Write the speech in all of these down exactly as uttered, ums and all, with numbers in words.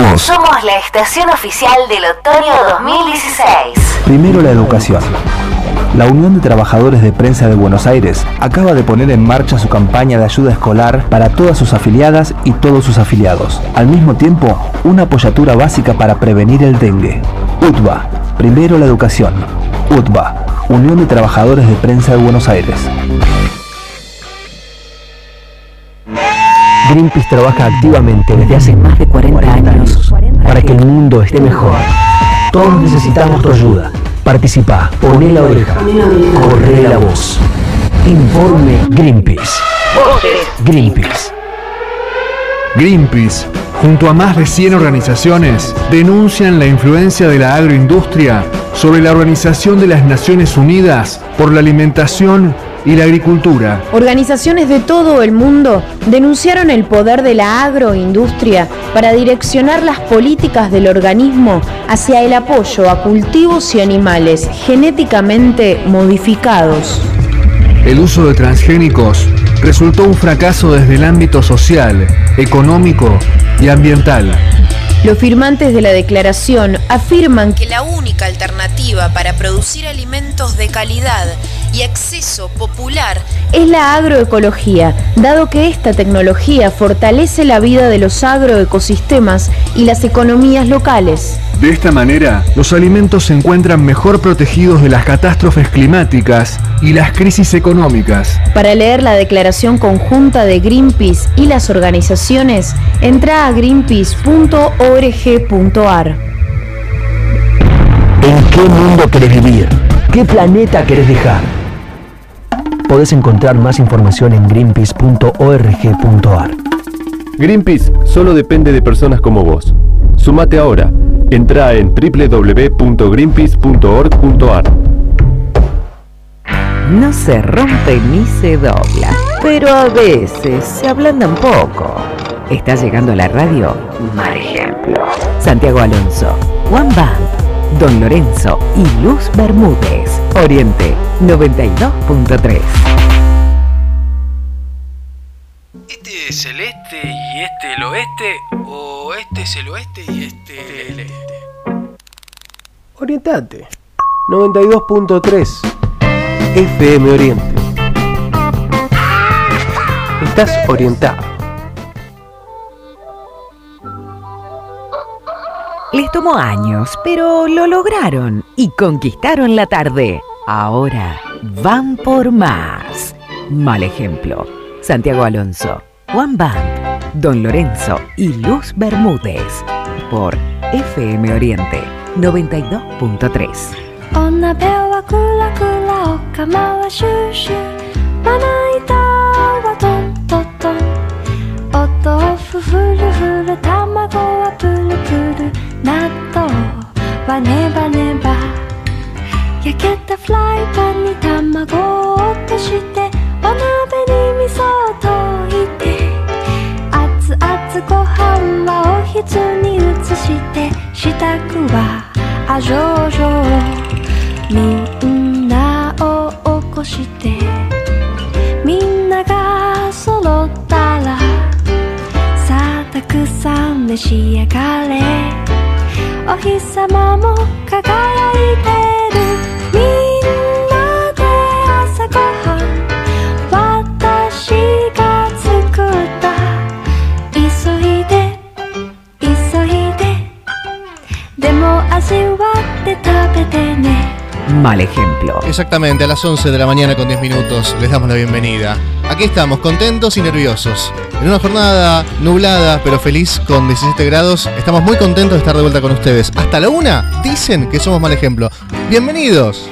Somos. Somos la estación oficial del otoño dos mil dieciséis. Primero la educación. La Unión de Trabajadores de Prensa de Buenos Aires acaba de poner en marcha su campaña de ayuda escolar para todas sus afiliadas y todos sus afiliados. Al mismo tiempo, una apoyatura básica para prevenir el dengue. U T B A. Primero la educación. U T B A. Unión de Trabajadores de Prensa de Buenos Aires. Greenpeace trabaja activamente desde hace más de cuarenta años para que el mundo esté mejor. Todos necesitamos tu ayuda. Participa, poné la oreja, corre la voz. Informe Greenpeace. Greenpeace. Greenpeace, junto a más de cien organizaciones, denuncian la influencia de la agroindustria sobre la Organización de las Naciones Unidas por la alimentación y la agricultura. Organizaciones de todo el mundo denunciaron el poder de la agroindustria para direccionar las políticas del organismo hacia el apoyo a cultivos y animales genéticamente modificados. El uso de transgénicos resultó un fracaso desde el ámbito social, económico y ambiental. Los firmantes de la declaración afirman que la única alternativa para producir alimentos de calidad y acceso popular es la agroecología, dado que esta tecnología fortalece la vida de los agroecosistemas y las economías locales. De esta manera, los alimentos se encuentran mejor protegidos de las catástrofes climáticas y las crisis económicas. Para leer la declaración conjunta de Greenpeace y las organizaciones, entra a greenpeace punto org punto ar. ¿En qué mundo querés vivir? ¿Qué planeta querés dejar? Podés encontrar más información en greenpeace punto org punto ar. Greenpeace solo depende de personas como vos. Sumate ahora. Entra en doble u doble u doble u punto greenpeace punto org punto ar. No se rompe ni se dobla, pero a veces se ablanda un poco. Está llegando a la radio Mal Ejemplo. Santiago Alonso, One Band, Don Lorenzo y Luz Bermúdez. Oriente noventa y dos punto tres. ¿Este es el este y este el oeste? ¿O este es el oeste y este el este? Orientate. noventa y dos punto tres. F M Oriente. Estás orientado. Les tomó años, pero lo lograron y conquistaron la tarde. Ahora van por más. Mal Ejemplo. Santiago Alonso, One Band, Don Lorenzo y Luz Bermúdez. Por F M Oriente noventa y dos punto tres. Mal Ejemplo. Exactamente, a las once de la mañana con diez minutos les damos la bienvenida. Aquí estamos, contentos y nerviosos. En una jornada nublada pero feliz con diecisiete grados. Estamos muy contentos de estar de vuelta con ustedes. Hasta la una dicen que somos Mal Ejemplo. ¡Bienvenidos!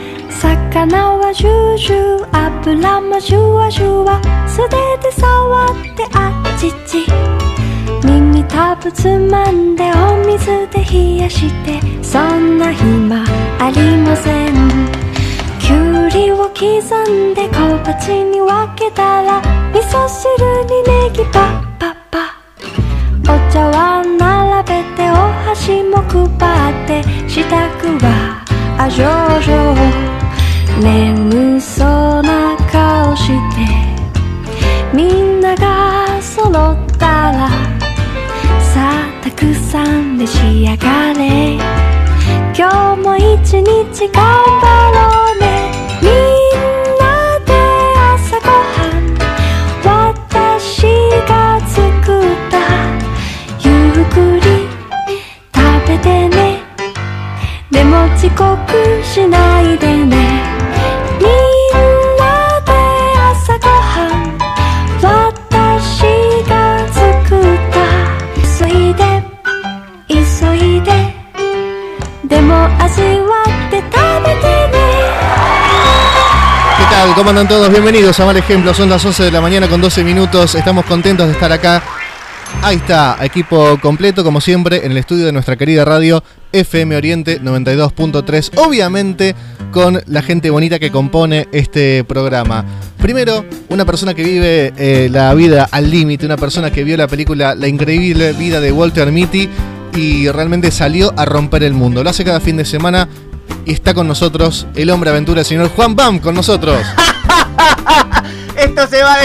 さん召し上がれ今日も一日頑張ろうねみんなで朝ごはん私が作ったゆっくり食べてねでも遅刻しないでねみんなで朝ごはん私が作った急いで急いででも味わって食べてね ¿Qué tal? ¿Cómo andan todos? Bienvenidos a Mal Ejemplo. Son las once de la mañana con doce minutos. Estamos contentos de estar acá. Ahí está, equipo completo, como siempre, en el estudio de nuestra querida radio F M Oriente noventa y dos punto tres. Obviamente, con la gente bonita que compone este programa. Primero, una persona que vive eh, la vida al límite, una persona que vio la película La increíble vida de Walter Mitty y realmente salió a romper el mundo. Lo hace cada fin de semana y está con nosotros el hombre aventura, el señor Juan Bam, con nosotros. ¡Esto se va a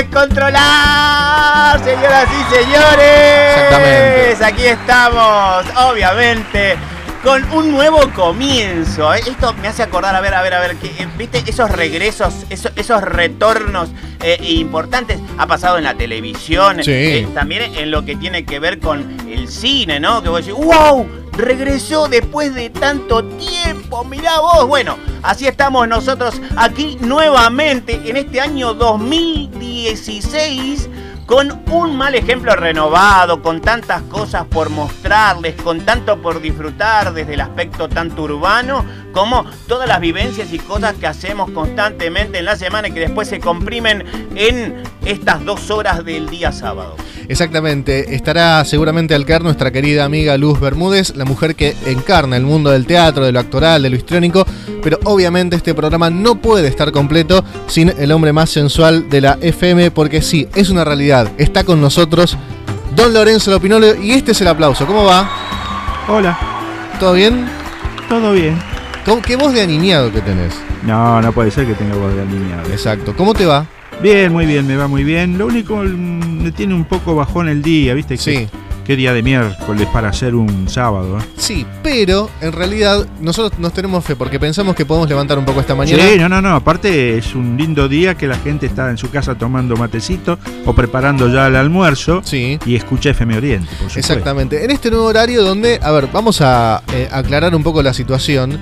descontrolar, señoras y señores! Exactamente. Aquí estamos, obviamente, con un nuevo comienzo. Esto me hace acordar, a ver, a ver, a ver, que, ¿viste? Esos regresos, esos, esos retornos eh, importantes. Ha pasado en la televisión, sí. eh, también en lo que tiene que ver con el cine, ¿no? Que vos decís, ¡wow! Regresó después de tanto tiempo, mirá vos. Bueno, así estamos nosotros aquí nuevamente en este año dos mil dieciséis con un Mal Ejemplo renovado, con tantas cosas por mostrarles, con tanto por disfrutar desde el aspecto tanto urbano como todas las vivencias y cosas que hacemos constantemente en la semana y que después se comprimen en estas dos horas del día sábado. Exactamente, estará seguramente al caer nuestra querida amiga Luz Bermúdez, la mujer que encarna el mundo del teatro, de lo actoral, de lo histriónico, pero obviamente este programa no puede estar completo sin el hombre más sensual de la F M, porque sí, es una realidad, está con nosotros Don Lorenzo Lopinolo y este es el aplauso. ¿Cómo va? Hola. ¿Todo bien? Todo bien. ¿Cómo, ¿Qué voz de aniñado que tenés? No, no puede ser que tenga voz de aniñado. Exacto, ¿cómo te va? Bien, muy bien, me va muy bien. Lo único, me tiene un poco bajón el día, ¿viste? Sí. Qué día de miércoles para hacer un sábado, ¿eh? Sí, pero en realidad nosotros nos tenemos fe porque pensamos que podemos levantar un poco esta mañana. Sí, no, no, no. Aparte es un lindo día que la gente está en su casa tomando matecito o preparando ya el almuerzo. Sí. Y escucha F M Oriente, por supuesto. Exactamente. En este nuevo horario donde, a ver, vamos a eh, aclarar un poco la situación.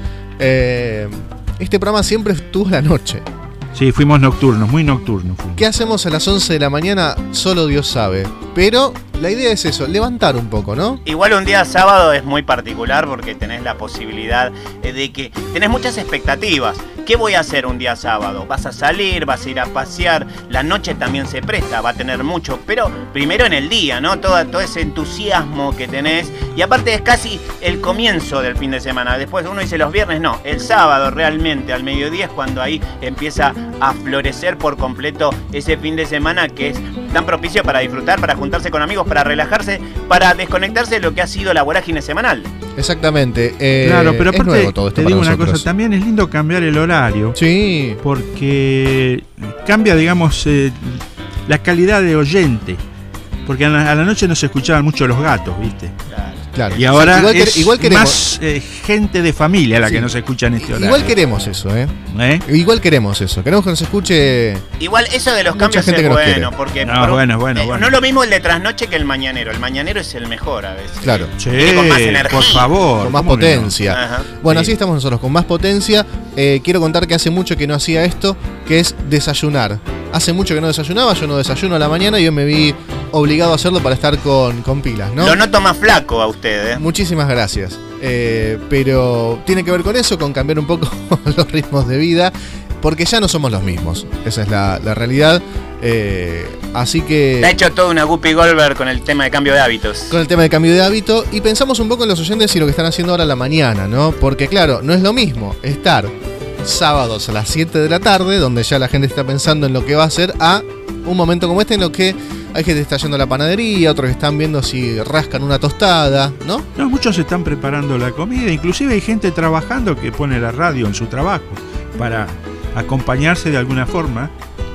Eh, este programa siempre estuvo en la noche. Sí, fuimos nocturnos, muy nocturnos. Fuimos. ¿Qué hacemos a las once de la mañana? Solo Dios sabe. Pero la idea es eso, levantar un poco, ¿no? Igual un día sábado es muy particular porque tenés la posibilidad de que tenés muchas expectativas. ¿Qué voy a hacer un día sábado? Vas a salir, vas a ir a pasear, la noche también se presta, va a tener mucho, pero primero en el día, ¿no? Todo, todo ese entusiasmo que tenés. Y aparte es casi el comienzo del fin de semana. Después uno dice los viernes, no, el sábado realmente al mediodía es cuando ahí empieza a florecer por completo ese fin de semana que es tan propicio para disfrutar, para juntarse con amigos, para relajarse, para desconectarse de lo que ha sido la vorágine semanal. Exactamente. Eh, claro, pero aparte, es nuevo todo esto te digo para una nosotros. cosa, también es lindo cambiar el horario. Sí. Porque cambia, digamos, eh, la calidad de oyente. Porque a la, a la noche no se escuchaban mucho los gatos, ¿viste? Claro. Claro. Y ahora sí, igual es que, igual queremos, más eh, gente de familia la sí, que nos escucha en este horario. Igual queremos eso, ¿eh? ¿eh? Igual queremos eso. Queremos que nos escuche. Igual eso de los mucha cambios gente es que nos bueno, quiere. porque No, por, bueno, bueno, eh, bueno. no es lo mismo el de trasnoche que el mañanero. El mañanero es el mejor a veces. Claro. Sí, con más energía. por favor. Con más ¿cómo que potencia. no? Ajá. Bueno, Sí. así estamos nosotros, con más potencia. Eh, quiero contar que hace mucho que no hacía esto, que es desayunar. Hace mucho que no desayunaba, yo no desayuno a la mañana y yo me vi obligado a hacerlo para estar con, con pilas, ¿no? Lo noto más flaco a usted, ¿eh? Muchísimas gracias. Eh, pero tiene que ver con eso, con cambiar un poco los ritmos de vida, porque ya no somos los mismos. Esa es la, la realidad. Eh, así que... Ha hecho toda una Guppy Goldberg con el tema de cambio de hábitos. Con el tema de cambio de hábito. Y pensamos un poco en los oyentes y lo que están haciendo ahora a la mañana, ¿no? Porque claro, no es lo mismo estar sábados a las siete de la tarde, donde ya la gente está pensando en lo que va a hacer, a un momento como este en lo que hay gente que está yendo a la panadería, otros que están viendo si rascan una tostada, ¿no? No, muchos están preparando la comida, inclusive hay gente trabajando que pone la radio en su trabajo para acompañarse de alguna forma.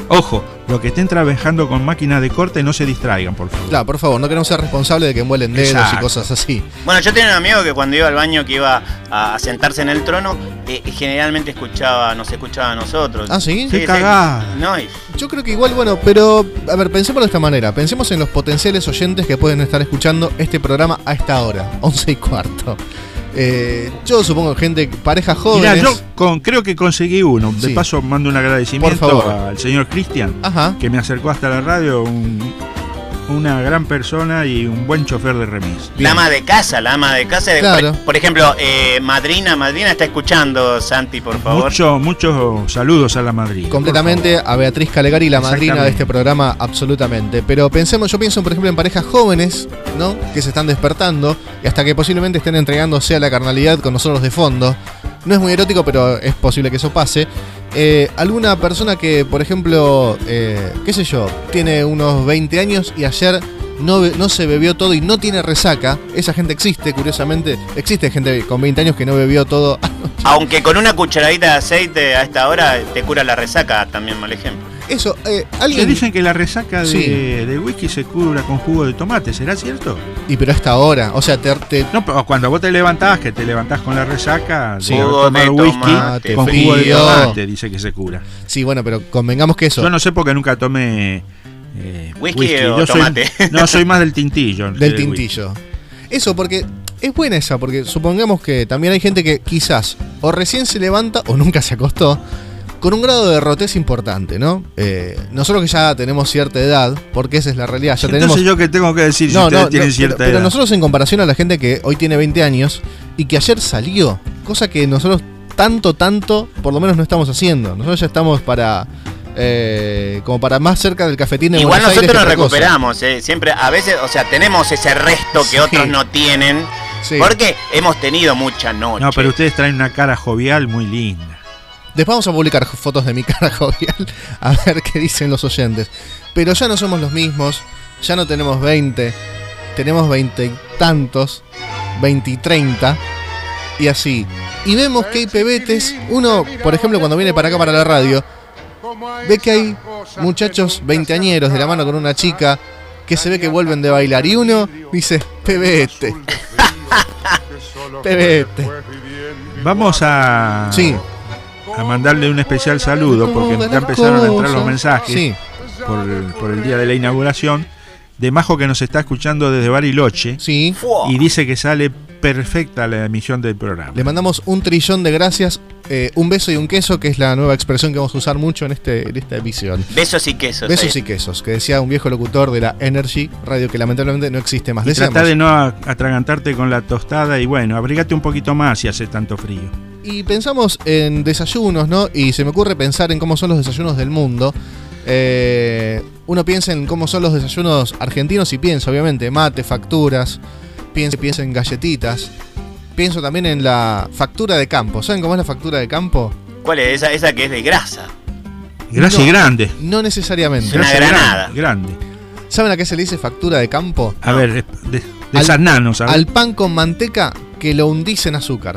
Ojo, los que estén trabajando con máquinas de corte no se distraigan, por favor. Claro, por favor, no queremos ser responsables de que envuelen dedos Exacto. y cosas así. Bueno, yo tenía un amigo que cuando iba al baño, que iba a sentarse en el trono, eh, generalmente escuchaba, nos escuchaba a nosotros. ¿Ah, sí? Qué cagada. No, y- Yo creo que igual, bueno, pero, a ver, pensemos de esta manera. Pensemos en los potenciales oyentes que pueden estar escuchando este programa a esta hora, once y cuarto. Eh, yo supongo gente, parejas jóvenes. Mirá, yo con, creo que conseguí uno. De Sí. paso, mando un agradecimiento Por favor. al señor Cristian, Ajá. que me acercó hasta la radio. Un, una gran persona y un buen chofer de remis. la ama de casa, la ama de casa. de- Claro. por, por ejemplo, eh, Madrina, Madrina está escuchando, Santi, por favor. Muchos muchos saludos a la Madrid. Completamente a Beatriz Calegari, la madrina de Exactamente. este programa, absolutamente. Pero pensemos, yo pienso por ejemplo en parejas jóvenes, ¿no? Que se están despertando y hasta que posiblemente estén entregándose a la carnalidad con nosotros de fondo. No es muy erótico, pero es posible que eso pase. Eh, alguna persona que, por ejemplo, eh, qué sé yo, tiene unos veinte años y ayer no, be- no se bebió todo y no tiene resaca. Esa gente existe, curiosamente. Existe gente con veinte años que no bebió todo. Aunque con una cucharadita de aceite a esta hora te cura la resaca, también mal ejemplo. Eso, eh, Se alguien... dicen que la resaca de, Sí. del whisky se cura con jugo de tomate, ¿será cierto? Y pero a esta hora, o sea, te... te- No, pero cuando vos te levantás, que te levantás con la resaca, Sí. de haber Jugo de tomado whisky tomate, con jugo de frío. tomate, dice que se cura. Sí, bueno, pero convengamos que eso... Yo no sé porque nunca tomé eh, ¿Whisky o Yo soy- tomate? no, soy más del tintillo. Del tintillo. Eso, porque es buena esa, porque supongamos que también hay gente que quizás o recién se levanta o nunca se acostó con un grado de derrotez importante, ¿no? Eh, nosotros que ya tenemos cierta edad, porque esa es la realidad, ya Entonces tenemos... yo qué tengo que decir si No, ustedes no, tienen no, cierta pero, pero edad. nosotros en comparación a la gente que hoy tiene veinte años y que ayer salió, cosa que nosotros tanto, tanto, por lo menos no estamos haciendo. Nosotros ya estamos para... eh, como para más cerca del cafetín de Igual Buenos nosotros Aires nos que otra cosa. recuperamos, eh. Siempre, a veces, o sea, tenemos ese resto que Sí. otros no tienen. Sí. Porque hemos tenido mucha noche. No, pero ustedes traen una cara jovial muy linda. Después vamos a publicar fotos de mi cara jovial a ver qué dicen los oyentes. Pero ya no somos los mismos, ya no tenemos veinte, tenemos veinte y tantos, veinte y treinta, y así. Y vemos que hay pebetes, uno, por ejemplo, cuando viene para acá para la radio, ve que hay muchachos veinteañeros de la mano con una chica que se ve que vuelven de bailar. Y uno dice, pebete. Pebete. Vamos a, Sí. a mandarle un especial saludo porque ya empezaron a entrar los mensajes Sí. por, el, por el día de la inauguración de Majo, que nos está escuchando desde Bariloche, Sí. y dice que sale perfecta la emisión del programa. Le mandamos un trillón de gracias, eh, un beso y un queso, que es la nueva expresión que vamos a usar mucho en, este, en esta emisión. Besos y quesos. Besos eh. y quesos, que decía un viejo locutor de la Energy Radio, que lamentablemente no existe más. Y Decíamos, trata de no a- atragantarte con la tostada y bueno, abrigate un poquito más si hace tanto frío. y pensamos en desayunos, ¿no? Y se me ocurre pensar en cómo son los desayunos del mundo. Eh, uno piensa en cómo son los desayunos argentinos y piensa, obviamente, mate, facturas, piensa, piensa en galletitas. Pienso también en la factura de campo. ¿Saben cómo es la factura de campo? ¿Cuál es? Esa, esa que es de grasa. Grasa No. y grande. No necesariamente. Una Grasa granada. Grande. grande. ¿Saben a qué se le dice factura de campo? A ver, de, de, de Al- sarnanos, a ver. Al pan con manteca que lo hundís en azúcar.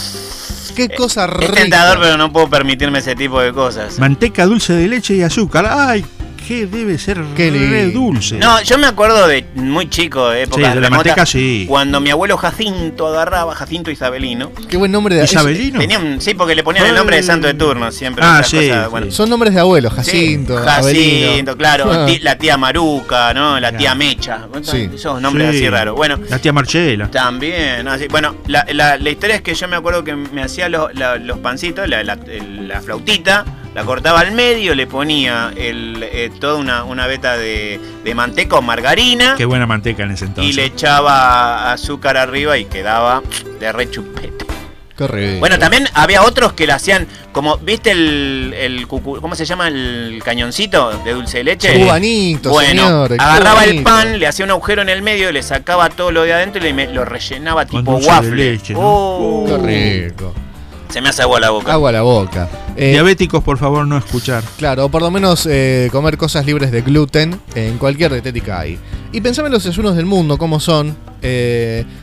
Qué cosa Es rica. tentador, pero no puedo permitirme ese tipo de cosas. Manteca, dulce de leche y azúcar. ¡Ay! ¿Qué debe ser Qué re lindo. dulce? No, yo me acuerdo de muy chico, de Sí, épocas de la remotas, manteca sí. cuando mi abuelo Jacinto agarraba, Jacinto Isabelino. Qué buen nombre de ¿Isabelino? Tenía un- sí, porque le ponían el nombre de santo de turno siempre. Ah, esas sí, cosas, sí. bueno. Son nombres de abuelos, Sí, Jacinto, Jacinto, Abelino. claro. Ah. ti- La tía Maruca, ¿no? La tía Claro. Mecha. Sí. Esos nombres Sí. así raros. Bueno, La tía Marchela. también. Así. Bueno, la, la- la historia es que yo me acuerdo que me hacía los, la- los pancitos, la, la- el- la flautita, la cortaba al medio, le ponía el, eh, toda una, una veta de, de manteca o margarina Qué buena manteca en ese y entonces. le echaba azúcar arriba y quedaba de re chupete. Qué rico. Bueno, también había otros que lo hacían como, ¿viste el, el cucu- ¿cómo se llama? El cañoncito de dulce de leche. Cubanito, Bueno, señor, el agarraba el cubanito. pan, le hacía un agujero en el medio, le sacaba todo lo de adentro y le me- lo rellenaba Con tipo dulce de waffle. leche, ¿no? Oh, Qué rico. se me hace agua la boca. Agua a la boca. Eh, Diabéticos, por favor, no escuchar. Claro, o por lo menos eh, comer cosas libres de gluten en cualquier dietética hay. Y pensaba en los desayunos del mundo, cómo son. Eh,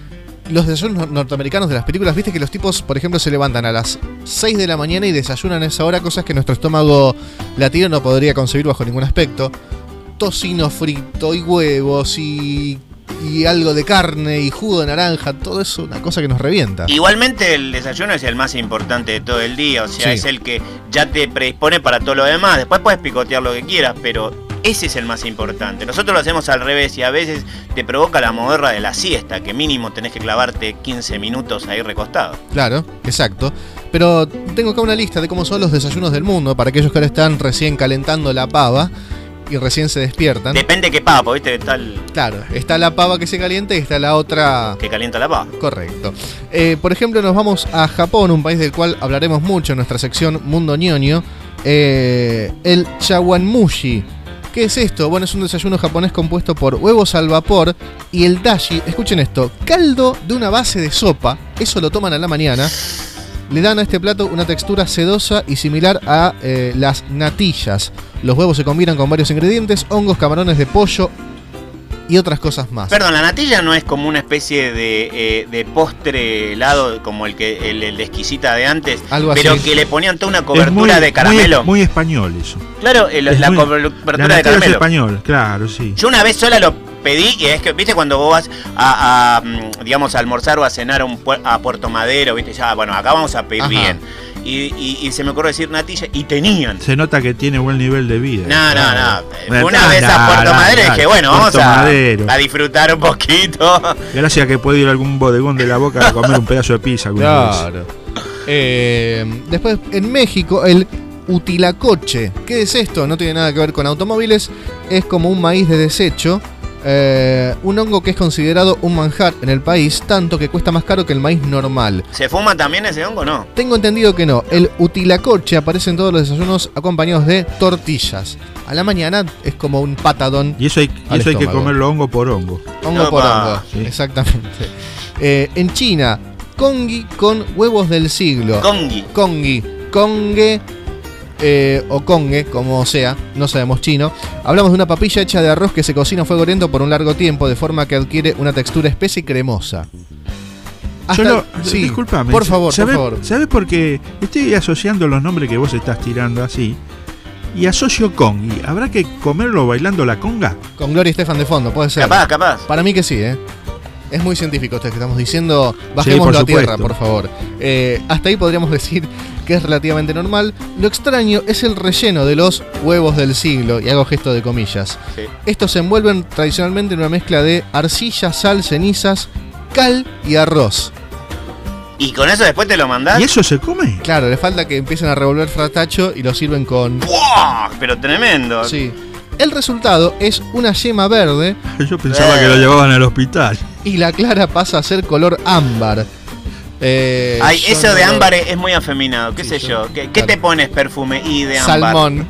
los desayunos norteamericanos de las películas, viste que los tipos, por ejemplo, se levantan a las seis de la mañana y desayunan a esa hora, cosas que nuestro estómago latino no podría concebir bajo ningún aspecto. Tocino frito y huevos y, y algo de carne y jugo de naranja, todo eso, una cosa que nos revienta. Igualmente el desayuno es el más importante de todo el día, o sea, Sí. es el que ya te predispone para todo lo demás. Después puedes picotear lo que quieras, pero ese es el más importante. Nosotros lo hacemos al revés y a veces te provoca la modorra de la siesta, que mínimo tenés que clavarte quince minutos ahí recostado. Claro, exacto. Pero tengo acá una lista de cómo son los desayunos del mundo para aquellos que ahora están recién calentando la pava y recién se despiertan. Depende qué pavo, ¿viste? Está el Claro, está la pava que se calienta y está la otra que calienta la pava. Correcto. Eh, por ejemplo, nos vamos a Japón, un país del cual hablaremos mucho en nuestra sección Mundo Ñoño. Eh, el chawanmushi. ¿Qué es esto? Bueno, es un desayuno japonés compuesto por huevos al vapor y el dashi. Escuchen esto, caldo de una base de sopa. Eso lo toman a la mañana. Le dan a este plato una textura sedosa y similar a eh, las natillas. Los huevos se combinan con varios ingredientes, hongos, camarones de pollo y otras cosas más. Perdón, la natilla no es como una especie de, eh, de postre helado como el que el, el de exquisita de antes, Algo pero así. que le ponían toda una Es cobertura muy- de caramelo. Muy, muy español eso. Claro, el- Es la muy- cobertura la de natilla es caramelo. español, claro, sí. Yo una vez sola lo pedí y es que, viste, cuando vos vas a, a, mm, digamos, a almorzar o a cenar a, un, puer- a Puerto Madero, viste, ya, bueno, acá vamos a pedir Ajá. bien. Y, y- y se me ocurrió decir natilla y tenían. Se nota que tiene buen nivel de vida. No, no, Claro. no. Fue una vez a Puerto no, Madero y no, dije, bueno, vamos Puerto a, Madero. a disfrutar un poquito. Gracias a que puedo ir a algún bodegón de la Boca a comer un pedazo de pizza. alguna vez. Claro. Eh, después, en México, el utilacoche. ¿Qué es esto? No tiene nada que ver con automóviles. Es como un maíz de desecho. Eh, un hongo que es considerado un manjar en el país, tanto que cuesta más caro que el maíz normal. ¿Se fuma también ese hongo o no? Tengo entendido que no. El utilacoche aparece en todos los desayunos acompañados de tortillas. A la mañana es como un patadón. Y eso hay, y al eso hay que estómago. comerlo hongo por hongo. Hongo por Opa. hongo, exactamente. Eh, en China, congui con huevos del siglo. Congui. Congui. Congue eh, o congue, como sea, no sabemos chino. Hablamos de una papilla hecha de arroz que se cocina a fuego lento por un largo tiempo, de forma que adquiere una textura espesa y cremosa. Hasta- Solo, sí, disculpame. por favor, ¿sabés, por favor. ¿Sabés por qué? Estoy asociando los nombres que vos estás tirando así. Y asocio congi. ¿Habrá que comerlo bailando la conga? Con Gloria Estefan de fondo, puede ser. Capaz, capaz. Para mí que sí, ¿eh? Es muy científico esto que estamos diciendo. Sí, Bajémoslo por a tierra, supuesto. por favor. Eh, hasta ahí podríamos decir que es relativamente normal. Lo extraño es el relleno de los huevos del siglo, y hago gesto de comillas. Sí. Estos se envuelven tradicionalmente en una mezcla de arcilla, sal, cenizas, cal y arroz. ¿Y con eso después te lo mandás? ¿Y eso se come? Claro, le falta que empiecen a revolver fratacho y lo sirven con... ¡Buah! Pero tremendo. Sí. El resultado es una yema verde Yo pensaba Eh. que lo llevaban al hospital. y la clara pasa a ser color ámbar. Eh, Ay, yo eso no de lo- ámbar es es muy afeminado, qué Sí, sé yo- yo. ¿Qué, qué claro. te pones perfume? Y de ámbar. Salmón.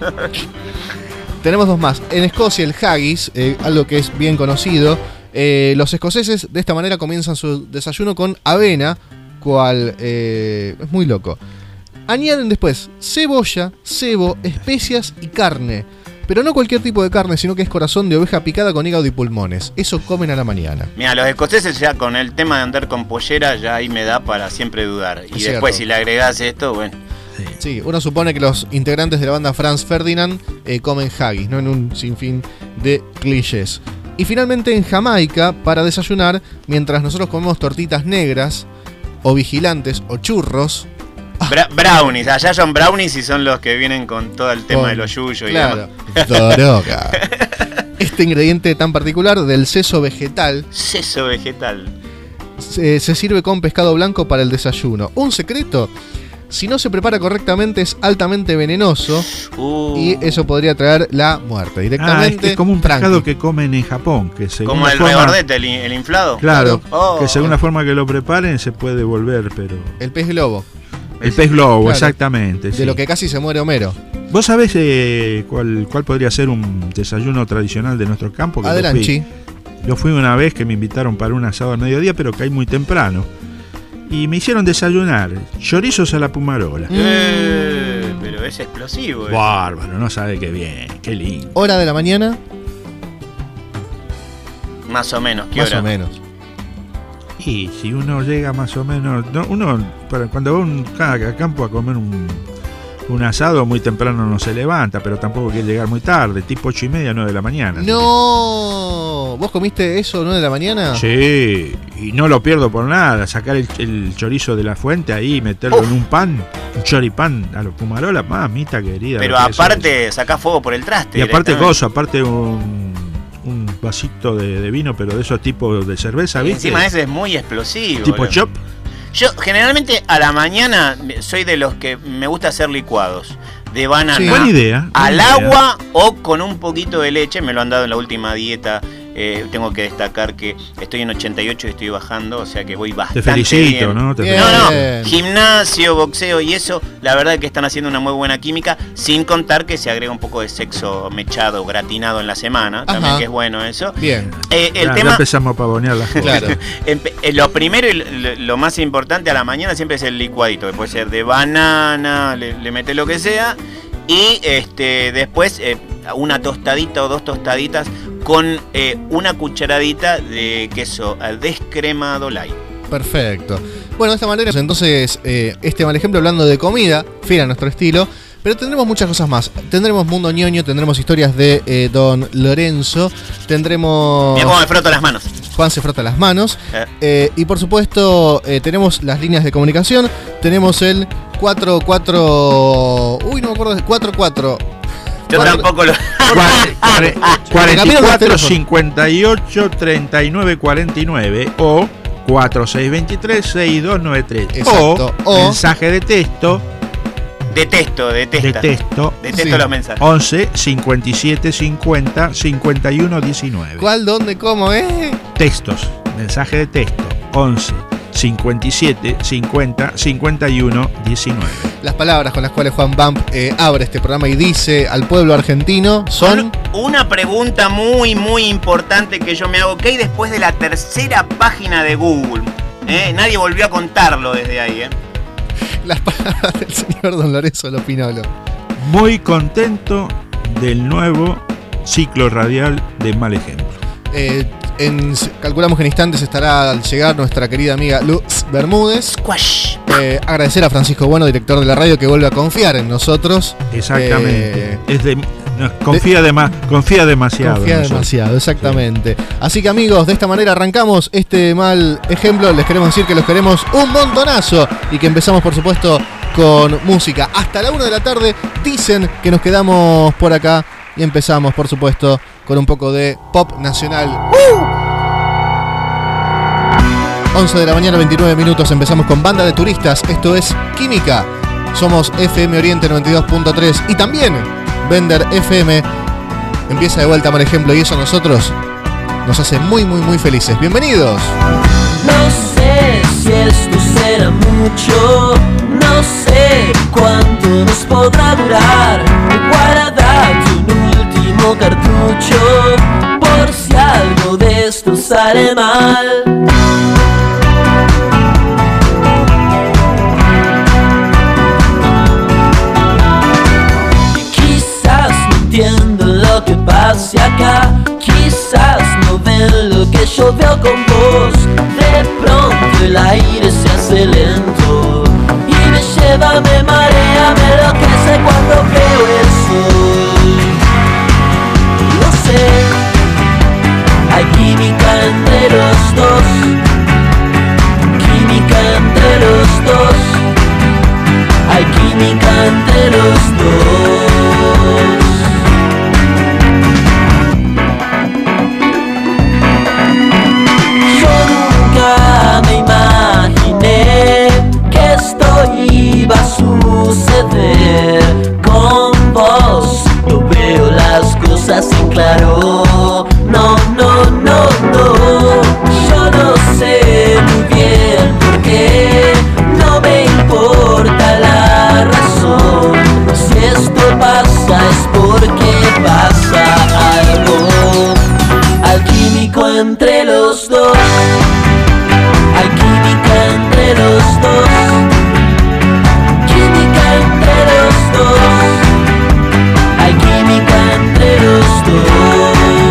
Tenemos dos más. En Escocia el haggis, eh, algo que es bien conocido. Eh, los escoceses de esta manera comienzan su desayuno con avena, cual eh, es muy loco. Añaden después cebolla, cebo, especias y carne. Pero no cualquier tipo de carne, sino que es corazón de oveja picada con hígado y pulmones. Eso comen a la mañana. Mira, los escoceses ya con el tema de andar con pollera ya ahí me da para siempre dudar. Y Es después cierto. si le agregás esto, bueno. Sí, uno supone que los integrantes de la banda Franz Ferdinand eh, comen haggis, ¿no? En un sinfín de clichés. Y finalmente en Jamaica, para desayunar, mientras nosotros comemos tortitas negras, o vigilantes, o churros. Bra- brownies, allá son brownies y son los que vienen con todo el tema Con- de los yuyos y claro, demás. droga. Este ingrediente tan particular del seso vegetal Seso vegetal. se, se sirve con pescado blanco para el desayuno. Un secreto, si no se prepara correctamente es altamente venenoso Uh, y eso podría traer la muerte Ah, es, directamente. que es como un tranqui. pescado que comen en Japón. Que según como la el forma- regordete, el, in- el inflado. Claro, Oh. que según la forma que lo preparen se puede volver, pero... El pez globo, El pez globo, Claro. exactamente. de sí. lo que casi se muere Homero. ¿Vos sabés eh, cuál, cuál podría ser un desayuno tradicional de nuestro campo? Que yo Adelante. fui- Yo fui una vez que me invitaron para un asado al mediodía, pero caí muy temprano. Y me hicieron desayunar chorizos a la pumarola. Eh, pero es explosivo. eh. Bárbaro, no sabe qué bien, qué lindo. Hora de la mañana, Más o menos, ¿qué más hora? o menos. Y si uno llega más o menos, no, uno para cuando va un, a campo a comer un, un asado muy temprano no se levanta, pero tampoco quiere llegar muy tarde, tipo ocho y media, nueve de la mañana. No, ¿vos comiste eso nueve de la mañana? Sí, y no lo pierdo por nada, sacar el, el chorizo de la fuente ahí, meterlo Uf. en un pan, un choripán a los Pumarola, mamita querida. Pero aparte sacás fuego por el traste. Y aparte gozo, aparte un... un vasito de, de vino, pero de esos tipos de cerveza, ¿viste? Encima ese es muy explosivo. Tipo chop. Yo generalmente a la mañana soy de los que me gusta hacer licuados de banana. Sí. Buena idea. Al buena agua idea. O con un poquito de leche, me lo han dado en la última dieta. Eh, tengo que destacar que estoy en ochenta y ocho y estoy bajando, o sea que voy bastante Te felicito, bien. ¿no? Te no, no, gimnasio, boxeo y eso, la verdad que están haciendo una muy buena química, sin contar que se agrega un poco de sexo mechado, gratinado en la semana, Ajá. también que es bueno eso. Bien. Eh, el ya, tema, ya empezamos a pavonear las cosas. Claro. Lo primero y lo, lo más importante a la mañana siempre es el licuadito, que puede ser de banana, le, le mete lo que sea, y este después eh, una tostadita o dos tostaditas con eh, una cucharadita de queso descremado light. Perfecto. Bueno, de esta manera, entonces, eh, este mal ejemplo hablando de comida, fiel a nuestro estilo, pero tendremos muchas cosas más. Tendremos Mundo Ñoño, tendremos historias de eh, Don Lorenzo, tendremos... Mira cómo me froto las manos. Juan se frota las manos. Eh. Eh, y por supuesto, eh, tenemos las líneas de comunicación. Tenemos el cuatro cuatro... Uy, no me acuerdo. cuatro cuatro... Yo Cuar tampoco lo... cuarenta y cuatro, cincuenta y ocho, treinta y nueve, cuarenta y nueve o cuatro seis dos tres, seis dos nueve tres. Exacto. O, o mensaje de texto. De texto, de texto. De texto. De texto sí. Los mensajes. once, cincuenta y siete, cincuenta, cincuenta y uno, diecinueve. ¿Cuál, dónde, cómo, eh? Textos. Mensaje de texto. once, cincuenta y siete, cincuenta, cincuenta y uno, diecinueve. Las palabras con las cuales Juan Bump eh, abre este programa y dice al pueblo argentino son... Una pregunta muy, muy importante que yo me hago. ¿Qué hay después de la tercera página de Google? ¿Eh? Nadie volvió a contarlo desde ahí, ¿eh? Las palabras del señor Don Lorenzo Lopinolo. Muy contento del nuevo ciclo radial de Mal Ejemplo. Eh, en, calculamos que en instantes estará al llegar nuestra querida amiga Luz Bermúdez. Squash. Eh, agradecer a Francisco Bueno, director de la radio, que vuelve a confiar en nosotros. Exactamente. Eh, es de, no, confía, de, de, confía demasiado. Confía demasiado, exactamente. Sí. Así que amigos, de esta manera arrancamos este mal ejemplo. Les queremos decir que los queremos un montonazo y que empezamos, por supuesto, con música. Hasta la una de la tarde dicen que nos quedamos por acá y empezamos, por supuesto, con un poco de pop nacional. ¡Uh! once de la mañana, veintinueve minutos. Empezamos con Banda de Turistas. Esto es Química. Somos F M Oriente noventa y dos punto tres y también Bender F M. Empieza de vuelta Mal Ejemplo y eso a nosotros nos hace muy, muy, muy felices. Bienvenidos. No sé si esto será mucho, no sé cuánto nos podrá durar. Guardad un último cartucho por si algo de esto sale mal. Entiendo lo que pase acá, quizás no ven lo que yo veo con vos. De pronto el aire se hace lento y me lleva, me marea, me enloquece cuando veo el sol. Lo sé, hay química entre los dos, química entre los dos, hay química entre los dos. Me imaginé que esto iba a suceder con vos. Yo veo las cosas en claro. No, no, no, no. Yo no sé muy bien por qué. No me importa la razón. Si esto pasa es porque pasa algo alquímico entre los dos. Hay química entre los dos, química entre los dos, hay química entre los dos.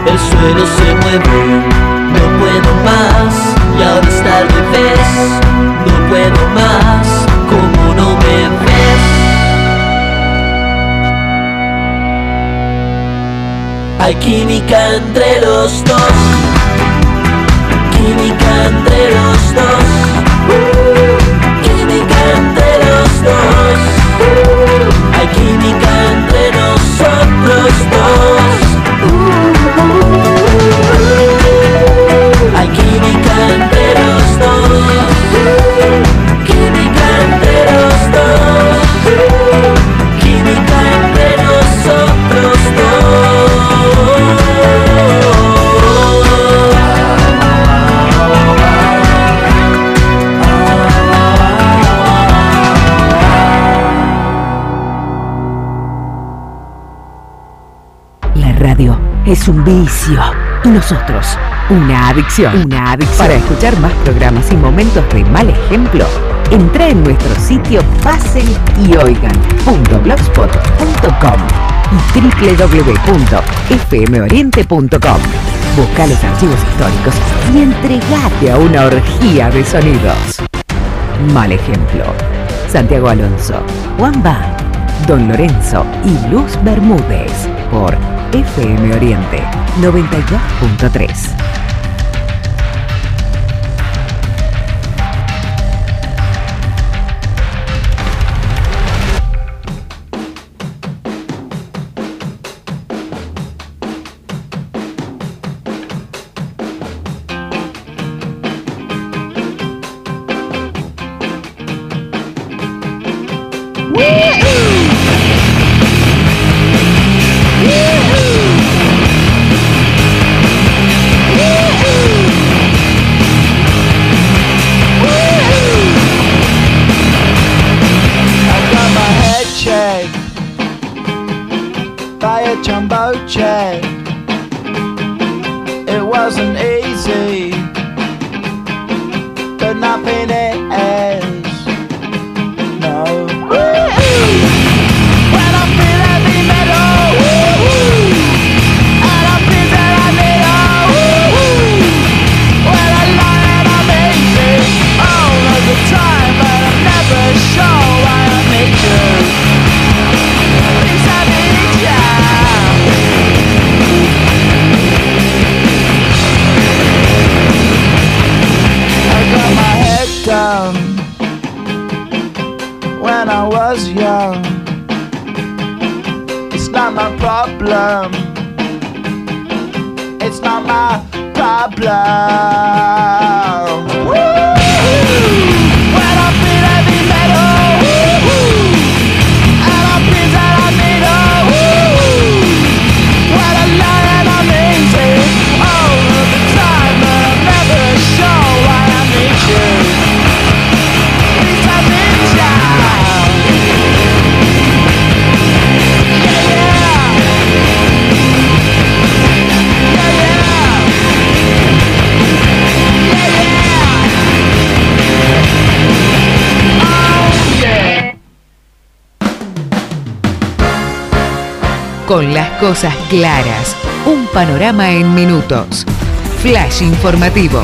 el suelo se mueve. No puedo más, y ahora está al revés. No puedo más, como no me ves. Hay química entre los dos, química entre los dos, uh, química entre los dos, uh, hay química entre nosotros dos, uh, uh, hay química entre los dos, uh, química entre los dos, uh, química entre nosotros dos. Radio es un vicio y nosotros una adicción. Una adicción. Para escuchar más programas y momentos de Mal Ejemplo, entra en nuestro sitio pasen y oigan punto blogspot punto com y doble u doble u doble u punto f m oriente punto com. Busca los archivos históricos y entregate a una orgía de sonidos. Mal Ejemplo. Santiago Alonso, Juan Bam, Don Lorenzo y Luz Bermúdez por F M Oriente noventa y dos punto tres. It wasn't easy, but nothing is. No. When I feel heavy metal, and I feel that I need a when I lie and I'm easy all of the time, but I'm never sure why I need you. Please I need you. Down when I was young. It's not my problem. It's not my problem. Woo! When I feel heavy metal, and I feel that I need a when I lie and I'm easy all of the time, but I'm never sure why I need you. Con las cosas claras, un panorama en minutos. Flash informativo.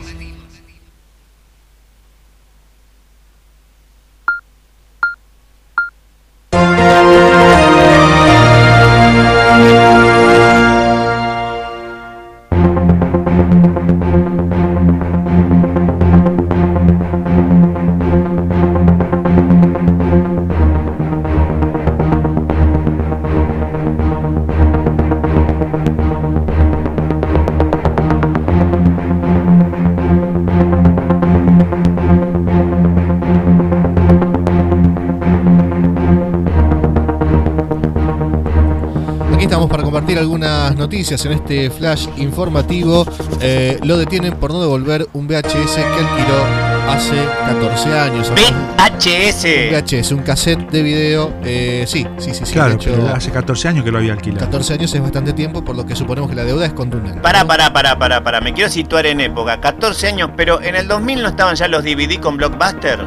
Algunas noticias en este flash informativo. Eh, lo detienen por no devolver un V H S que alquiló hace catorce años. V H S. Un V H S, un cassette de video. Eh, sí, sí, sí, sí. Claro, de hecho, pero hace catorce años que lo había alquilado. catorce años es bastante tiempo, por lo que suponemos que la deuda es contundente. Pará, pará, pará, pará, pará. Me quiero situar en época. catorce años, pero en el dos mil no estaban ya los D V D con Blockbuster.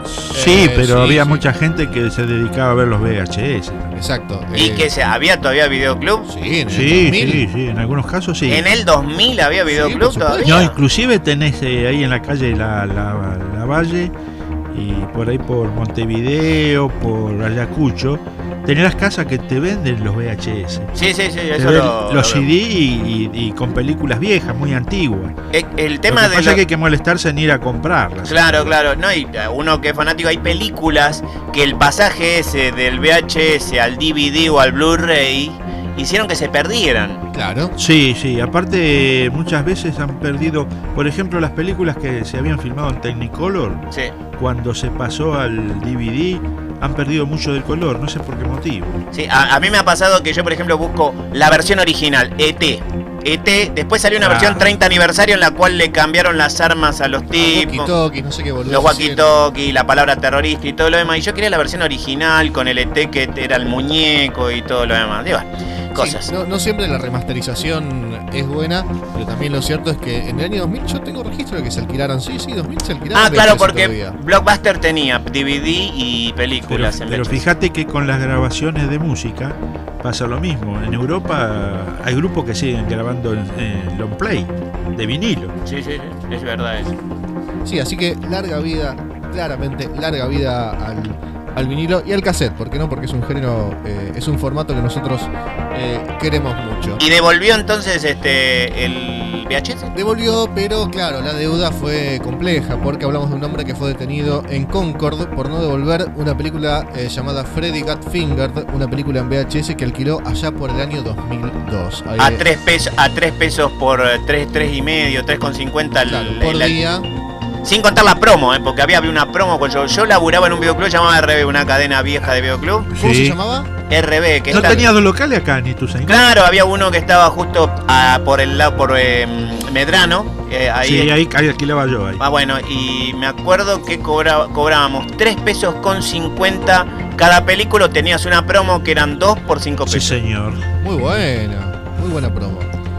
Sí, Eh, pero sí, había sí. mucha gente que se dedicaba a ver los V H S. Exacto. ¿Y eh, que se, había todavía videoclub? Sí, en el Sí, dos mil. sí, sí, en algunos casos sí. ¿En el dos mil había videoclub por supuesto. todavía? No, inclusive tenés eh, ahí en la calle la, la, la Valle y por ahí por Montevideo, por Ayacucho, tenés las casas que te venden los V H S. Sí, sí, sí, Te eso ven lo, los lo C D veo. y, y- y con películas viejas, muy antiguas. Eh, El Lo tema que de pasa lo- es que hay que molestarse en ir a comprarlas. Claro, claro. No, y eh, uno que es fanático, hay películas que el pasaje ese del V H S al D V D o al Blu-ray hicieron que se perdieran. Claro. Sí, sí, aparte muchas veces han perdido, por ejemplo, las películas que se habían filmado en Technicolor, Sí. cuando se pasó al D V D, han perdido mucho del color, no sé por qué motivo. Sí, a, a mí me ha pasado que yo, por ejemplo, busco la versión original, E T. E T, después salió una Ah. versión treinta aniversario en la cual le cambiaron las armas a los tipos. Walkie-talkies, no sé qué boludo. Los walkie-talkie, la palabra terrorista y todo lo demás. Y yo quería la versión original con el E T que era el muñeco y todo lo demás. Digo, cosas. Sí, no, no siempre la remasterización es buena, pero también lo cierto es que en el año dos mil yo tengo registro de que se alquilaran. Sí, sí, dos mil se alquilaron. Ah, V H S claro, porque todavía. Blockbuster tenía D V D y Pero, películas en pero V H S. fíjate que con las grabaciones de música pasa lo mismo. En Europa hay grupos que siguen grabando en, en long play, de vinilo. Sí, sí, sí, es verdad eso. Sí, así que larga vida, claramente, larga vida al, al vinilo y al cassette, ¿por qué no? Porque es un género, eh, es un formato que nosotros eh, queremos mucho. ¿Y devolvió entonces este el V H S? Devolvió, pero claro, la deuda fue compleja porque hablamos de un hombre que fue detenido en Concord por no devolver una película eh, llamada Freddy Got Fingered, una película en V H S que alquiló allá por el año dos mil dos. Ahí, A tres pesos, a tres pesos por eh, tres, tres y medio, tres con cincuenta claro, por día. Sin contar la promo, ¿eh? Porque había, había una promo cuando yo, yo laburaba en un videoclub llamado R B, una cadena vieja de videoclub. ¿Cómo Sí. se llamaba? R B, que ¿No está- tenías dos locales acá, ni tu señor? Claro, había uno que estaba justo ah, por el lado, por eh, Medrano. eh, ahí, Sí, ahí, ahí alquilaba yo ahí. Ah, bueno, y me acuerdo que cobra- cobrábamos tres pesos con cincuenta cada película. Tenías una promo que eran dos por cinco Sí, pesos. señor. Muy buena, muy buena promo.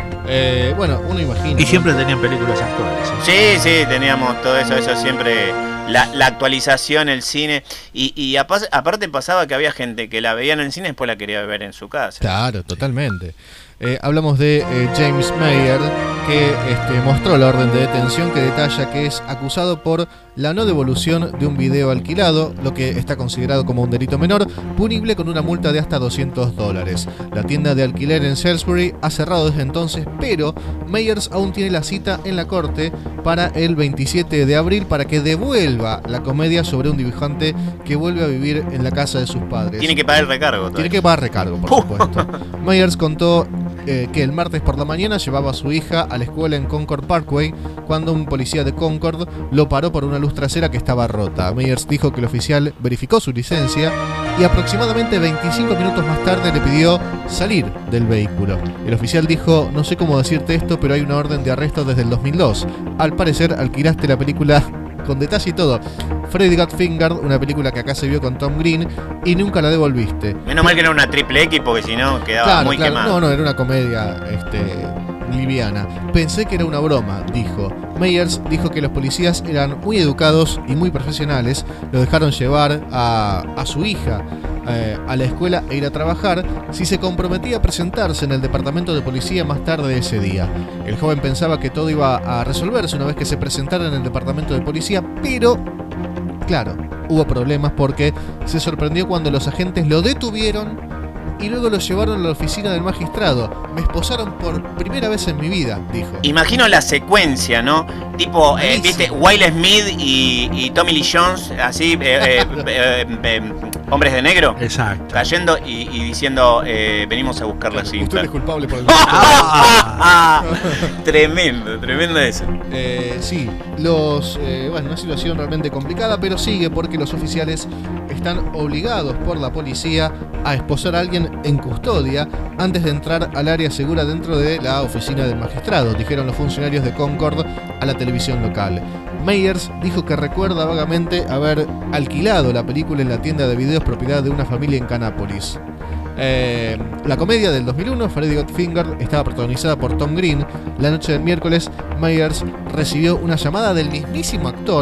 Eh, bueno, uno imagina. Y ¿no? siempre tenían películas actuales. ¿eh? Sí, sí, teníamos todo eso, eso siempre, la, la actualización, el cine. Y, y apa- aparte pasaba que había gente que la veía en el cine y después la quería ver en su casa. Claro, totalmente. Eh, hablamos de eh, James Mayer, que este, mostró la orden de detención que detalla que es acusado por la no devolución de un video alquilado, lo que está considerado como un delito menor, punible con una multa de hasta doscientos dólares. La tienda de alquiler en Salisbury ha cerrado desde entonces, pero Meyers aún tiene la cita en la corte para el veintisiete de abril para que devuelva la comedia sobre un dibujante que vuelve a vivir en la casa de sus padres. Tiene que pagar el recargo. Tiene todavía. que pagar recargo, por supuesto. Myers contó eh, que el martes por la mañana llevaba a su hija a la escuela en Concord Parkway cuando un policía de Concord lo paró por una luz trasera que estaba rota. Myers dijo que el oficial verificó su licencia y aproximadamente veinticinco minutos más tarde le pidió salir del vehículo. El oficial dijo: no sé cómo decirte esto, pero hay una orden de arresto desde el dos mil dos. Al parecer alquilaste la película con detalle y todo. Freddy Got Fingered, una película que acá se vio con Tom Green y nunca la devolviste. Menos mal que no era una triple X porque si no quedaba Claro, muy claro. quemado. No, no, era una comedia este, liviana. Pensé que era una broma, dijo. Meyers dijo que los policías eran muy educados y muy profesionales. Lo dejaron llevar a, a su hija eh, a la escuela e ir a trabajar si se comprometía a presentarse en el departamento de policía más tarde ese día. El joven pensaba que todo iba a resolverse una vez que se presentara en el departamento de policía, pero claro, hubo problemas porque se sorprendió cuando los agentes lo detuvieron y luego lo llevaron a la oficina del magistrado. Me esposaron por primera vez en mi vida, dijo. Imagino la secuencia, ¿no? Tipo, eh, Buenísimo. viste, Will Smith y, y Tommy Lee Jones, así, eh, eh, eh, eh, hombres de negro, Exacto. cayendo y, y diciendo, eh, venimos a buscar la cinta. Usted es culpable por el... Tremendo, tremendo eso. Eh, sí, los, eh, bueno, una situación realmente complicada, pero sigue porque los oficiales están obligados por la policía a esposar a alguien en custodia antes de entrar al área segura dentro de la oficina del magistrado, dijeron los funcionarios de Concord a la televisión local. Meyers dijo que recuerda vagamente haber alquilado la película en la tienda de videos propiedad de una familia en Canápolis. Eh, la comedia del dos mil uno, Freddy Got Fingered, estaba protagonizada por Tom Green. La noche del miércoles, Meyers recibió una llamada del mismísimo actor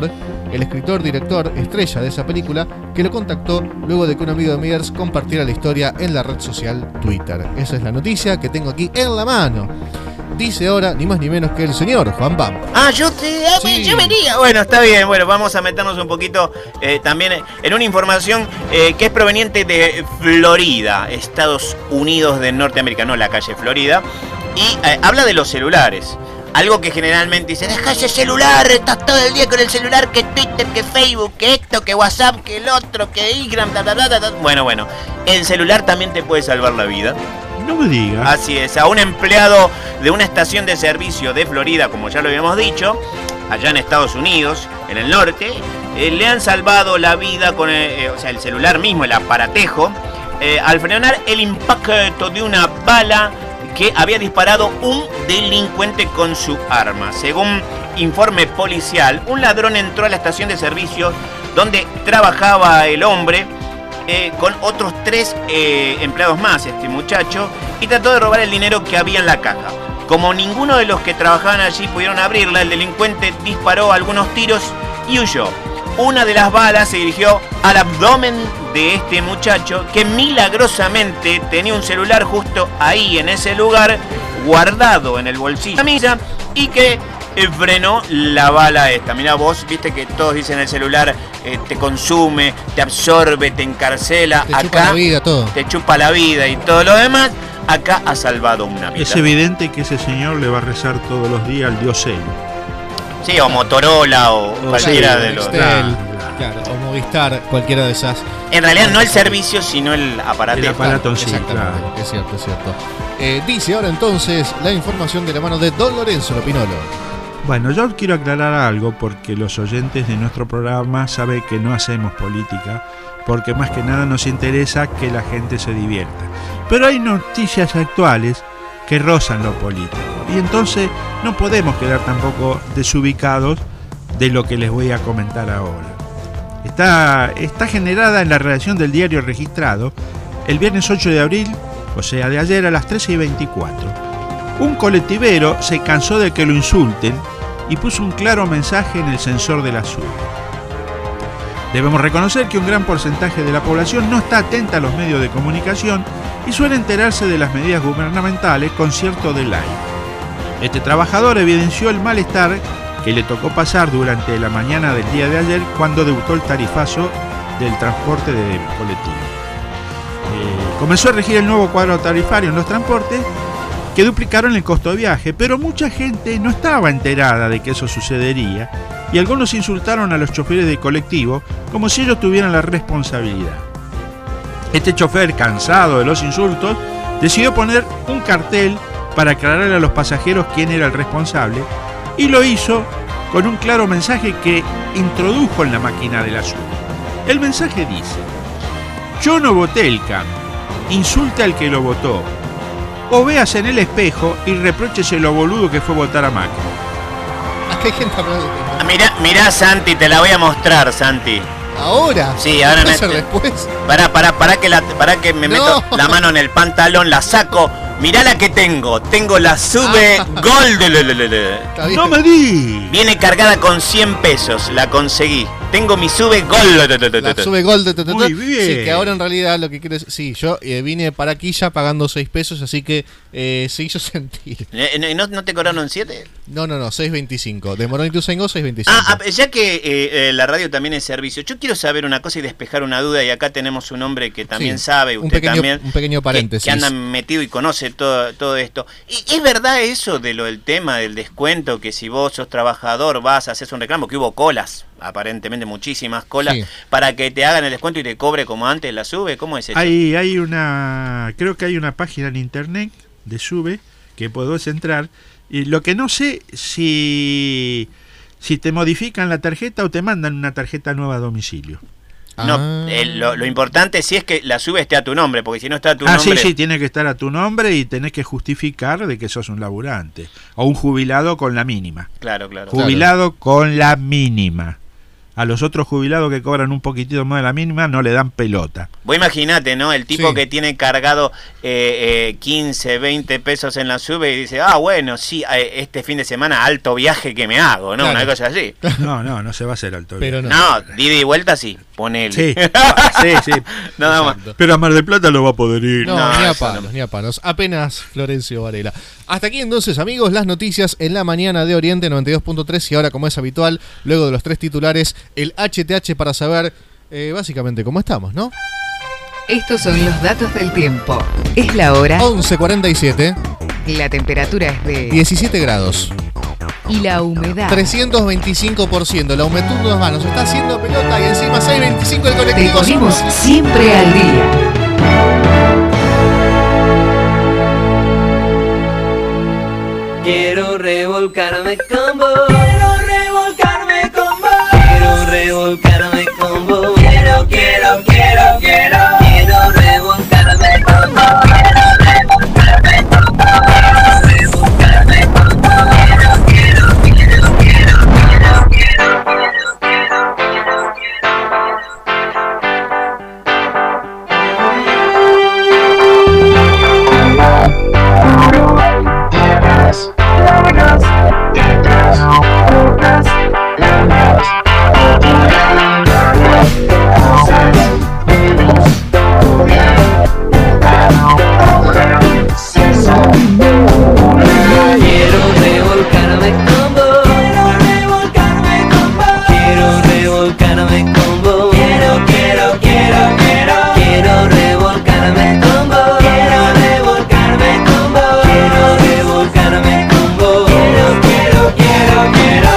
el escritor, director, estrella de esa película, que lo contactó luego de que un amigo de Meyers compartiera la historia en la red social Twitter. Esa es la noticia que tengo aquí en la mano. Dice ahora ni más ni menos que el señor Juan Pam. Ah, yo te, ah, Sí. yo venía. Bueno, está bien. Bueno, vamos a meternos un poquito eh, también en una información eh, que es proveniente de Florida, Estados Unidos de Norteamérica, no la calle Florida, y eh, habla de los celulares. Algo que generalmente dice, deja ese celular, estás todo el día con el celular, que Twitter, que Facebook, que esto, que WhatsApp, que el otro, que Instagram, ta, ta, ta, ta, ta. Bueno, bueno, el celular también te puede salvar la vida. No me digas. Así es, a un empleado de una estación de servicio de Florida, como ya lo habíamos dicho, allá en Estados Unidos, en el norte, eh, le han salvado la vida con el, eh, o sea, el celular mismo, el aparatejo, eh, al frenar el impacto de una bala que había disparado un delincuente con su arma. Según informe policial, un ladrón entró a la estación de servicio donde trabajaba el hombre eh, con otros tres eh, empleados más, este muchacho, y trató de robar el dinero que había en la caja. Como ninguno de los que trabajaban allí pudieron abrirla, el delincuente disparó algunos tiros y huyó. Una de las balas se dirigió al abdomen de este muchacho, que milagrosamente tenía un celular justo ahí en ese lugar, guardado en el bolsillo de la camisa, y que eh, frenó la bala esta. Mirá, vos viste que todos dicen el celular eh, te consume, te absorbe, te encarcela. Te Acá chupa la vida, todo. te chupa la vida y todo lo demás. Acá ha salvado una vida. Es evidente que ese señor le va a rezar todos los días al dios Celo. Sí, o Motorola o O cualquiera sí, de los... Nextel, claro, o Movistar, cualquiera de esas. En realidad no el servicio, sino el aparato. El aparato en sí, Exactamente, claro. es cierto, es cierto. Eh, dice ahora entonces la información de la mano de Don Lorenzo Lopinolo. Bueno, yo quiero aclarar algo porque los oyentes de nuestro programa saben que no hacemos política, porque más que nada nos interesa que la gente se divierta. Pero hay noticias actuales que rozan lo político, y entonces no podemos quedar tampoco desubicados de lo que les voy a comentar ahora. Está, está generada en la redacción del diario Registrado el viernes ocho de abril, o sea de ayer, a las trece y veinticuatro. Un colectivero se cansó de que lo insulten y puso un claro mensaje en el sensor de la SUBE. Debemos reconocer que un gran porcentaje de la población no está atenta a los medios de comunicación y suele enterarse de las medidas gubernamentales con cierto delay. Este trabajador evidenció el malestar que le tocó pasar durante la mañana del día de ayer cuando debutó el tarifazo del transporte de colectivo. Eh, comenzó a regir el nuevo cuadro tarifario en los transportes que duplicaron el costo de viaje, pero mucha gente no estaba enterada de que eso sucedería y algunos insultaron a los choferes de colectivo como si ellos tuvieran la responsabilidad. Este chofer, cansado de los insultos, decidió poner un cartel para aclararle a los pasajeros quién era el responsable, y lo hizo con un claro mensaje que introdujo en la máquina de la SUBE. El mensaje dice: yo no voté el cambio, insulte al que lo votó, o véase en el espejo y repróchese lo boludo que fue votar a Macri. Hay gente hablando. Mirá, mirá, Santi, te la voy a mostrar, Santi. ¿Ahora? Sí, ahora ¿No en hacer este- después? Pará, pará, pará que, la, pará que me No. meto la mano en el pantalón, la saco. Mirá la que tengo. Tengo la SUBE Gold. Está bien. ¡No me di! Viene cargada con cien pesos. La conseguí. Tengo mi SUBE Gold. La sube Gold. ta, ta, ta, ta. Muy bien. Sí, que ahora en realidad lo que quieres. Sí, yo eh, vine para aquí ya pagando seis pesos, así que eh, se hizo sentir. Eh, ¿No, ¿No te cobraron siete? No, no, no, seis veinticinco. De Morón y Tuzaingó, seis veinticinco. Ah, ah, ya que eh, eh, la radio también es servicio, yo quiero saber una cosa y despejar una duda, y acá tenemos un hombre que también Sí, sabe, un usted pequeño- también, un pequeño que- paréntesis. que, anda metido y conoce todo, todo esto. ¿Y es verdad eso de lo del tema del descuento, que si vos sos trabajador vas a hacer un reclamo, que hubo colas, aparentemente muchísimas colas, Sí. para que te hagan el descuento y te cobre como antes la SUBE? ¿Cómo es eso? Hay, hay una, creo que hay una página en internet de SUBE que podés entrar, y lo que no sé si si te modifican la tarjeta o te mandan una tarjeta nueva a domicilio. No, eh, lo, lo importante sí es que la SUBE esté a tu nombre, porque si no está a tu Ah, nombre... sí, sí, tiene que estar a tu nombre y tenés que justificar de que sos un laburante o un jubilado con la mínima. Claro, claro. Jubilado con la mínima. A los otros jubilados que cobran un poquitito más de la mínima no le dan pelota. Vos imaginate, ¿no? El tipo Sí. que tiene cargado eh, eh, quince, veinte pesos en la sube y dice, ah, bueno, sí, eh, este fin de semana alto viaje que me hago, ¿no? Claro. Una cosa así. No, no, no se va a hacer alto. Pero no. No, de ida y vuelta sí, ponele. Sí, sí, sí. Nada más. Pero a Mar del Plata no va a poder ir. No, No, ni a eso palos, no. ni a palos. Apenas Florencio Varela. Hasta aquí entonces, amigos, las noticias en la mañana de Oriente noventa y dos punto tres. Y ahora, como es habitual, luego de los tres titulares, el H T H para saber eh, básicamente cómo estamos, ¿no? Estos son los datos del tiempo. Es la hora. once cuarenta y siete. La temperatura es de diecisiete grados. Y la humedad. trescientos veinticinco por ciento. La humedad nos va, nos está haciendo pelota y encima seiscientos veinticinco el Te colectivo. ponemos somos- siempre al día. Quiero revolcarme con vos. Quiero revolcarme con vos. Quiero revolcarme con vos. Quiero, quiero, quiero, quiero. Quiero revolcarme con vos. Quiero revolcarme con vos. Quiero revolcarme con vos. Quiero, quiero, quiero, quiero. Quiero, quiero, quiero, quiero. Quiero revolcarme con vos. Quiero revolcarme con vos. Quiero revolcarme con vos. Quiero, quiero, quiero, quiero. Quiero revolcarme con vos. Quiero revolcarme con vos. Quiero revolcarme con vos. Quiero, quiero, quiero, quiero.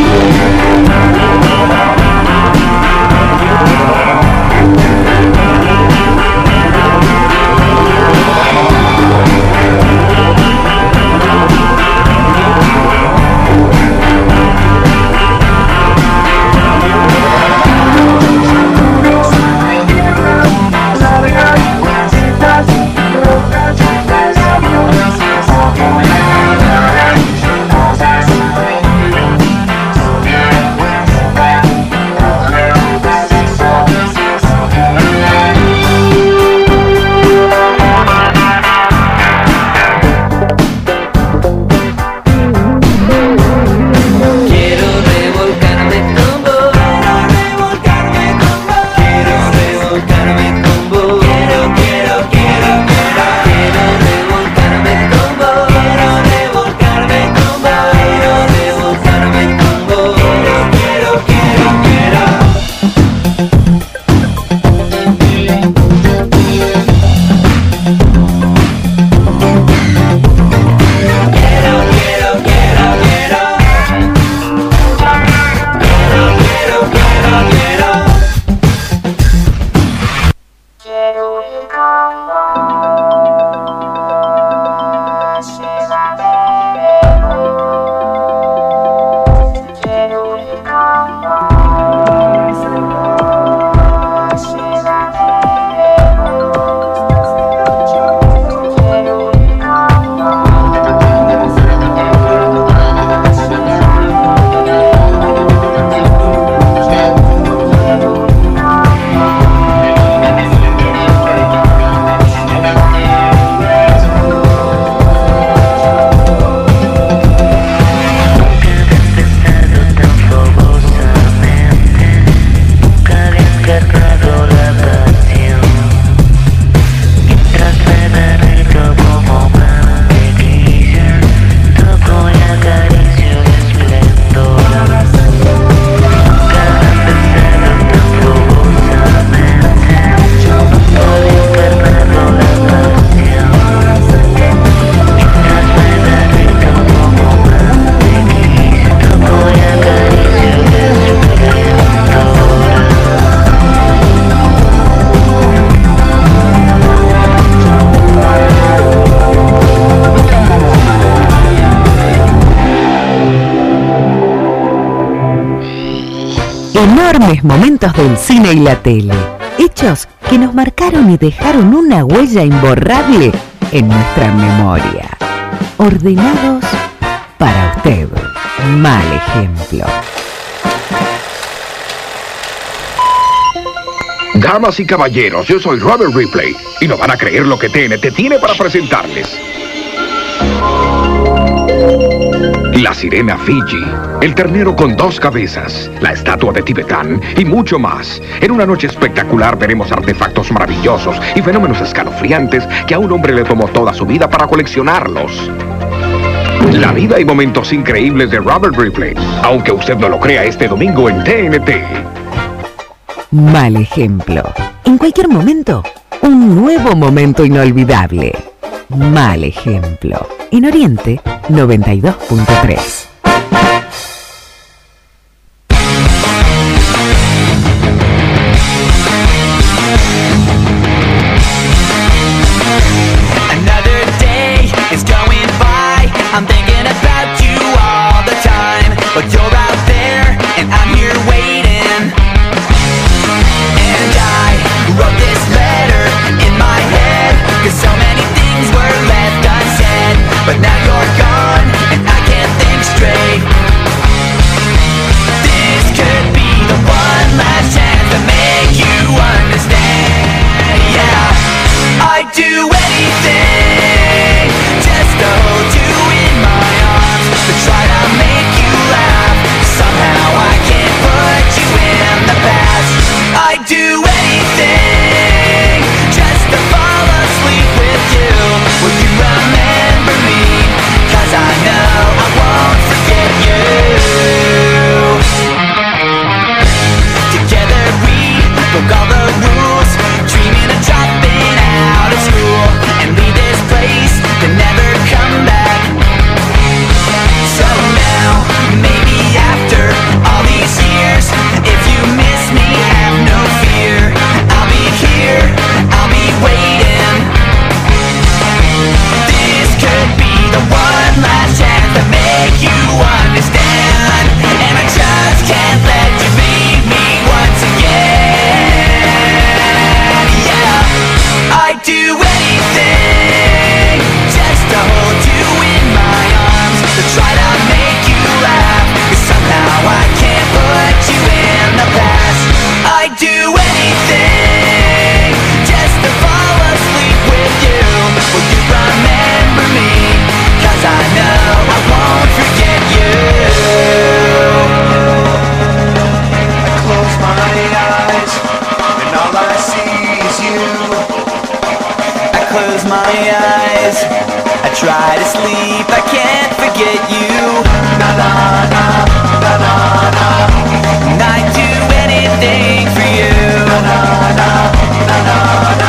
Quiero revolcarme con vos. Quiero revolcarme con vos. Quiero revolcarme con vos. Quiero, quiero, quiero, quiero. Quiero revolcarme con vos. Quiero revolcarme con vos. Quiero revolcarme con vos. Quiero, quiero, quiero, quiero. Quiero, quiero, quiero, quiero. Quiero, quiero, quiero. Enormes momentos del cine y la tele. Hechos que nos marcaron y dejaron una huella imborrable en nuestra memoria. Ordenados para usted. Mal ejemplo. Damas y caballeros, yo soy Robert Ripley y no van a creer lo que T N T tiene para presentarles. La sirena Fiji, el ternero con dos cabezas, la estatua de Tibetán y mucho más. En una noche espectacular veremos artefactos maravillosos y fenómenos escalofriantes que a un hombre le tomó toda su vida para coleccionarlos. La vida y momentos increíbles de Robert Ripley, aunque usted no lo crea, este domingo en T N T. Mal ejemplo. En cualquier momento, un nuevo momento inolvidable. Mal ejemplo. En Oriente, noventa y dos punto tres. Another day is going by. I'm thinking about you all the time, but you're out there and I'm here waiting. And I wrote this letter in my head, 'cause so many things were left unsaid. But now you're gone and I can't think straight. This could be the one last chance to make you understand. Yeah, I'd do anything just to hold you in my arms, to try to make you laugh. Somehow I can't put you in the past. I'd do anything just to fall asleep with you. Will you remember me? 'Cause I know I won't forget you. Together we broke all the rules, dreaming of dropping out of school and leave this place to never come back. So now, maybe after all these years, if you miss me, have no fear. I'll be here, I'll be waiting. This could be the one last chance to make you understand. And I just can't let you leave me once again. Yeah, I'd do anything just to hold you in my arms, to try to make you laugh, 'cause somehow I can't put you in the past. I'd do anything just to fall asleep with you. Will you remember me? 'Cause I know I won't forget you. I close my eyes and all I see is you. I close my eyes, I try to sleep, I can't forget you. Na na na, na na na. And I'd do anything for you. Na na na, na na na.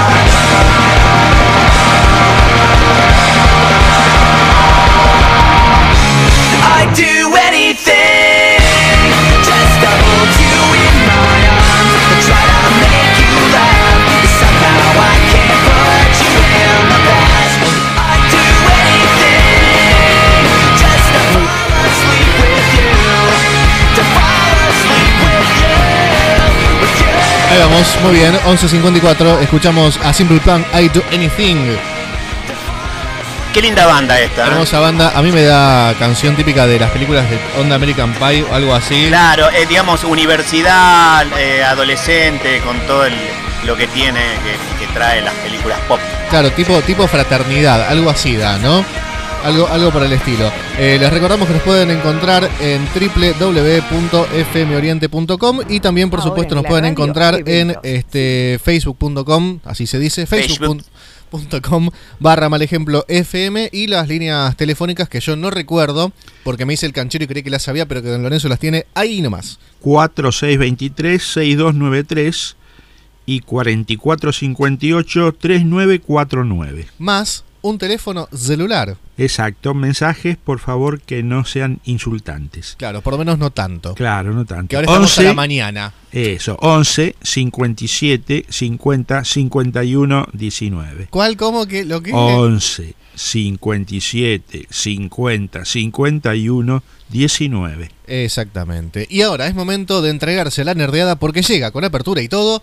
I'd do anything just to hold you in my arms, to try to make you laugh, 'cause somehow I can't put you in the past. I'd do anything just to fall asleep with you, to fall asleep with you, with you. Ahí vamos, muy bien, once cincuenta y cuatro, escuchamos a Simple Plan, I Do Anything. Qué linda banda esta. Hermosa banda, a mí me da canción típica de las películas de onda American Pie o algo así. Claro, eh, digamos, universidad, eh, adolescente, con todo el, lo que tiene, que, que trae las películas pop. Claro, tipo, tipo fraternidad, algo así da, ¿no? Algo, algo por el estilo. Eh, les recordamos que nos pueden encontrar en doble u doble u doble u punto f m oriente punto com y también, por Ahora supuesto, en nos la pueden radio, encontrar en eventos. este, facebook punto com, así se dice, Facebook. facebook punto com barra mal ejemplo F M, y las líneas telefónicas que yo no recuerdo porque me hice el canchero y creí que las sabía, pero que don Lorenzo las tiene ahí nomás. cuatro seis dos tres, seis dos nueve tres y cuatro cuatro cinco ocho, tres nueve cuatro nueve. Más un teléfono celular. Exacto, mensajes por favor que no sean insultantes. Claro, por lo menos no tanto. Claro, no tanto. Que ahora estamos a la mañana. Eso, once, cincuenta y siete, cincuenta, cincuenta y uno, diecinueve. ¿Cuál? ¿Cómo que lo que? once, cincuenta y siete, cincuenta, cincuenta y uno, diecinueve. Exactamente. Y ahora es momento de entregarse a la nerdeada porque llega con apertura y todo.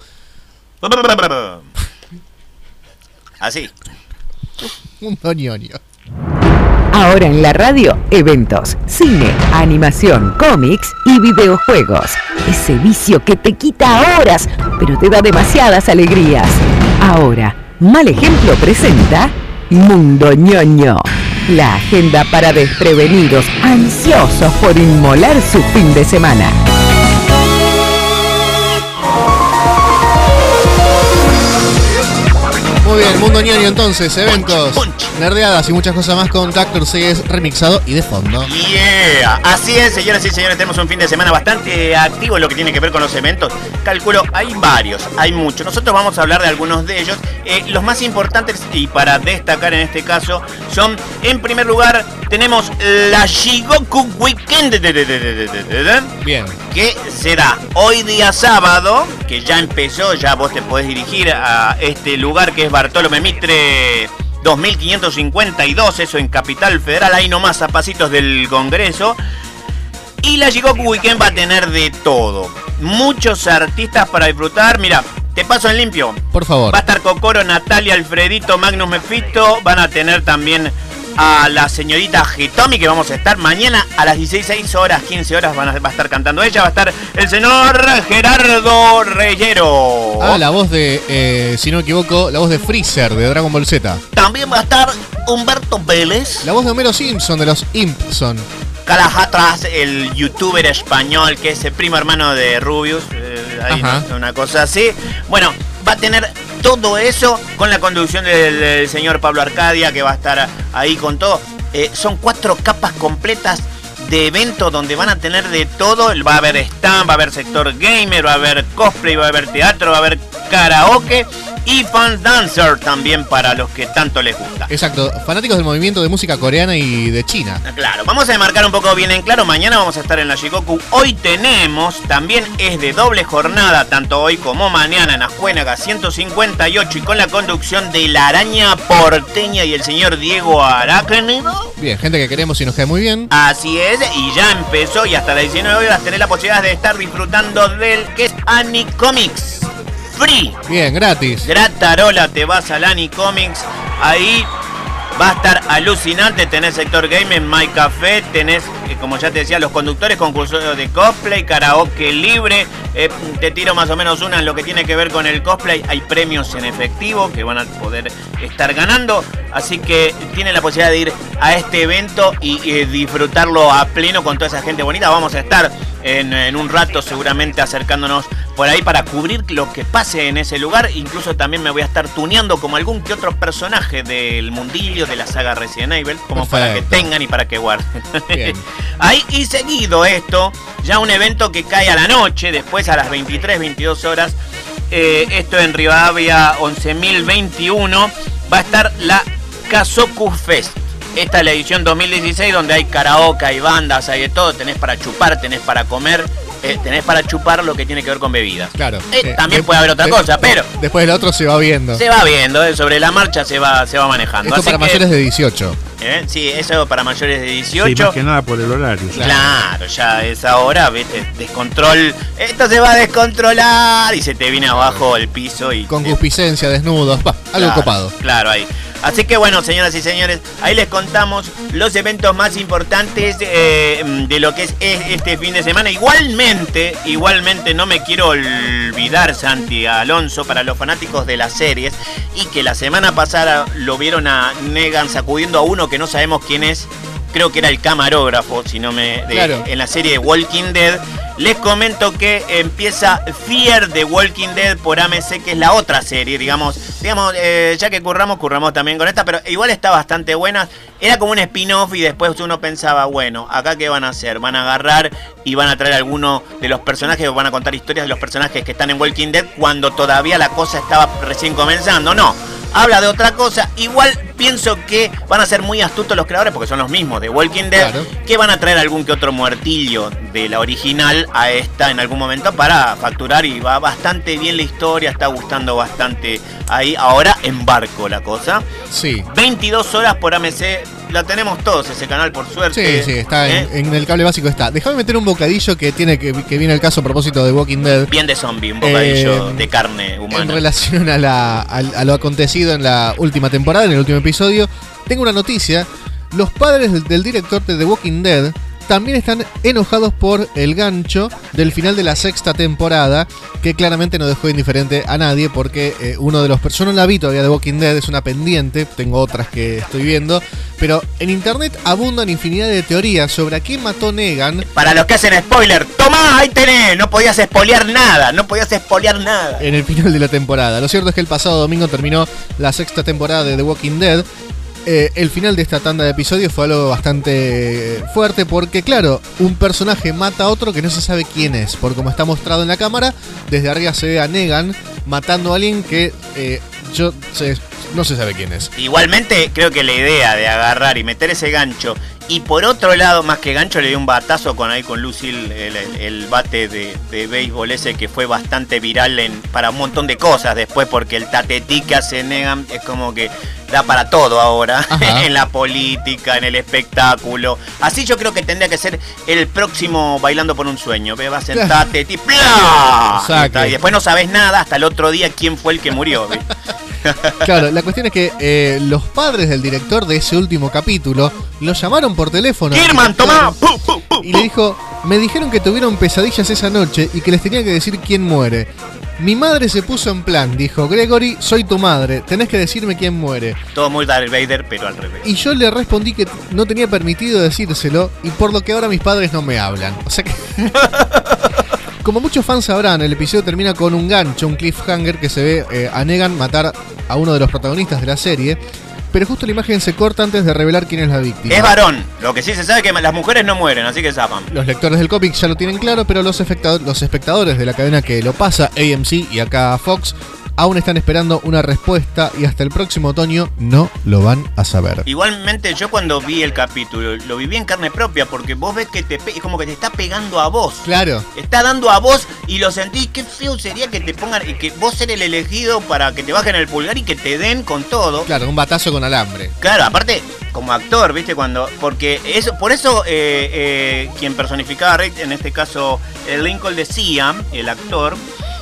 Así. Un doñoño. Ahora en la radio, eventos, cine, animación, cómics y videojuegos. Ese vicio que te quita horas, pero te da demasiadas alegrías. Ahora, Mal Ejemplo presenta Mundo Ñoño. La agenda para desprevenidos, ansiosos por inmolar su fin de semana. Muy bien, Mundo Ñoño entonces, eventos, nerdeadas y muchas cosas más con Doctor Seuss remixado y de fondo. Yeah, así es, señoras y señores, tenemos un fin de semana bastante activo en lo que tiene que ver con los eventos. Calculo, hay varios, hay muchos. Nosotros vamos a hablar de algunos de ellos. Eh, los más importantes, y para destacar en este caso, son, en primer lugar, tenemos la Shigoku Weekend. Bien. Que será hoy día sábado, que ya empezó, ya vos te podés dirigir a este lugar que es Bartolomé Mitre dos mil quinientos cincuenta y dos, eso en Capital Federal, ahí nomás a pasitos del Congreso. Y la Shigoku Weekend va a tener de todo. Muchos artistas para disfrutar. Mira, te paso en limpio. Por favor. Va a estar Kokoro, Natalia, Alfredito, Magnus Mephisto. Van a tener también a la señorita Hitomi, que vamos a estar mañana a las dieciséis horas, quince horas van a, va a estar cantando ella. Va a estar el señor Gerardo Reyero. Ah, la voz de, eh, si no me equivoco, la voz de Freezer de Dragon Ball Z. También va a estar Humberto Vélez. La voz de Homero Simpson de los Impson. Calajatras, el youtuber español que es el primo hermano de Rubius, eh, ahí no, una cosa así. Bueno, va a tener todo eso con la conducción del, del señor Pablo Arcadia, que va a estar ahí con todo. Eh, son cuatro capas completas de evento donde van a tener de todo. Va a haber stand, va a haber sector gamer, va a haber cosplay, va a haber teatro, va a haber karaoke y fan dancer también para los que tanto les gusta. Exacto, fanáticos del movimiento de música coreana y de China. Claro, vamos a marcar un poco bien en claro. Mañana vamos a estar en la Shigoku. Hoy tenemos, también es de doble jornada, tanto hoy como mañana, en Ascuénaga ciento cincuenta y ocho, y con la conducción de la Araña Porteña y el señor Diego Arácnido. Bien, gente que queremos y nos cae muy bien. Así es, y ya empezó, y hasta las diecinueve horas tenés la posibilidad de estar disfrutando del que es Anicomics. Free. Bien, gratis. Gratarola, te vas al Anicomics. Ahí va a estar alucinante. Tenés sector gaming, My Café. Tenés, eh, como ya te decía, los conductores, concursos de cosplay, karaoke libre. Eh, te tiro más o menos una en lo que tiene que ver con el cosplay. Hay premios en efectivo que van a poder estar ganando. Así que tienen la posibilidad de ir a este evento y, y disfrutarlo a pleno con toda esa gente bonita. Vamos a estar en, en un rato seguramente acercándonos por ahí para cubrir lo que pase en ese lugar. Incluso también me voy a estar tuneando como algún que otro personaje del mundillo de la saga Resident Evil, como Perfecto. Para que tengan y para que guarden. Ahí y seguido esto, ya un evento que cae a la noche, después a las veintitrés, veintidós horas. Eh, esto en Rivadavia once mil veintiuno va a estar la Kazoku Fest. Esta es la edición dos mil dieciséis, donde hay karaoke, hay bandas, hay de todo. Tenés para chupar, tenés para comer, eh, tenés para chupar lo que tiene que ver con bebidas. Claro. Eh, eh, también de, puede haber otra de, cosa, pero después del otro se va viendo. Se va viendo, eh, sobre la marcha se va, se va manejando. Esto Así para que, mayores de dieciocho. Eh, sí, eso para mayores de dieciocho. Sí, más que nada por el horario. Claro, claro, ya es ahora, vete, descontrol. Esto se va a descontrolar y se te viene abajo el piso y concupiscencia, desnudos, bah, algo claro, copado. Claro, ahí. Así que bueno, señoras y señores, ahí les contamos los eventos más importantes eh, de lo que es este fin de semana. Igualmente, igualmente no me quiero olvidar, Santi Alonso, para los fanáticos de las series y que la semana pasada lo vieron a Negan sacudiendo a uno que no sabemos quién es. Creo que era el camarógrafo, si no me... De, claro. En la serie de Walking Dead. Les comento que empieza Fear de Walking Dead por A M C, que es la otra serie, digamos. Digamos, eh, ya que curramos, curramos también con esta, pero igual está bastante buena. Era como un spin-off y después uno pensaba, bueno, ¿acá qué van a hacer? Van a agarrar y van a traer alguno de los personajes, o van a contar historias de los personajes que están en Walking Dead cuando todavía la cosa estaba recién comenzando. No, habla de otra cosa. Igual pienso que van a ser muy astutos los creadores, porque son los mismos de Walking Dead, claro, que van a traer algún que otro muertillo de la original a esta en algún momento para facturar, y va bastante bien la historia, está gustando bastante ahí. Ahora en barco la cosa. Sí. veintidós horas por A M C, la tenemos todos ese canal, por suerte. Sí, sí, está ¿Eh? en, en el cable básico está. Déjame meter un bocadillo que tiene que, que viene el caso a propósito de Walking Dead. Bien de zombie, un bocadillo eh, de carne humana. En relación a, la, a, a lo acontecido en la última temporada, en el último episodio, tengo una noticia. los padres del, del director de The Walking Dead también están enojados por el gancho del final de la sexta temporada, que claramente no dejó indiferente a nadie, porque eh, uno de los... Yo no la vi todavía, The Walking Dead, es una pendiente, tengo otras que estoy viendo, pero en internet abundan infinidad de teorías sobre a quién mató Negan. Para los que hacen spoiler, ¡tomá! Ahí tenés, no podías spoilear nada, no podías spoilear nada. En el final de la temporada. Lo cierto es que el pasado domingo terminó la sexta temporada de The Walking Dead. Eh, el final de esta tanda de episodios fue algo bastante fuerte porque, claro, un personaje mata a otro que no se sabe quién es. Por como está mostrado en la cámara, desde arriba se ve a Negan matando a alguien que eh, yo se, no se sabe quién es. Igualmente, creo que la idea de agarrar y meter ese gancho, y por otro lado, más que gancho, le dio un batazo con ahí con Lucille, el, el, el bate de, de béisbol ese que fue bastante viral en, para un montón de cosas después, porque el tatetí que hace Negan es como que da para todo ahora, en la política, en el espectáculo. Así yo creo que tendría que ser el próximo Bailando por un Sueño. Ve, vas en tatetí, ¡plá! Y, y después no sabes nada hasta el otro día quién fue el que murió. ¿Ve? Claro, la cuestión es que eh, los padres del director de ese último capítulo lo llamaron por teléfono. ¡Kirman, tomá! Y le dijo, me dijeron que tuvieron pesadillas esa noche y que les tenía que decir quién muere. Mi madre se puso en plan, dijo, Gregory, soy tu madre, tenés que decirme quién muere. Todo muy Darth Vader, pero al revés. Y yo le respondí que no tenía permitido decírselo y por lo que ahora mis padres no me hablan. O sea que... Como muchos fans sabrán, el episodio termina con un gancho, un cliffhanger que se ve eh, a Negan matar a uno de los protagonistas de la serie, pero justo la imagen se corta antes de revelar quién es la víctima. Es varón, lo que sí se sabe es que las mujeres no mueren, así que zapan. Los lectores del cómic ya lo tienen claro, pero los, espectador, los espectadores de la cadena que lo pasa, A M C y acá Fox, aún están esperando una respuesta y hasta el próximo otoño no lo van a saber. Igualmente yo cuando vi el capítulo lo viví en carne propia porque vos ves que te pe- es como que te está pegando a vos. Claro. Está dando a vos y lo sentís. Qué feo sería que te pongan y que vos ser el elegido para que te bajen el pulgar y que te den con todo. Claro, un batazo con alambre. Claro, aparte como actor, viste, cuando porque eso por eso eh, eh, quien personificaba a Rick, en este caso el Lincoln decía, el actor,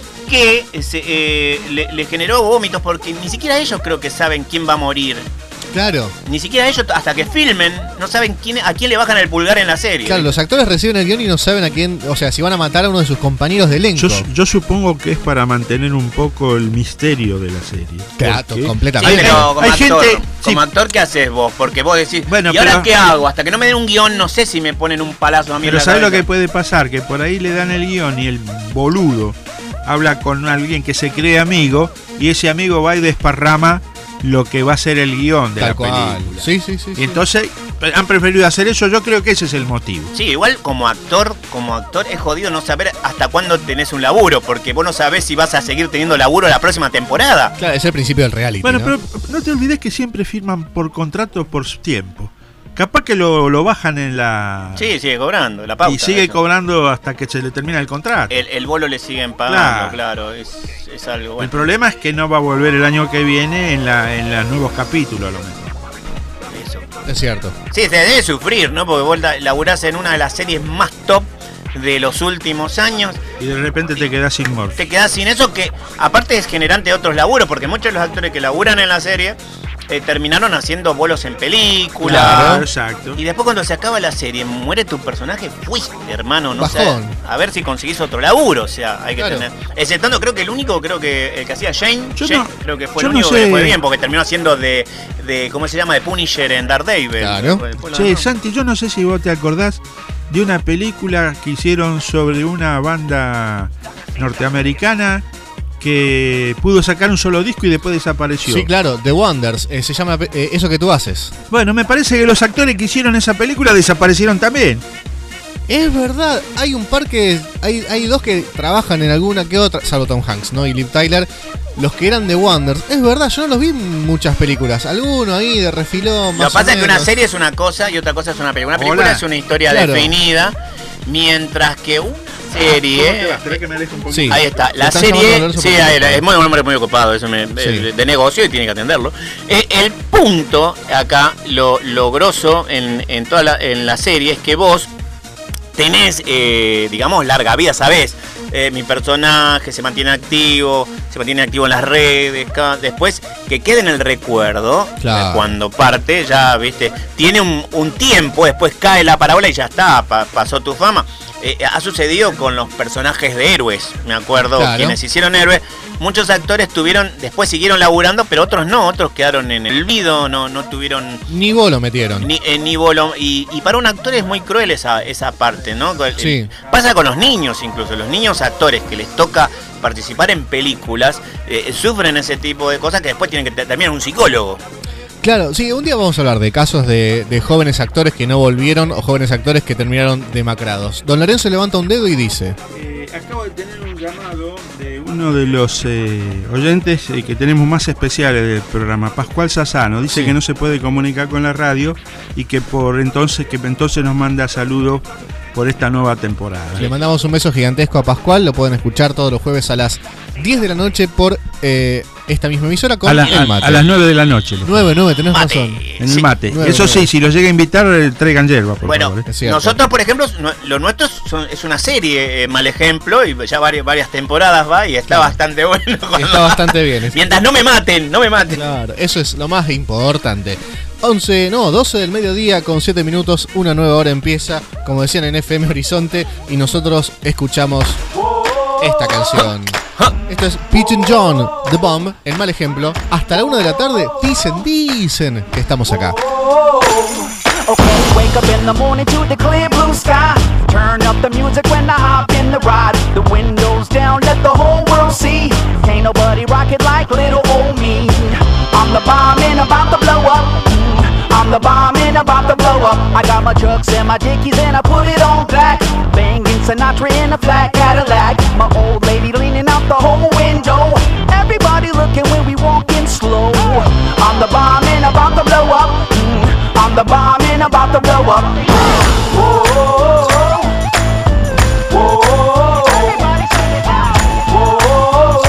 que se, eh, le, le generó vómitos porque ni siquiera ellos creo que saben quién va a morir. Claro. Ni siquiera ellos, hasta que filmen, no saben quién, a quién le bajan el pulgar en la serie. Claro, los actores reciben el guión y no saben a quién, o sea, si van a matar a uno de sus compañeros de elenco. Yo, yo supongo que es para mantener un poco el misterio de la serie. Claro, Porque completamente. Sí, pero como, hay actor, gente, como sí. actor, ¿qué haces vos? Porque vos decís, Bueno, ¿y ahora pero- qué hago? Hasta que no me den un guión, no sé si me ponen un palazo a mí en Pero la ¿sabes lo cabeza. que puede pasar? Que por ahí le dan el guión y el boludo habla con alguien que se cree amigo y ese amigo va y desparrama lo que va a ser el guión de Tal la cual. película. Sí, sí, sí. Y entonces han preferido hacer eso, yo creo que ese es el motivo. Sí, igual como actor, como actor es jodido no saber hasta cuándo tenés un laburo, porque vos no sabés si vas a seguir teniendo laburo la próxima temporada. Claro, es el principio del reality. Bueno, ¿no? pero no te olvides que siempre firman por contrato por tiempo. Capaz que lo, lo bajan en la... Sí, sigue cobrando, la pauta. y sigue eso. cobrando hasta que se le termina el contrato. El, el bolo le siguen pagando, claro, es, es algo bueno. El problema es que no va a volver el año que viene en, la, en los nuevos capítulos a lo mejor. Eso. Es cierto. Sí, se debe sufrir, ¿no? Porque vos la- laburás en una de las series más top de los últimos años. Y de repente te quedás sin Morphy. Te quedás sin eso que, aparte es generante de otros laburos, porque muchos de los actores que laburan en la serie eh, terminaron haciendo bolos en películas. Claro, exacto. Y después cuando se acaba la serie, muere tu personaje, fuiste, hermano, no sé. Bajón. A ver si conseguís otro laburo, o sea, hay que Claro. tener. Exceptando, creo que el único, creo que el que hacía Shane, Yo Shane, no- creo que fue yo el no único sé. que le fue bien, porque terminó haciendo de, de, ¿cómo se llama? De Punisher en Daredevil. Claro. Fue- fue lo Che, mejor. Santi, yo no sé si vos te acordás de una película que hicieron sobre una banda norteamericana que pudo sacar un solo disco y después desapareció. Sí, claro, The Wonders, eh, se llama eh, Eso que tú haces. Bueno, me parece que los actores que hicieron esa película desaparecieron también. Es verdad, hay un par que. Hay, hay dos que trabajan en alguna que otra, salvo Tom Hanks, ¿no? Y Liv Tyler, los que eran The Wonders. Es verdad, yo no los vi en muchas películas. Alguno ahí de refilón, más Lo que pasa o es que una menos. serie es una cosa y otra cosa es una película. Una película Hola. es una historia Claro. definida, mientras que una serie... Esperá que me aleje un poquito. Sí. Ahí está, la Estás serie, llamando a Lorenzo sí, por ahí, teléfono. es muy, un hombre muy ocupado, eso me, Sí. de, de negocio y tiene que atenderlo. Eh, el punto acá, lo, lo grosso en, en toda la, en la serie es que vos tenés, eh, digamos, larga vida, sabés eh, mi personaje se mantiene activo, se mantiene activo en las redes, cada, después que quede en el recuerdo, Claro. eh, cuando parte, ya, viste, tiene un, un tiempo, después cae la parábola y ya está, pa- pasó tu fama. Eh, ha sucedido con los personajes de héroes, me acuerdo, Claro. quienes hicieron héroes. Muchos actores tuvieron, después siguieron laburando, pero otros no, otros quedaron en el olvido, no, no tuvieron Ni vos lo metieron. ni, eh, ni bolo. Y, y para un actor es muy cruel esa, esa parte, ¿no? Sí. Eh, Pasa con los niños incluso, los niños actores que les toca participar en películas, eh, sufren ese tipo de cosas que después tienen que te- terminar un psicólogo. Claro, sí, un día vamos a hablar de casos de, de jóvenes actores que no volvieron o jóvenes actores que terminaron demacrados. Don Lorenzo levanta un dedo y dice: Eh, acabo de tener un llamado de uno de los eh, oyentes eh, que tenemos más especiales del programa, Pascual Sassano. Dice Sí. que no se puede comunicar con la radio y que por entonces que entonces nos manda saludos por esta nueva temporada. Le mandamos un beso gigantesco a Pascual, lo pueden escuchar todos los jueves a las diez de la noche por eh, esta misma emisora con A, la- el a- mate. a las nueve de la noche. nueve, nueve, tenés Mate. razón. En Sí. el mate. Nueve, Eso nueve. sí, si los llega a invitar, eh, traigan hierba, por Bueno, favor. eh. Es cierto. nosotros, por ejemplo, no- lo nuestro son- es una serie, eh, mal ejemplo, y ya varias, varias temporadas va y está Claro. bastante bueno. Está bastante bien. es- Mientras no me maten, no me maten. Claro, eso es lo más importante. once, no, doce del mediodía con siete minutos, una nueva hora empieza, como decían en F M Horizonte, y nosotros escuchamos esta canción. Esto es Pigeon John, The Bomb, el mal ejemplo. Hasta la una de la tarde, dicen, dicen que estamos acá. Okay, wake up in the morning to the clear blue sky. Turn up the music when I hop in the ride. The windows down, let the whole world see. Can't nobody rock it like little old me. I'm the bomb and about to blow up. Mm, I'm the bomb and about to blow up. I got my trucks and my dickies and I put it on black. Banging Sinatra in a flat Cadillac. My old lady leaning out the whole window. Everybody looking when we walking slow. I'm the bomb and about to blow up. Mm, I'm the bomb and about to blow up. Whoa, whoa, whoa. Everybody sing it now. Whoa,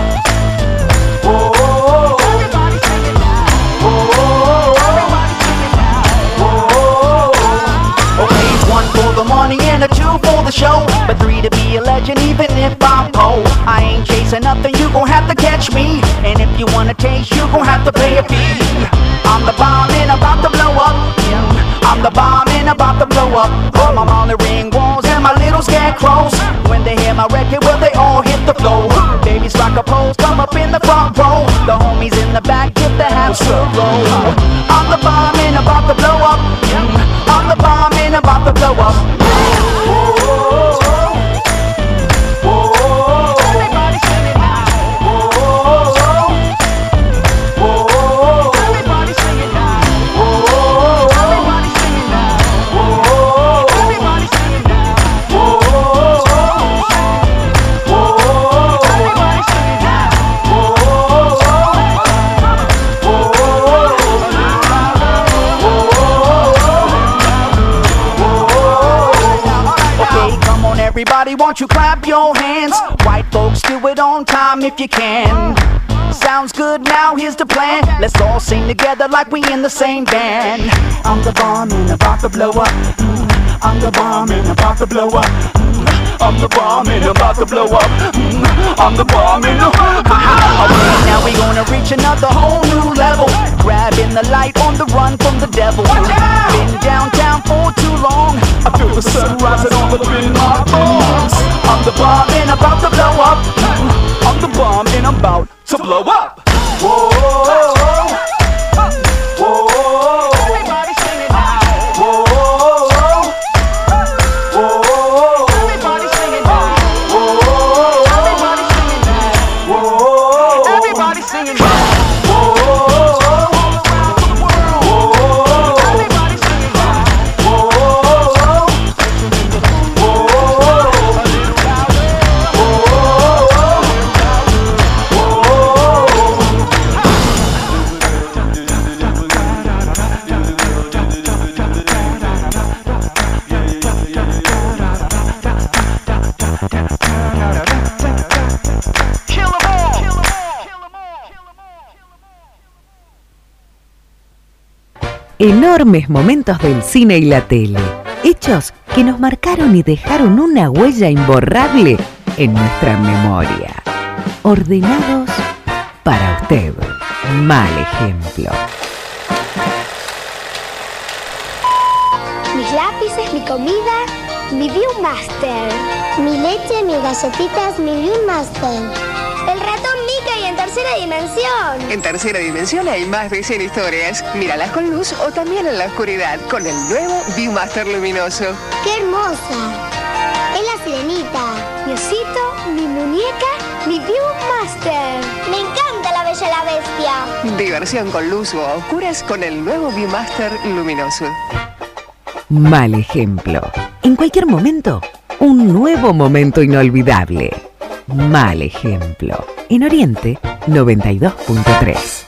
whoa. Everybody sing it now. Whoa, everybody sing it now. Whoa. Okay, one for the money and a two for the show, but three to be a legend even if I'm poor. I ain't chasing nothing, you gon' have to catch me. And if you wanna taste, you gon' have to pay a fee. I'm the bomb and about to blow up. I'm the bomb and about to blow up. I'm on the ring walls and my little scarecrows. When they hear my record, well they all hit the floor. Babies rock a pose, come up in the front row. The homies in the back get the half roll. I'm the bomb and about to blow up. I'm the bomb and about to blow up. Everybody sing it now. Everybody sing it now. Everybody sing it now. Everybody sing it now. Everybody sing it now. Okay, come on everybody, won't you clap your hands? White folks, do it on time if you can. Sounds good, now here's the plan. Let's all sing together like we in the same band. I'm the bomb and about to blow up. Mm, I'm the bomb and about to blow up. Mm, I'm the bomb and about to blow up. Mm, I'm the bomb and okay, now we gonna reach another whole new level. Grabbing the light on the run from the devil. Been downtown for too long. I feel the sun rising all up in my bones. I'm the bomb and about to blow up. Mm, I'm the bomb and I'm about to blow up. Whoa, whoa, whoa. Everybody sing it now. Whoa, whoa. Everybody sing it now. Whoa, everybody sing it now. Whoa, everybody sing it now. Whoa, everybody sing it now. Enormes momentos del cine y la tele, hechos que nos marcaron y dejaron una huella imborrable en nuestra memoria. Ordenados para usted. Mal ejemplo. Mis lápices, mi comida, mi Viewmaster. Mi leche, mis galletitas, mi Viewmaster. El ratón Mickey en tercera dimensión. En tercera dimensión hay más de cien historias. Míralas con luz o también en la oscuridad con el nuevo Viewmaster luminoso. ¡Qué hermosa! Es la sirenita. Mi osito, mi muñeca, mi Viewmaster. Me encanta La Bella y la Bestia. Diversión con luz o a oscuras con el nuevo Viewmaster luminoso. Mal ejemplo. En cualquier momento, un nuevo momento inolvidable. Mal ejemplo. En Oriente noventa y dos punto tres.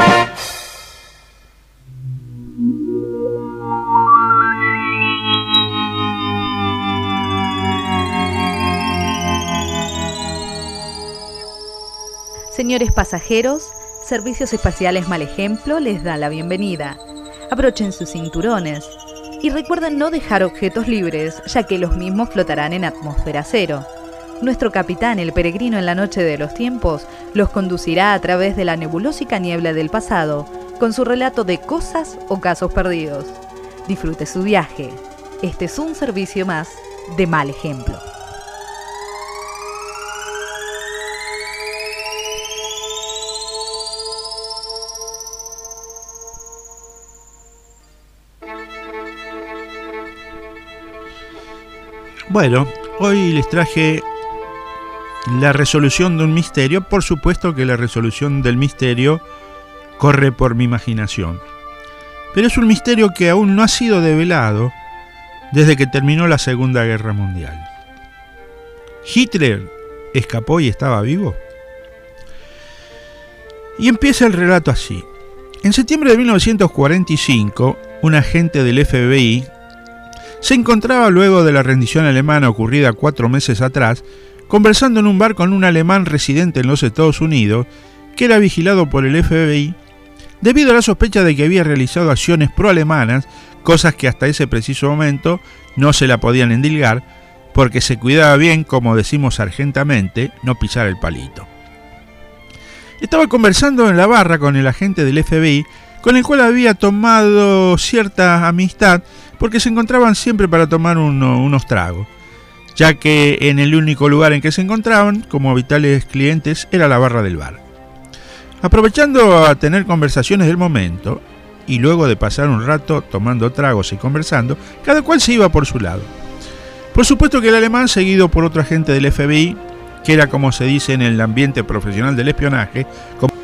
Señores pasajeros, Servicios Espaciales Mal Ejemplo les da la bienvenida. Abrochen sus cinturones y recuerden no dejar objetos libres, ya que los mismos flotarán en atmósfera cero. Nuestro capitán, el peregrino en la noche de los tiempos, los conducirá a través de la nebulósica niebla del pasado, con su relato de cosas o casos perdidos. Disfrute su viaje. Este es un servicio más de Mal Ejemplo. Bueno, hoy les traje la resolución de un misterio. Por supuesto que la resolución del misterio corre por mi imaginación. Pero es un misterio que aún no ha sido develado desde que terminó la Segunda Guerra Mundial. ¿Hitler escapó y estaba vivo? Y empieza el relato así. En septiembre de mil novecientos cuarenta y cinco, un agente del F B I se encontraba luego de la rendición alemana ocurrida cuatro meses atrás, conversando en un bar con un alemán residente en los Estados Unidos, que era vigilado por el F B I, debido a la sospecha de que había realizado acciones pro-alemanas, cosas que hasta ese preciso momento no se la podían endilgar, porque se cuidaba bien, como decimos sargentamente, no pisar el palito. Estaba conversando en la barra con el agente del F B I, con el cual había tomado cierta amistad, porque se encontraban siempre para tomar uno, unos tragos, ya que en el único lugar en que se encontraban, como habituales clientes, era la barra del bar. Aprovechando a tener conversaciones del momento, y luego de pasar un rato tomando tragos y conversando, cada cual se iba por su lado. Por supuesto que el alemán, seguido por otro agente del F B I, que era como se dice en el ambiente profesional del espionaje, como...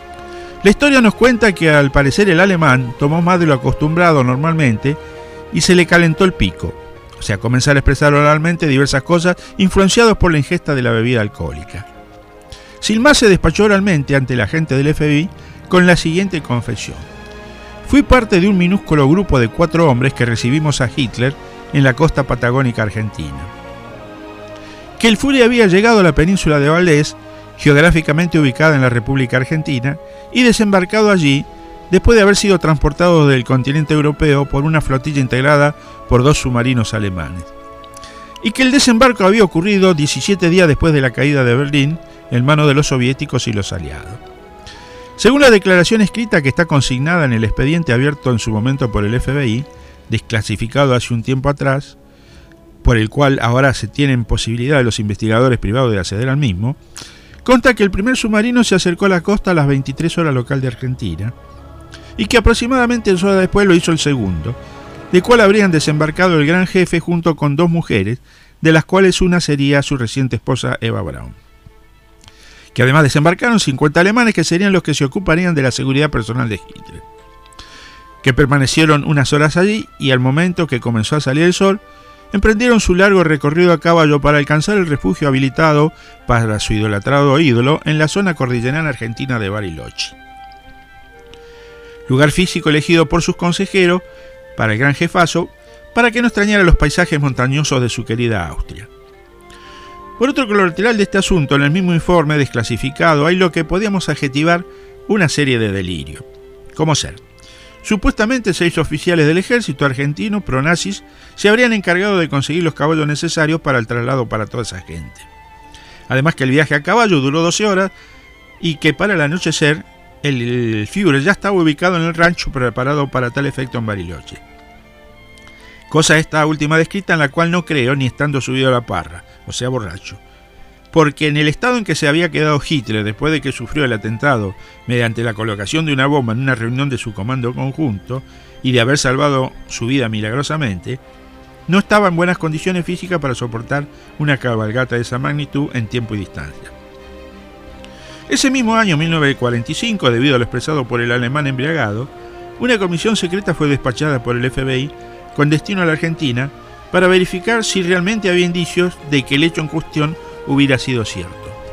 La historia nos cuenta que al parecer el alemán tomó más de lo acostumbrado normalmente y se le calentó el pico, o sea, comenzar a expresar oralmente diversas cosas influenciados por la ingesta de la bebida alcohólica. Sin más, se despachó oralmente ante el agente del F B I con la siguiente confesión: fui parte de un minúsculo grupo de cuatro hombres que recibimos a Hitler en la costa patagónica argentina. Que el Führer había llegado a la península de Valdés, geográficamente ubicada en la República Argentina, y desembarcado allí después de haber sido transportado del continente europeo por una flotilla integrada por dos submarinos alemanes. Y que el desembarco había ocurrido diecisiete días después de la caída de Berlín en manos de los soviéticos y los aliados. Según la declaración escrita que está consignada en el expediente abierto en su momento por el F B I, desclasificado hace un tiempo atrás, por el cual ahora se tienen posibilidad de los investigadores privados de acceder al mismo, consta que el primer submarino se acercó a la costa a las veintitrés horas local de Argentina, y que aproximadamente dos horas después lo hizo el segundo, del cual habrían desembarcado el gran jefe junto con dos mujeres, de las cuales una sería su reciente esposa Eva Braun. Que además desembarcaron cincuenta alemanes que serían los que se ocuparían de la seguridad personal de Hitler, que permanecieron unas horas allí y al momento que comenzó a salir el sol, emprendieron su largo recorrido a caballo para alcanzar el refugio habilitado para su idolatrado ídolo en la zona cordillerana argentina de Bariloche. Lugar físico elegido por sus consejeros para el gran jefazo, para que no extrañara los paisajes montañosos de su querida Austria. Por otro colateral de este asunto, en el mismo informe desclasificado hay lo que podíamos adjetivar una serie de delirios. ¿Cómo ser? Supuestamente seis oficiales del ejército argentino pronazis se habrían encargado de conseguir los caballos necesarios para el traslado para toda esa gente. Además que el viaje a caballo duró doce horas y que para el anochecer el, el Führer ya estaba ubicado en el rancho preparado para tal efecto en Bariloche. Cosa esta última descrita en la cual no creo ni estando subido a la parra, o sea borracho. Porque en el estado en que se había quedado Hitler después de que sufrió el atentado mediante la colocación de una bomba en una reunión de su comando conjunto y de haber salvado su vida milagrosamente, no estaba en buenas condiciones físicas para soportar una cabalgata de esa magnitud en tiempo y distancia. Ese mismo año, mil novecientos cuarenta y cinco, debido a lo expresado por el alemán embriagado, una comisión secreta fue despachada por el F B I con destino a la Argentina para verificar si realmente había indicios de que el hecho en cuestión hubiera sido cierto.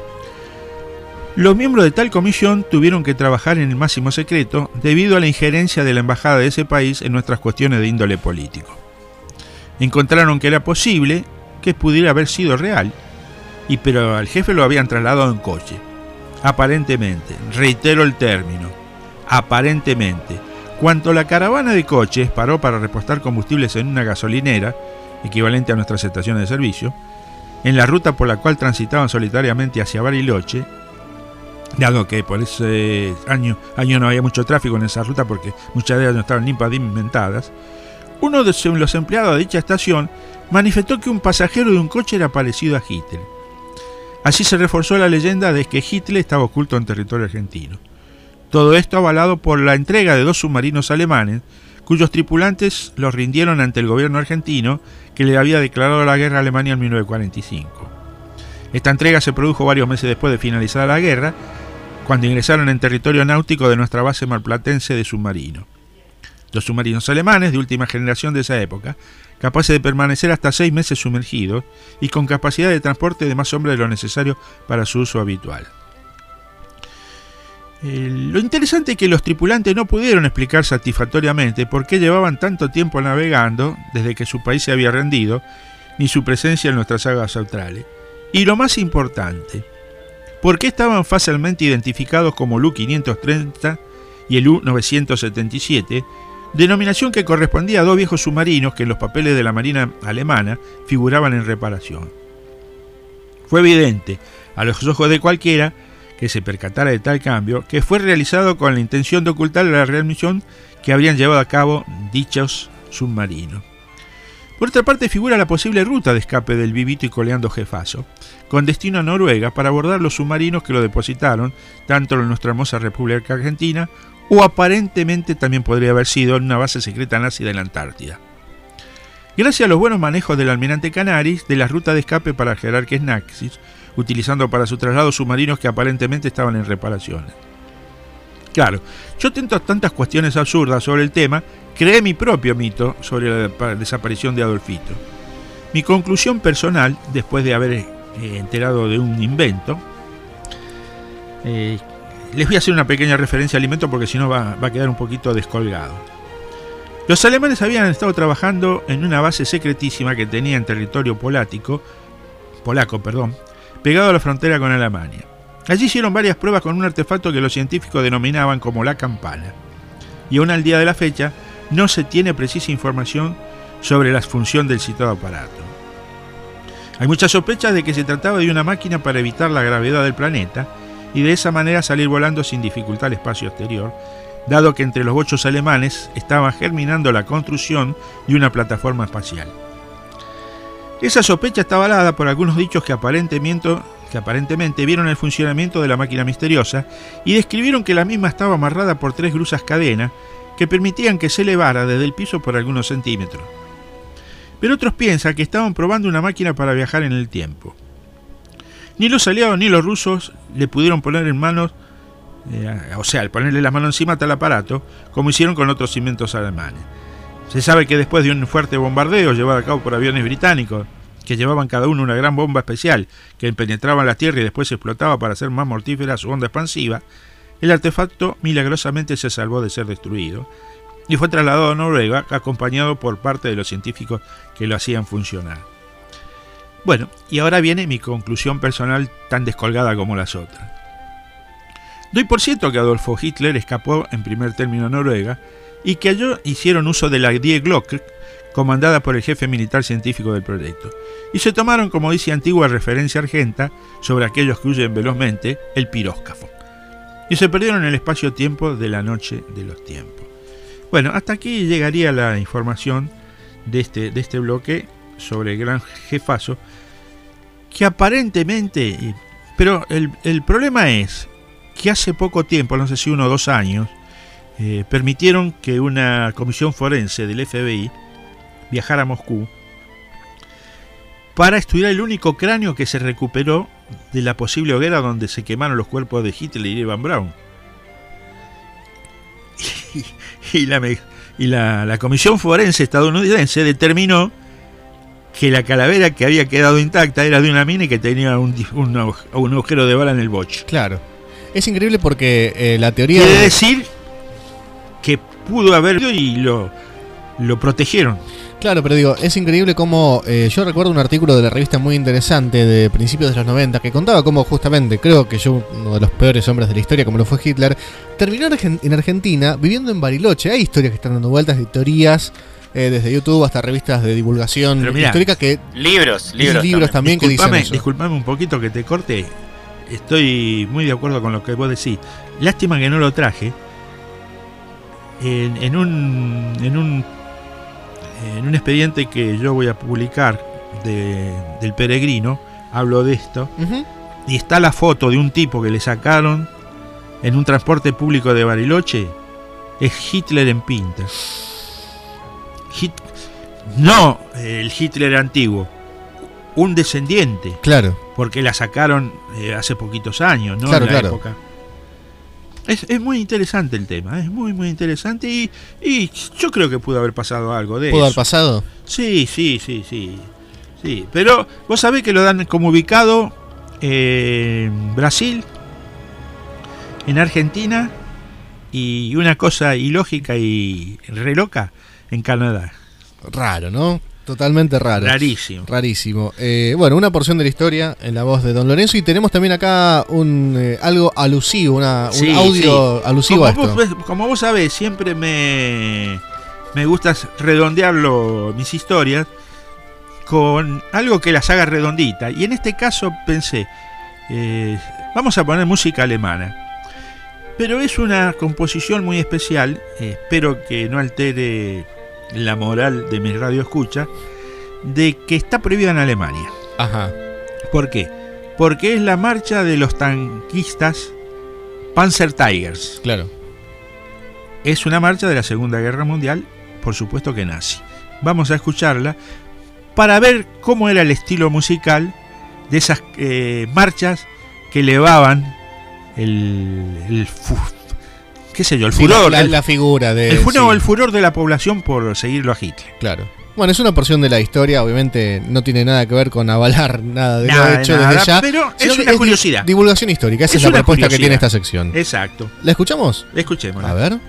Los miembros de tal comisión tuvieron que trabajar en el máximo secreto debido a la injerencia de la embajada de ese país en nuestras cuestiones de índole político. Encontraron que era posible que pudiera haber sido real, y pero al jefe lo habían trasladado en coche. Aparentemente, reitero el término, aparentemente, cuando la caravana de coches paró para repostar combustibles en una gasolinera, equivalente a nuestras estaciones de servicio, en la ruta por la cual transitaban solitariamente hacia Bariloche, dado que por ese año, año no había mucho tráfico en esa ruta porque muchas de ellas no estaban ni pavimentadas, uno de los empleados de dicha estación manifestó que un pasajero de un coche era parecido a Hitler. Así se reforzó la leyenda de que Hitler estaba oculto en territorio argentino. Todo esto avalado por la entrega de dos submarinos alemanes, cuyos tripulantes los rindieron ante el gobierno argentino, que le había declarado la guerra a Alemania en mil novecientos cuarenta y cinco. Esta entrega se produjo varios meses después de finalizada la guerra, cuando ingresaron en territorio náutico de nuestra base marplatense de submarino. Dos submarinos alemanes de última generación de esa época, capaces de permanecer hasta seis meses sumergidos y con capacidad de transporte de más hombres de lo necesario para su uso habitual. Eh, lo interesante es que los tripulantes no pudieron explicar satisfactoriamente por qué llevaban tanto tiempo navegando desde que su país se había rendido, ni su presencia en nuestras aguas australes. Y lo más importante, por qué estaban fácilmente identificados como el U quinientos treinta y el U novecientos setenta y siete, denominación que correspondía a dos viejos submarinos que en los papeles de la Marina alemana figuraban en reparación. Fue evidente, a los ojos de cualquiera, que se percatara de tal cambio, que fue realizado con la intención de ocultar la real misión que habrían llevado a cabo dichos submarinos. Por otra parte, figura la posible ruta de escape del vivito y coleando jefazo, con destino a Noruega para abordar los submarinos que lo depositaron, tanto en nuestra hermosa República Argentina, o aparentemente también podría haber sido en una base secreta nazi de la Antártida. Gracias a los buenos manejos del almirante Canaris de la ruta de escape para jerarquías nazis, utilizando para su traslado submarinos que aparentemente estaban en reparaciones. Claro, yo tento tantas cuestiones absurdas sobre el tema, creé mi propio mito sobre la desaparición de Adolfito. Mi conclusión personal, después de haber eh, enterado de un invento, eh, les voy a hacer una pequeña referencia al invento porque si no va, va a quedar un poquito descolgado. Los alemanes habían estado trabajando en una base secretísima que tenía en territorio polático, polaco, perdón, pegado a la frontera con Alemania. Allí hicieron varias pruebas con un artefacto que los científicos denominaban como la campana. Y aún al día de la fecha no se tiene precisa información sobre la función del citado aparato. Hay muchas sospechas de que se trataba de una máquina para evitar la gravedad del planeta y de esa manera salir volando sin dificultad al espacio exterior, dado que entre los bochos alemanes estaba germinando la construcción de una plataforma espacial. Esa sospecha está avalada por algunos dichos que aparentemente, que aparentemente vieron el funcionamiento de la máquina misteriosa y describieron que la misma estaba amarrada por tres gruesas cadenas que permitían que se elevara desde el piso por algunos centímetros. Pero otros piensan que estaban probando una máquina para viajar en el tiempo. Ni los aliados ni los rusos le pudieron poner en manos, eh, o sea, al ponerle las manos encima a tal aparato, como hicieron con otros inventos alemanes. Se sabe que después de un fuerte bombardeo llevado a cabo por aviones británicos, que llevaban cada uno una gran bomba especial que penetraba en la Tierra y después explotaba para hacer más mortífera su onda expansiva, el artefacto milagrosamente se salvó de ser destruido y fue trasladado a Noruega acompañado por parte de los científicos que lo hacían funcionar. Bueno, y ahora viene mi conclusión personal tan descolgada como las otras. Doy por cierto que Adolfo Hitler escapó en primer término a Noruega y que allí hicieron uso de la Die Glocke comandada por el jefe militar científico del proyecto. Y se tomaron, como dice antigua referencia argenta, sobre aquellos que huyen velozmente, el piróscafo. Y se perdieron en el espacio-tiempo de la noche de los tiempos. Bueno, hasta aquí llegaría la información de este, de este bloque sobre el gran jefazo, que aparentemente... Pero el, el problema es que hace poco tiempo, no sé si uno o dos años, eh, permitieron que una comisión forense del F B I viajara a Moscú para estudiar el único cráneo que se recuperó de la posible hoguera donde se quemaron los cuerpos de Hitler y Van Braun. Y, y, la, y la, la comisión forense estadounidense determinó que la calavera que había quedado intacta era de una mina y que tenía un, un, un agujero de bala en el boche. Claro. Es increíble porque eh, la teoría... Quiere de... decir que pudo haber y lo, lo protegieron. Claro, pero digo, es increíble cómo... Eh, yo recuerdo un artículo de la revista muy interesante de principios de los noventa que contaba cómo justamente, creo que yo, uno de los peores hombres de la historia, como lo fue Hitler, terminó en Argentina viviendo en Bariloche. Hay historias que están dando vueltas de teorías... Eh, desde YouTube hasta revistas de divulgación mirá, histórica que... Libros, libros, libros también, también que dicen eso. Disculpame un poquito que te corte. Estoy muy de acuerdo con lo que vos decís. Lástima que no lo traje. En, en, un, en, un, en un expediente que yo voy a publicar de, del Peregrino, hablo de esto. Uh-huh. Y está la foto de un tipo que le sacaron en un transporte público de Bariloche. Es Hitler en pinta. Hit, no el Hitler antiguo, un descendiente. Claro. Porque la sacaron eh, hace poquitos años, ¿no? Claro, en la claro. época. Es, es muy interesante el tema, es muy, muy interesante y, y yo creo que pudo haber pasado algo de eso. ¿Pudo haber pasado? Sí, sí, sí, sí. Sí, pero vos sabés que lo dan como ubicado eh, en Brasil, en Argentina y una cosa ilógica y re loca, en Canadá. Raro, ¿no? Totalmente raro. Rarísimo. Rarísimo. Eh, bueno, una porción de la historia en la voz de Don Lorenzo y tenemos también acá un eh, algo alusivo, una, un sí, audio sí. alusivo como a esto. Vos, como vos sabés, siempre me, me gusta redondearlo, mis historias, con algo que las haga redondita. Y en este caso pensé, eh, vamos a poner música alemana. Pero es una composición muy especial, eh, espero que no altere la moral de mi radio escucha, de que está prohibida en Alemania. Ajá. ¿Por qué? Porque es la marcha de los tanquistas Panzer Tigers. Claro. Es una marcha de la Segunda Guerra Mundial, por supuesto que nazi. Vamos a escucharla para ver cómo era el estilo musical de esas eh, marchas que elevaban el, el fu, qué sé yo, el furor, sí, la, la figura de el furor, sí. el furor de la población por seguirlo a Hitler. Claro. Bueno, es una porción de la historia, obviamente no tiene nada que ver con avalar nada de nada, lo hecho nada, desde ya. Pero es una curiosidad. Divulgación histórica, esa es, es la propuesta curiosidad. que tiene esta sección. Exacto. ¿La escuchamos? Escuchémosla. A ver.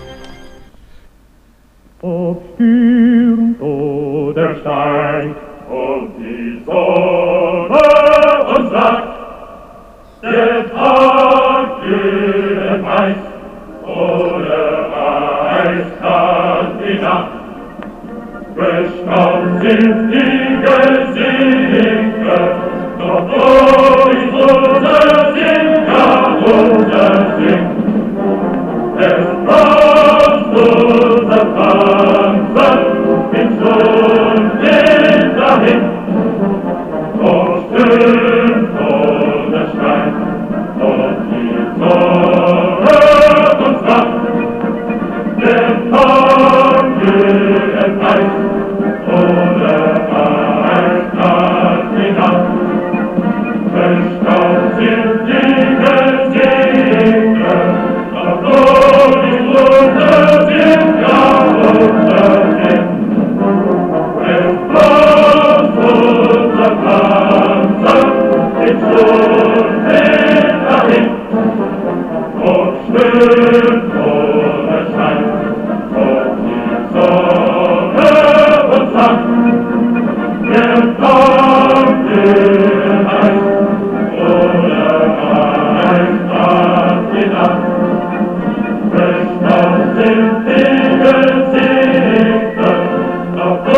Ob stürmt oder steigt, ob die Sonne uns sagt, der Tag wird weiß, oder eiskalt die Nacht. Bestaunt sind die Gesichter, doch wo ist unser Sinn, ja unser Sinn. Es braucht unser Panzer im Sonnenlicht dahin. Doch stürmt oder steigt, doch die Sonne uns sagt, der Tag wird weiß, oder eiskalt die Nacht. Bestaunt sind die Gesichter, doch wo ist unser Sinn, ja unser Sinn. Es braucht unser Panzer im Sonnenlicht dahin. Ob stürmt oder scheint, ob die Sonne uns sagt, der Tag wird heiß, oder eiskalt die Nacht. Bestaunt sind die Gesichter, doch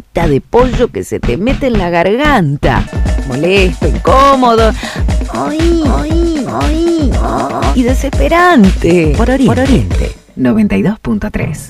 alita de pollo que se te mete en la garganta. Molesto, incómodo. Ay, ay, ay, ay. Y desesperante. Por Oriente. Por Oriente. noventa y dos punto tres.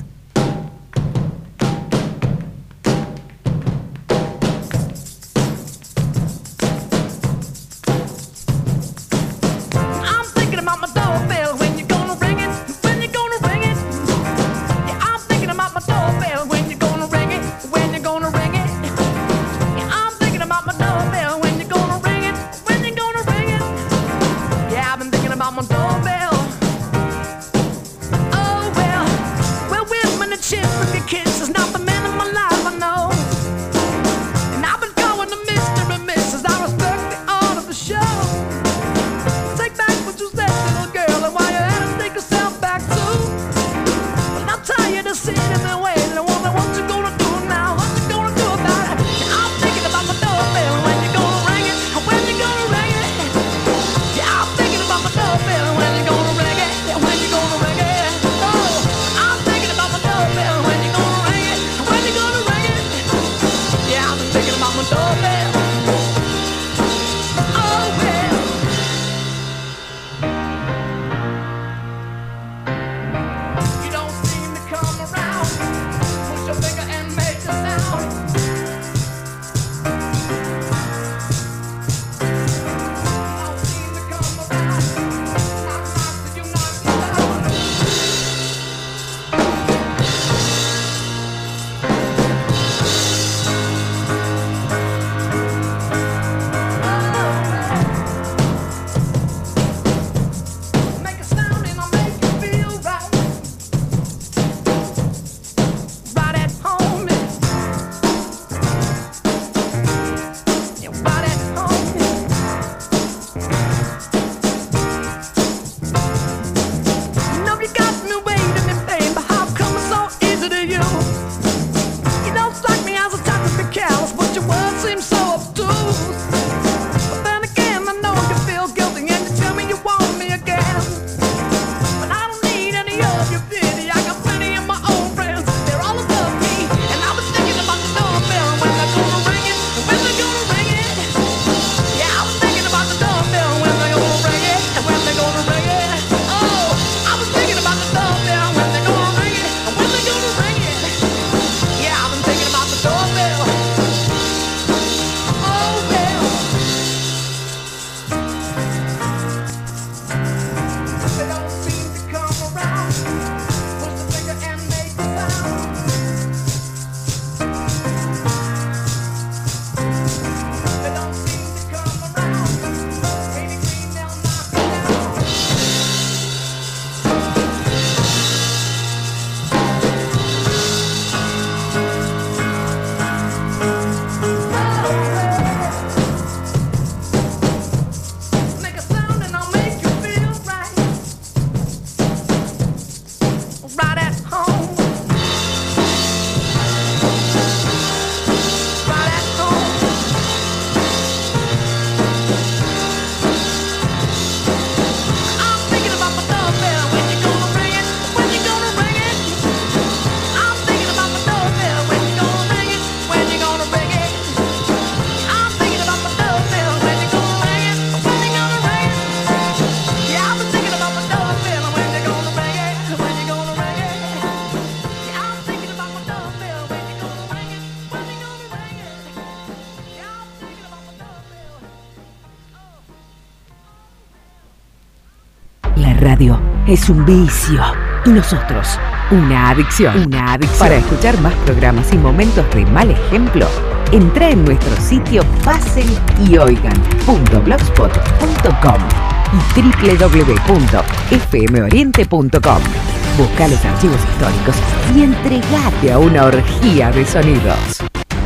Radio es un vicio y nosotros una adicción. Una adicción. Para escuchar más programas y momentos de Mal Ejemplo, entra en nuestro sitio pasen y oigan punto blogspot punto com y doble u doble u doble u punto f m oriente punto com. Busca los archivos históricos y entregate a una orgía de sonidos.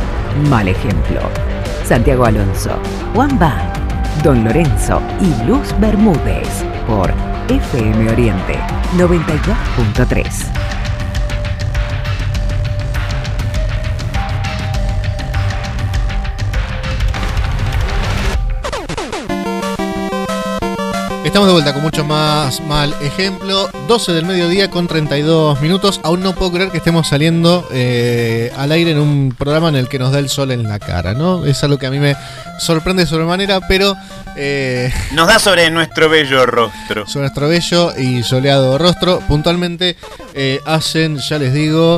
Mal Ejemplo. Santiago Alonso, Juan Bang, Don Lorenzo y Luz Bermúdez por F M Oriente noventa y dos punto tres. Estamos de vuelta con mucho más mal ejemplo. doce del mediodía con treinta y dos minutos. Aún no puedo creer que estemos saliendo eh, al aire en un programa en el que nos da el sol en la cara, ¿no? Es algo que a mí me sorprende de sobremanera, pero... Eh, nos da sobre nuestro bello rostro. Sobre nuestro bello y soleado rostro. Puntualmente eh, hacen, ya les digo,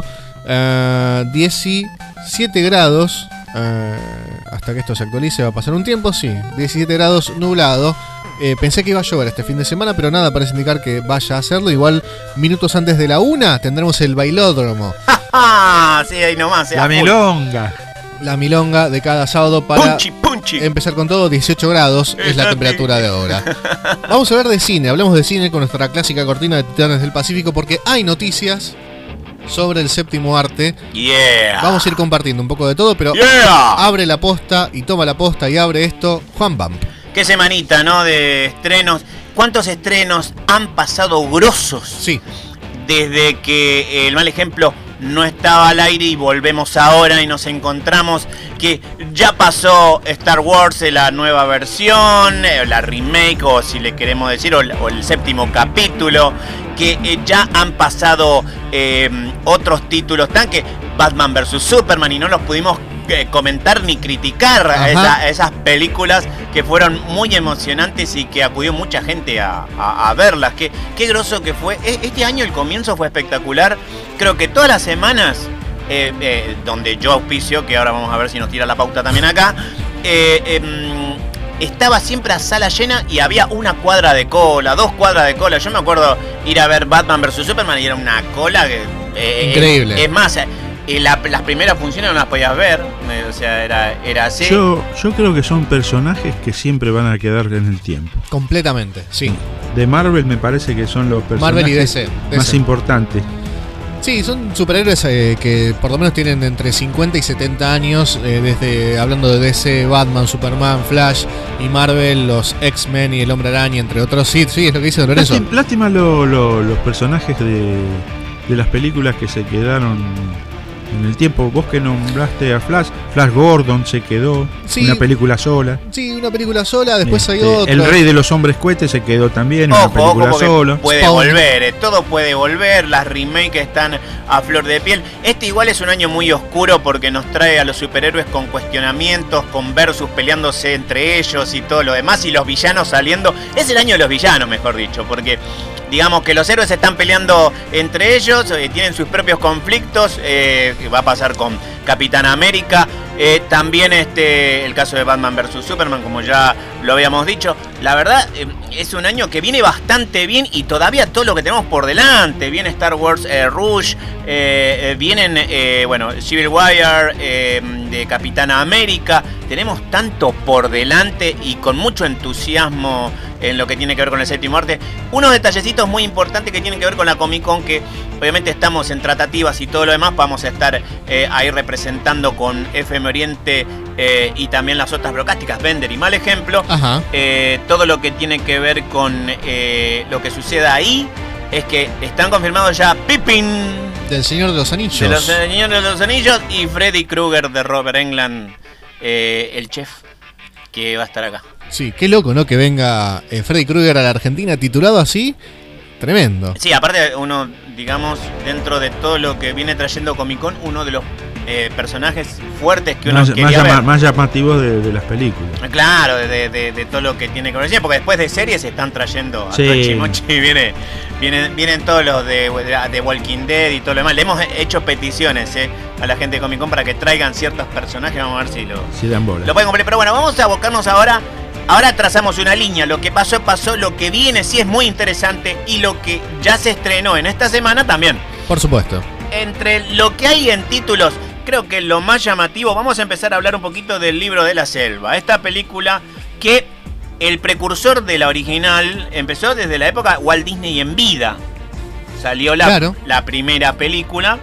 uh, diecisiete grados. Uh, hasta que esto se actualice va a pasar un tiempo, sí. diecisiete grados nublado. Eh, pensé que iba a llover este fin de semana, pero nada parece indicar que vaya a hacerlo. Igual, minutos antes de la una, tendremos el bailódromo. ¡Ah! Sí, ahí nomás. La milonga. La milonga de cada sábado para punchi, punchi. empezar con todo. Dieciocho grados es la temperatura de ahora. Vamos a ver de cine. Hablemos de cine con nuestra clásica cortina de Titanes del Pacífico, porque hay noticias sobre el séptimo arte. Yeah. Vamos a ir compartiendo un poco de todo, pero yeah. abre la posta y toma la posta y abre esto Juan Bamp. Qué semanita, ¿no? De estrenos. ¿Cuántos estrenos han pasado grosos? Sí. Desde que el mal ejemplo no estaba al aire y volvemos ahora y nos encontramos que ya pasó Star Wars, la nueva versión, la remake, o si le queremos decir, o, o el séptimo capítulo, que eh, ya han pasado eh, otros títulos, tan que Batman versus Superman, y no los pudimos eh, comentar ni criticar a, esa, a esas películas que fueron muy emocionantes y que acudió mucha gente a, a, a verlas. Qué, qué groso que fue. Este año el comienzo fue espectacular. Creo que todas las semanas, eh, eh, donde yo auspicio, que ahora vamos a ver si nos tira la pauta también acá, eh, eh, estaba siempre a sala llena y había una cuadra de cola, dos cuadras de cola. Yo me acuerdo ir a ver Batman versus Superman y era una cola que... Eh, increíble. Es, es más, eh, la, las primeras funciones no las podías ver, eh, o sea, era, era así. Yo, yo creo que son personajes que siempre van a quedar en el tiempo. Completamente, sí. De Marvel me parece que son los personajes Marvel y D C, D C. más importantes. Sí, son superhéroes eh, que por lo menos tienen entre cincuenta y setenta años, eh, desde hablando de D C, Batman, Superman, Flash, y Marvel, los X-Men y el Hombre Araña, entre otros. Sí, sí, es lo que dice Lorenzo. Lástima, lástima lo, lo, los personajes de, de las películas que se quedaron en el tiempo. Vos que nombraste a Flash, Flash Gordon se quedó, sí, una película sola. Sí, una película sola, después este, hay otra. El Rey de los Hombres Cohetes se quedó también, ojo, una película ojo, sola. Puede Spawn. volver, eh, todo puede volver, las remakes están a flor de piel. Este igual es un año muy oscuro porque nos trae a los superhéroes con cuestionamientos, con versus peleándose entre ellos y todo lo demás, y los villanos saliendo. Es el año de los villanos, mejor dicho, porque digamos que los héroes están peleando entre ellos, eh, tienen sus propios conflictos, eh, que va a pasar con Capitán América, eh, también este el caso de Batman versus Superman, como ya lo habíamos dicho. La verdad, eh, es un año que viene bastante bien y todavía todo lo que tenemos por delante. Viene Star Wars eh, Rush, eh, eh, vienen, eh, bueno, Civil War, eh, de Capitán América. Tenemos tanto por delante y con mucho entusiasmo en lo que tiene que ver con el séptimo arte. Unos detallecitos muy importantes que tienen que ver con la Comic Con, que obviamente estamos en tratativas y todo lo demás. Vamos a estar eh, ahí representando con F M Oriente eh, y también las otras broadcásticas, Bender y Mal Ejemplo. Ajá. Eh, todo lo que tiene que ver con eh, lo que suceda ahí es que están confirmados ya Pippin del Señor de los Anillos, de los Señores de los Anillos, y Freddy Krueger de Robert Englund, eh, el chef, que va a estar acá. Sí, qué loco, ¿no? Que venga eh, Freddy Krueger a la Argentina titulado así. Tremendo. Sí, aparte uno, digamos, dentro de todo lo que viene trayendo Comic Con, uno de los eh, personajes fuertes que uno más, quería más, ver. llama, más llamativos de, de las películas. Claro, de, de, de todo lo que tiene que ver, porque después de series se están trayendo a Sí. Tochi Mochi, viene, vienen, vienen todos los de, de Walking Dead y todo lo demás. Le hemos hecho peticiones eh, a la gente de Comic Con para que traigan ciertos personajes. Vamos a ver si lo, Si dan bola. lo pueden cumplir. Pero bueno, vamos a abocarnos ahora. Ahora trazamos una línea, lo que pasó, pasó, lo que viene sí es muy interesante y lo que ya se estrenó en esta semana también. Por supuesto. Entre lo que hay en títulos, creo que lo más llamativo, vamos a empezar a hablar un poquito del Libro de la Selva. Esta película que el precursor de la original empezó desde la época Walt Disney en vida. Salió la, claro. la primera película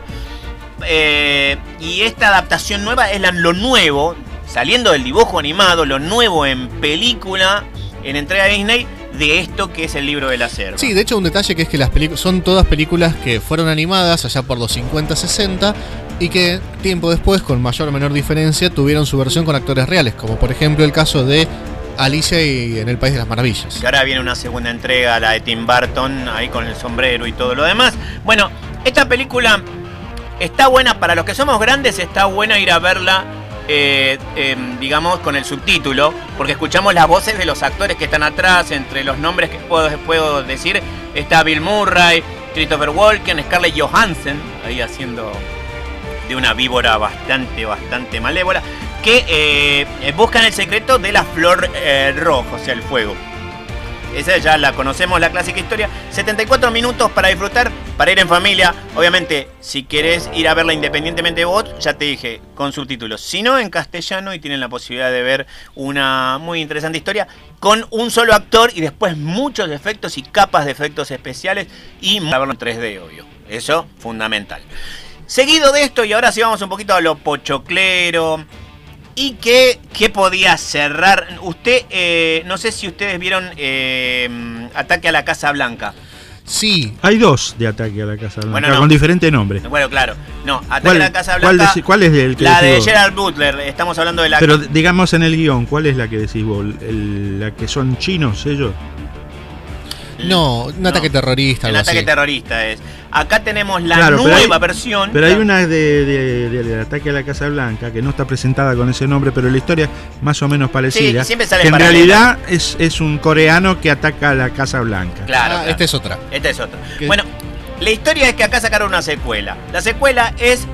eh, y esta adaptación nueva es la, lo nuevo, saliendo del dibujo animado, lo nuevo en película, en entrega de Disney, de esto que es el Libro de la Selva. Sí, de hecho un detalle que es que las películas son todas películas que fueron animadas allá por los cincuenta, sesenta y que tiempo después, con mayor o menor diferencia, tuvieron su versión con actores reales, como por ejemplo el caso de Alicia y en el País de las Maravillas. Que ahora viene una segunda entrega, la de Tim Burton, ahí con el sombrero y todo lo demás. Bueno, esta película está buena, para los que somos grandes está buena ir a verla, eh, eh, digamos, con el subtítulo, porque escuchamos las voces de los actores que están atrás. Entre los nombres que puedo, puedo decir está Bill Murray, Christopher Walken, Scarlett Johansson, ahí haciendo de una víbora bastante, bastante malévola, que eh, buscan el secreto de la flor eh, roja, o sea, el fuego. Esa ya la conocemos, la clásica historia. setenta y cuatro minutos para disfrutar, para ir en familia. Obviamente, si querés ir a verla independientemente de vos, ya te dije, con subtítulos. Si no, en castellano, y tienen la posibilidad de ver una muy interesante historia con un solo actor y después muchos efectos y capas de efectos especiales y verlo en tres D, obvio. Eso, fundamental. Seguido de esto, y ahora sí vamos un poquito a lo pochoclero. ¿Y qué, qué podía cerrar? Usted, eh, no sé si ustedes vieron eh, Ataque a la Casa Blanca. Sí. Hay dos de Ataque a la Casa Blanca, bueno, no. con diferente nombre. Bueno, claro. No, Ataque ¿Cuál, a la Casa ¿cuál, Blanca. de, ¿Cuál es el que La de vos? Gerard Butler. Estamos hablando de la. Pero digamos en el guión, ¿cuál es la que decís vos? El, ¿La que son chinos ellos? No, un ataque no, terrorista. Un algo ataque así. terrorista es. Acá tenemos la claro, nueva pero hay, versión. Pero hay una de, de, de, de Ataque a la Casa Blanca que no está presentada con ese nombre, pero la historia es más o menos parecida. Sí, siempre sale que en paralela. realidad es, es un coreano que ataca a la Casa Blanca. Claro, ah, claro. Esta es otra. Esta es otra. ¿Qué? Bueno, la historia es que acá sacaron una secuela. La secuela es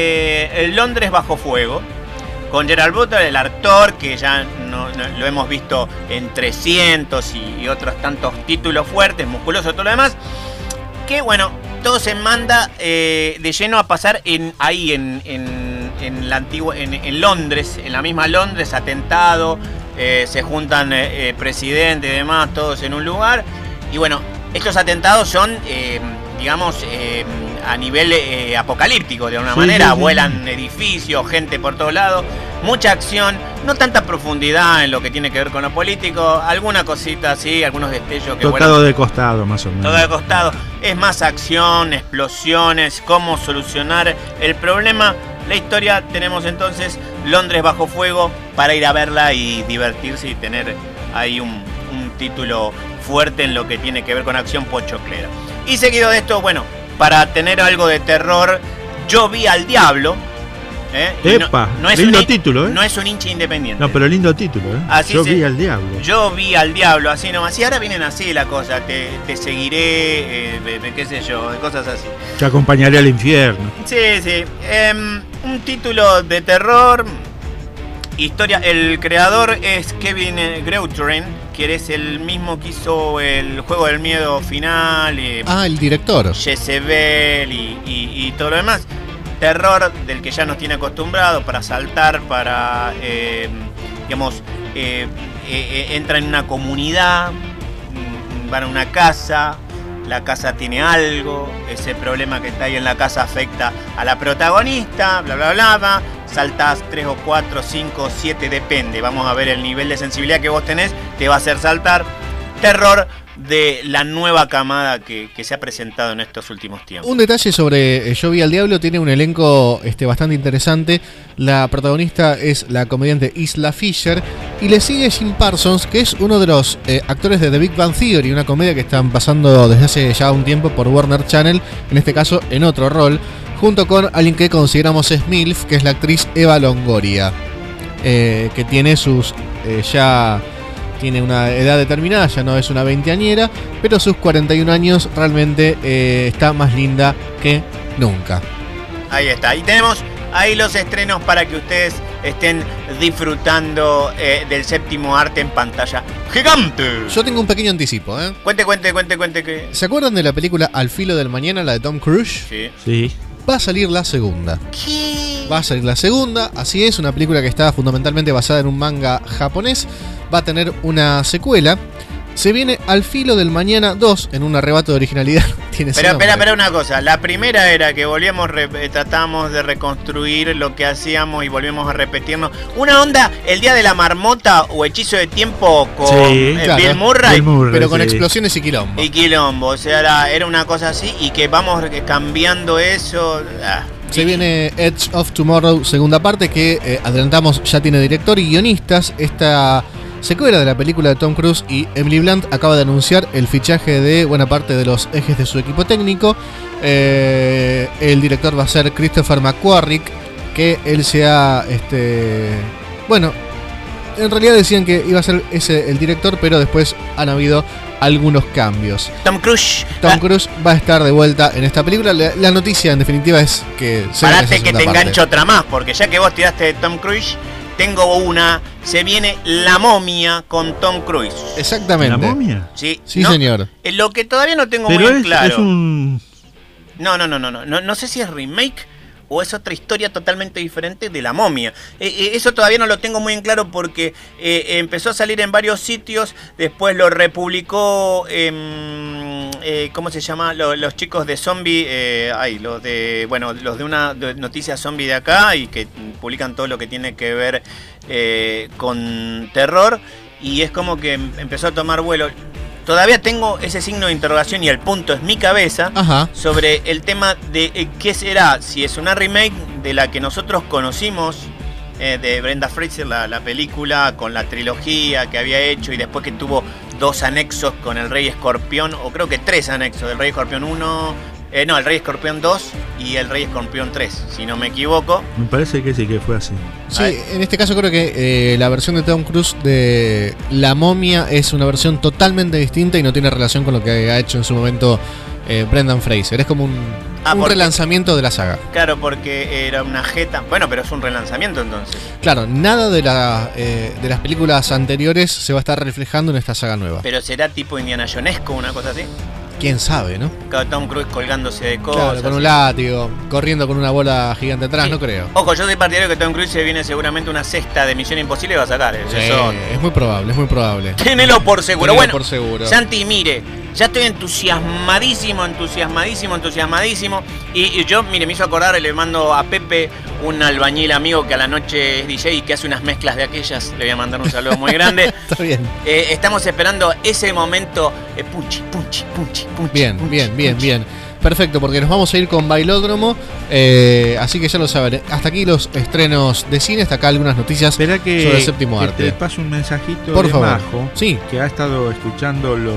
eh, Londres bajo fuego. Con Gerard Butler, el actor que ya no, no, lo hemos visto en trescientos y, y otros tantos títulos fuertes, musculosos, todo lo demás. Que bueno, todo se manda eh, de lleno a pasar en ahí en, en, en la antigua, en, en Londres, en la misma Londres, atentado, eh, se juntan eh, eh, presidente y demás, todos en un lugar. Y bueno, estos atentados son, eh, digamos, eh, a nivel eh, apocalíptico de alguna sí, manera, sí, sí. Vuelan edificios, gente por todos lados, mucha acción, no tanta profundidad en lo que tiene que ver con lo político, alguna cosita así, algunos destellos que tocado vuelan, de costado más o menos. Todo de costado, es más acción, explosiones, cómo solucionar el problema. La historia tenemos entonces Londres bajo fuego para ir a verla y divertirse y tener ahí un, un título fuerte en lo que tiene que ver con acción pochoclera. Y seguido de esto, bueno, para tener algo de terror, Yo vi al diablo. ¿eh? Epa, no, no es lindo un, título, ¿eh? No es un hincha independiente. No, pero lindo título, ¿eh? Así Yo se, vi al diablo. Yo vi al diablo, así nomás. Y ahora vienen así la cosa, te, te seguiré, eh, qué sé yo, cosas así. Te acompañaré al infierno. Sí, sí. Eh, un título de terror. Historia, el creador es Kevin Greuteren, que es el mismo que hizo el Juego del Miedo final. Y ah, el director. Jezebel y, y, y todo lo demás. Terror del que ya nos tiene acostumbrado para saltar, para, eh, digamos, eh, eh, entra en una comunidad, van a una casa, la casa tiene algo, ese problema que está ahí en la casa afecta a la protagonista, bla, bla, bla, bla. Saltás tres o cuatro, cinco, siete, depende. Vamos a ver el nivel de sensibilidad que vos tenés, te va a hacer saltar. Terror de la nueva camada que, que se ha presentado en estos últimos tiempos. Un detalle sobre eh, Yo vi al diablo, tiene un elenco este, bastante interesante. La protagonista es la comediante Isla Fisher y le sigue Jim Parsons, que es uno de los eh, actores de The Big Bang Theory, una comedia que están pasando desde hace ya un tiempo por Warner Channel, en este caso en otro rol, junto con alguien que consideramos es MILF, que es la actriz Eva Longoria, eh, que tiene sus eh, ya... Tiene una edad determinada, ya no es una veinteañera, pero sus cuarenta y un años realmente eh, está más linda que nunca. Ahí está, y tenemos ahí los estrenos para que ustedes estén disfrutando eh, del séptimo arte en pantalla gigante. Yo tengo un pequeño anticipo, ¿eh? Cuente, cuente, cuente, cuente que... ¿Se acuerdan de la película Al filo del mañana, la de Tom Cruise? Sí. Sí. Va a salir la segunda. ¿Qué? Va a salir la segunda, así es, una película que está fundamentalmente basada en un manga japonés. Va a tener una secuela. Se viene Al filo del mañana dos, en un arrebato de originalidad. Tiene pero espera, espera una cosa. La primera era que volvíamos, re, tratamos de reconstruir lo que hacíamos y volvíamos a repetirnos. Una onda, El día de la marmota o Hechizo de tiempo con sí, eh, claro. Bill Murray. Bill Murray, pero con sí. explosiones y quilombo. Y quilombo, o sea, era, era una cosa así y que vamos cambiando eso. Ah. Se viene Edge of Tomorrow, segunda parte, que eh, adelantamos ya tiene director y guionistas. Esta secuela de la película de Tom Cruise, y Emily Blunt acaba de anunciar el fichaje de buena parte de los ejes de su equipo técnico. Eh, el director va a ser Christopher McQuarrick, que él sea, este, bueno, en realidad decían que iba a ser ese el director, pero después han habido algunos cambios. Tom Cruise. Tom Cruise va a estar de vuelta en esta película. La, la noticia en definitiva es que... Parate que te engancho otra más, porque ya que vos tiraste de Tom Cruise, tengo una. Se viene La Momia con Tom Cruise. Exactamente. ¿La Momia? Sí, sí, ¿no? señor. Eh, Lo que todavía no tengo Pero muy es, claro. es un... No, no, no, no, no, no, no sé si es remake o es otra historia totalmente diferente de La Momia. Eh, eh, eso todavía no lo tengo muy en claro porque eh, empezó a salir en varios sitios, después lo republicó, eh, eh, ¿cómo se llama? Los, los chicos de Zombie, eh, ay, los de, bueno, los de una de noticia zombie de acá y que publican todo lo que tiene que ver eh, con terror, y es como que empezó a tomar vuelo. Todavía tengo ese signo de interrogación y el punto es mi cabeza. Ajá. Sobre el tema de eh, qué será, si es una remake de la que nosotros conocimos, eh, de Brenda Fraser, la, la película con la trilogía que había hecho y después que tuvo dos anexos con el Rey Escorpión, o creo que tres anexos, el Rey Escorpión uno, eh, no, el Rey Escorpión dos y el Rey Escorpión tres, si no me equivoco. Me parece que sí que fue así. Sí, en este caso creo que eh, la versión de Tom Cruise de La Momia es una versión totalmente distinta y no tiene relación con lo que ha hecho en su momento eh, Brendan Fraser. Es como un, ah, un porque, relanzamiento de la saga. Claro, porque era una jeta. Bueno, pero es un relanzamiento entonces. Claro, nada de, la, eh, de las películas anteriores se va a estar reflejando en esta saga nueva. Pero será tipo Indiana Jonesco, una cosa así. Quién sabe, ¿no? Tom Cruise colgándose de cosas. Claro, con un látigo, corriendo con una bola gigante atrás, sí. No creo. Ojo, yo soy partidario que Tom Cruise se viene seguramente una cesta de Misión Imposible y va a sacar. Sí, eso es muy probable, es muy probable. Tenelo por seguro. Tenelo bueno, por seguro. Santi, mire, ya estoy entusiasmadísimo, entusiasmadísimo, entusiasmadísimo. Y, y yo, mire, me hizo acordar, le mando a Pepe, un albañil amigo que a la noche es D J y que hace unas mezclas de aquellas. Le voy a mandar un saludo muy grande. Está bien. Eh, estamos esperando ese momento. Eh, punchi, punchi, punchi, punchi. Bien, punchi, bien, bien, punchi. bien. Perfecto, porque nos vamos a ir con Bailódromo. Eh, así que ya lo saben. Hasta aquí los estrenos de cine. Hasta acá algunas noticias Espera que, sobre el séptimo que arte. Te paso un mensajito por de favor. Majo, sí. que ha estado escuchando lo,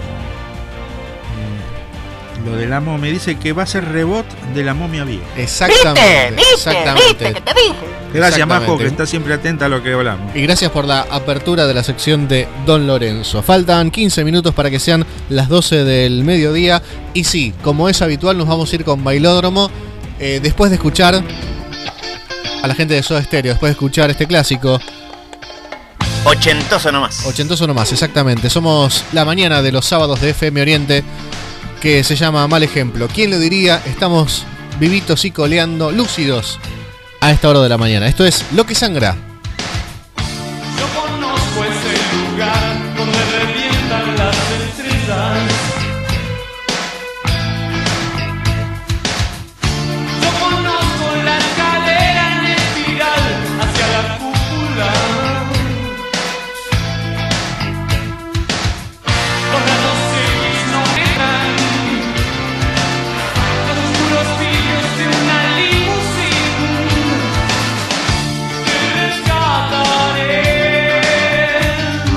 lo de la momia. Me dice que va a ser reboot de La Momia Vieja. Exactamente. ¿Viste? Exactamente. ¿Viste? ¿Qué te dije? Gracias, Majo, que está siempre atenta a lo que hablamos. Y gracias por la apertura de la sección de Don Lorenzo. Faltan quince minutos para que sean las doce del mediodía. Y sí, como es habitual, nos vamos a ir con Bailódromo. Eh, después de escuchar a la gente de Soda Stereo, después de escuchar este clásico. Ochentoso nomás. Ochentoso nomás, exactamente. Somos la mañana de los sábados de F M Oriente, que se llama Mal Ejemplo. ¿Quién lo diría? Estamos vivitos y coleando, lúcidos a esta hora de la mañana. Esto es Lo que Sangra. Yo conozco ese lugar donde revientan las estrellas. Yo conozco la escalera en espiral hacia la cúpula. Los ratos X no entran. Los oscuros vidrios de una limusina. Te rescataré.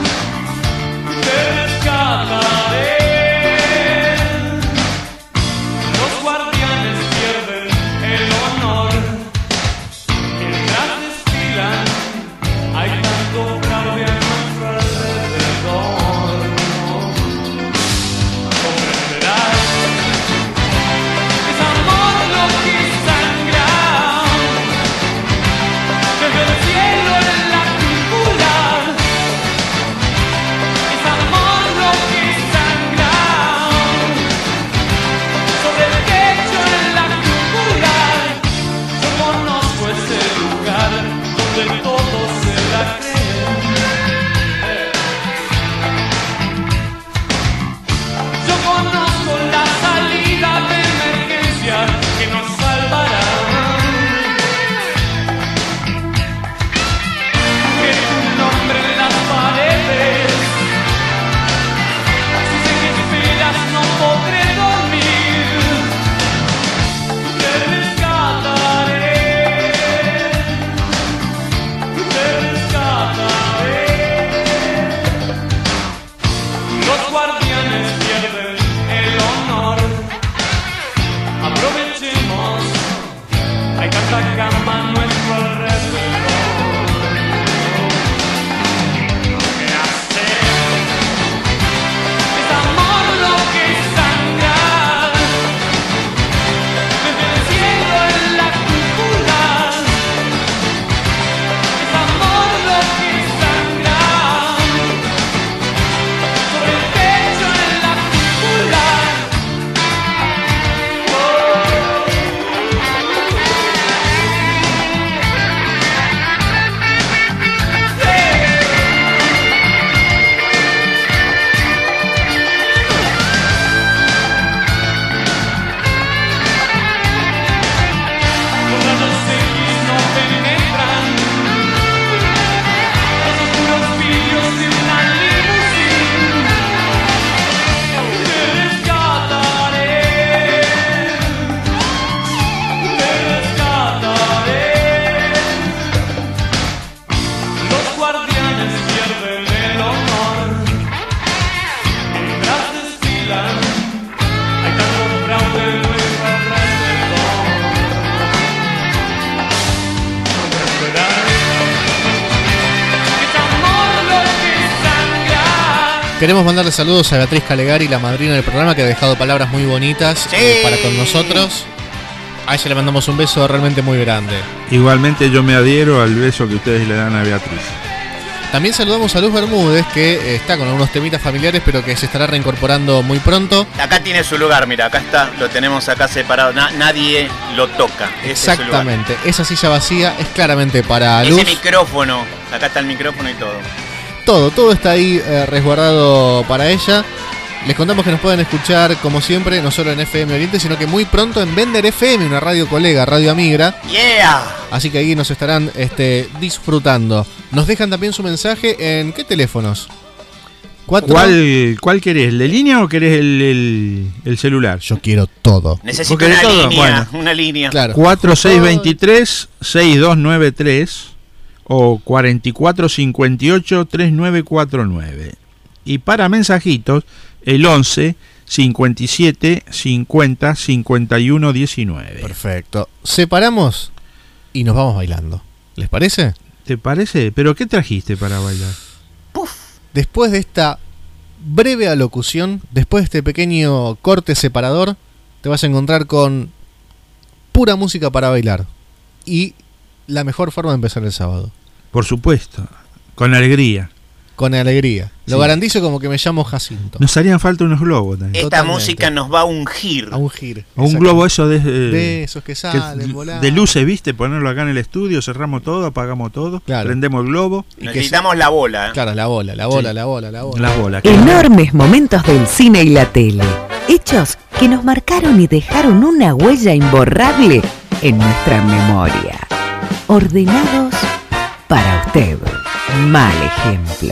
Queremos mandarle saludos a Beatriz Calegari, la madrina del programa, que ha dejado palabras muy bonitas Sí. eh, para con nosotros. A ella le mandamos un beso realmente muy grande. Igualmente yo me adhiero al beso que ustedes le dan a Beatriz. También saludamos a Luz Bermúdez, que eh, está con algunos temitas familiares, pero que se estará reincorporando muy pronto. Acá tiene su lugar, mira, acá está, lo tenemos acá separado, Na- nadie lo toca. Ese es su lugar. Exactamente, esa silla vacía es claramente para Luz. Ese micrófono, acá está el micrófono y todo. Todo, todo está ahí eh, resguardado para ella. Les contamos que nos pueden escuchar, como siempre, no solo en F M Oriente, sino que muy pronto en Bender F M, una radio colega, Radio Amigra. ¡Yeah! Así que ahí nos estarán este, disfrutando. Nos dejan también su mensaje en ¿qué teléfonos? Cuatro. ¿Cuál, ¿Cuál querés? ¿La línea o querés el, el, el celular? Yo quiero todo. Necesito ¿Vos querés una todo? línea, Bueno. una línea. Claro. cuatro seis dos tres seis dos nueve tres o cuatro cuatro cinco ocho tres nueve cuatro nueve. Y para mensajitos, el once cincuenta y siete cincuenta cincuenta y uno diecinueve. Perfecto. Separamos y nos vamos bailando. ¿Les parece? ¿Te parece? ¿Pero qué trajiste para bailar? Después de esta breve alocución, después de este pequeño corte separador, te vas a encontrar con pura música para bailar. Y la mejor forma de empezar el sábado. Por supuesto, con alegría. Con alegría. Lo Sí. garantizo como que me llamo Jacinto. Nos harían falta unos globos también. Esta Totalmente. música nos va a ungir. A ungir. O un globo eso de, eh, De esos que salen volando. de luces, ¿viste? Ponerlo acá en el estudio, cerramos todo, apagamos todo, Claro. prendemos el globo. Y que Necesitamos la bola. ¿eh? Claro, la bola, la bola, Sí. la bola, la bola. La bola. Enormes momentos del cine y la tele. Hechos que nos marcaron y dejaron una huella imborrable en nuestra memoria. Ordenados para usted. Mal ejemplo.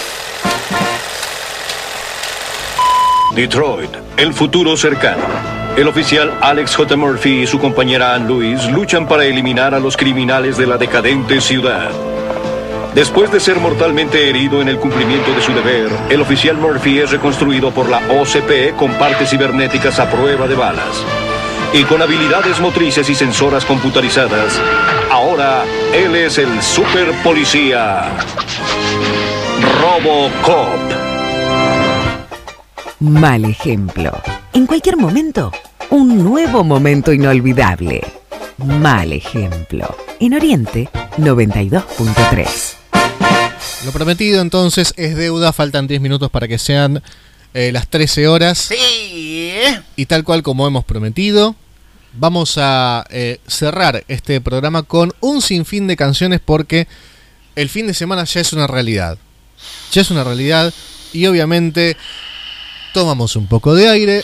Detroit, el futuro cercano. El oficial Alex J. Murphy y su compañera Ann Lewis luchan para eliminar a los criminales de la decadente ciudad. Después de ser mortalmente herido en el cumplimiento de su deber, el oficial Murphy es reconstruido por la O C P con partes cibernéticas a prueba de balas. Y con habilidades motrices y sensoras computarizadas, ahora él es el super policía RoboCop. Mal ejemplo. En cualquier momento, un nuevo momento inolvidable. Mal ejemplo. En Oriente, noventa y dos punto tres. Lo prometido entonces es deuda. Faltan diez minutos para que sean eh, las trece horas. Sí. Y tal cual como hemos prometido, vamos a eh, cerrar este programa con un sinfín de canciones porque el fin de semana ya es una realidad. Ya es una realidad y obviamente tomamos un poco de aire.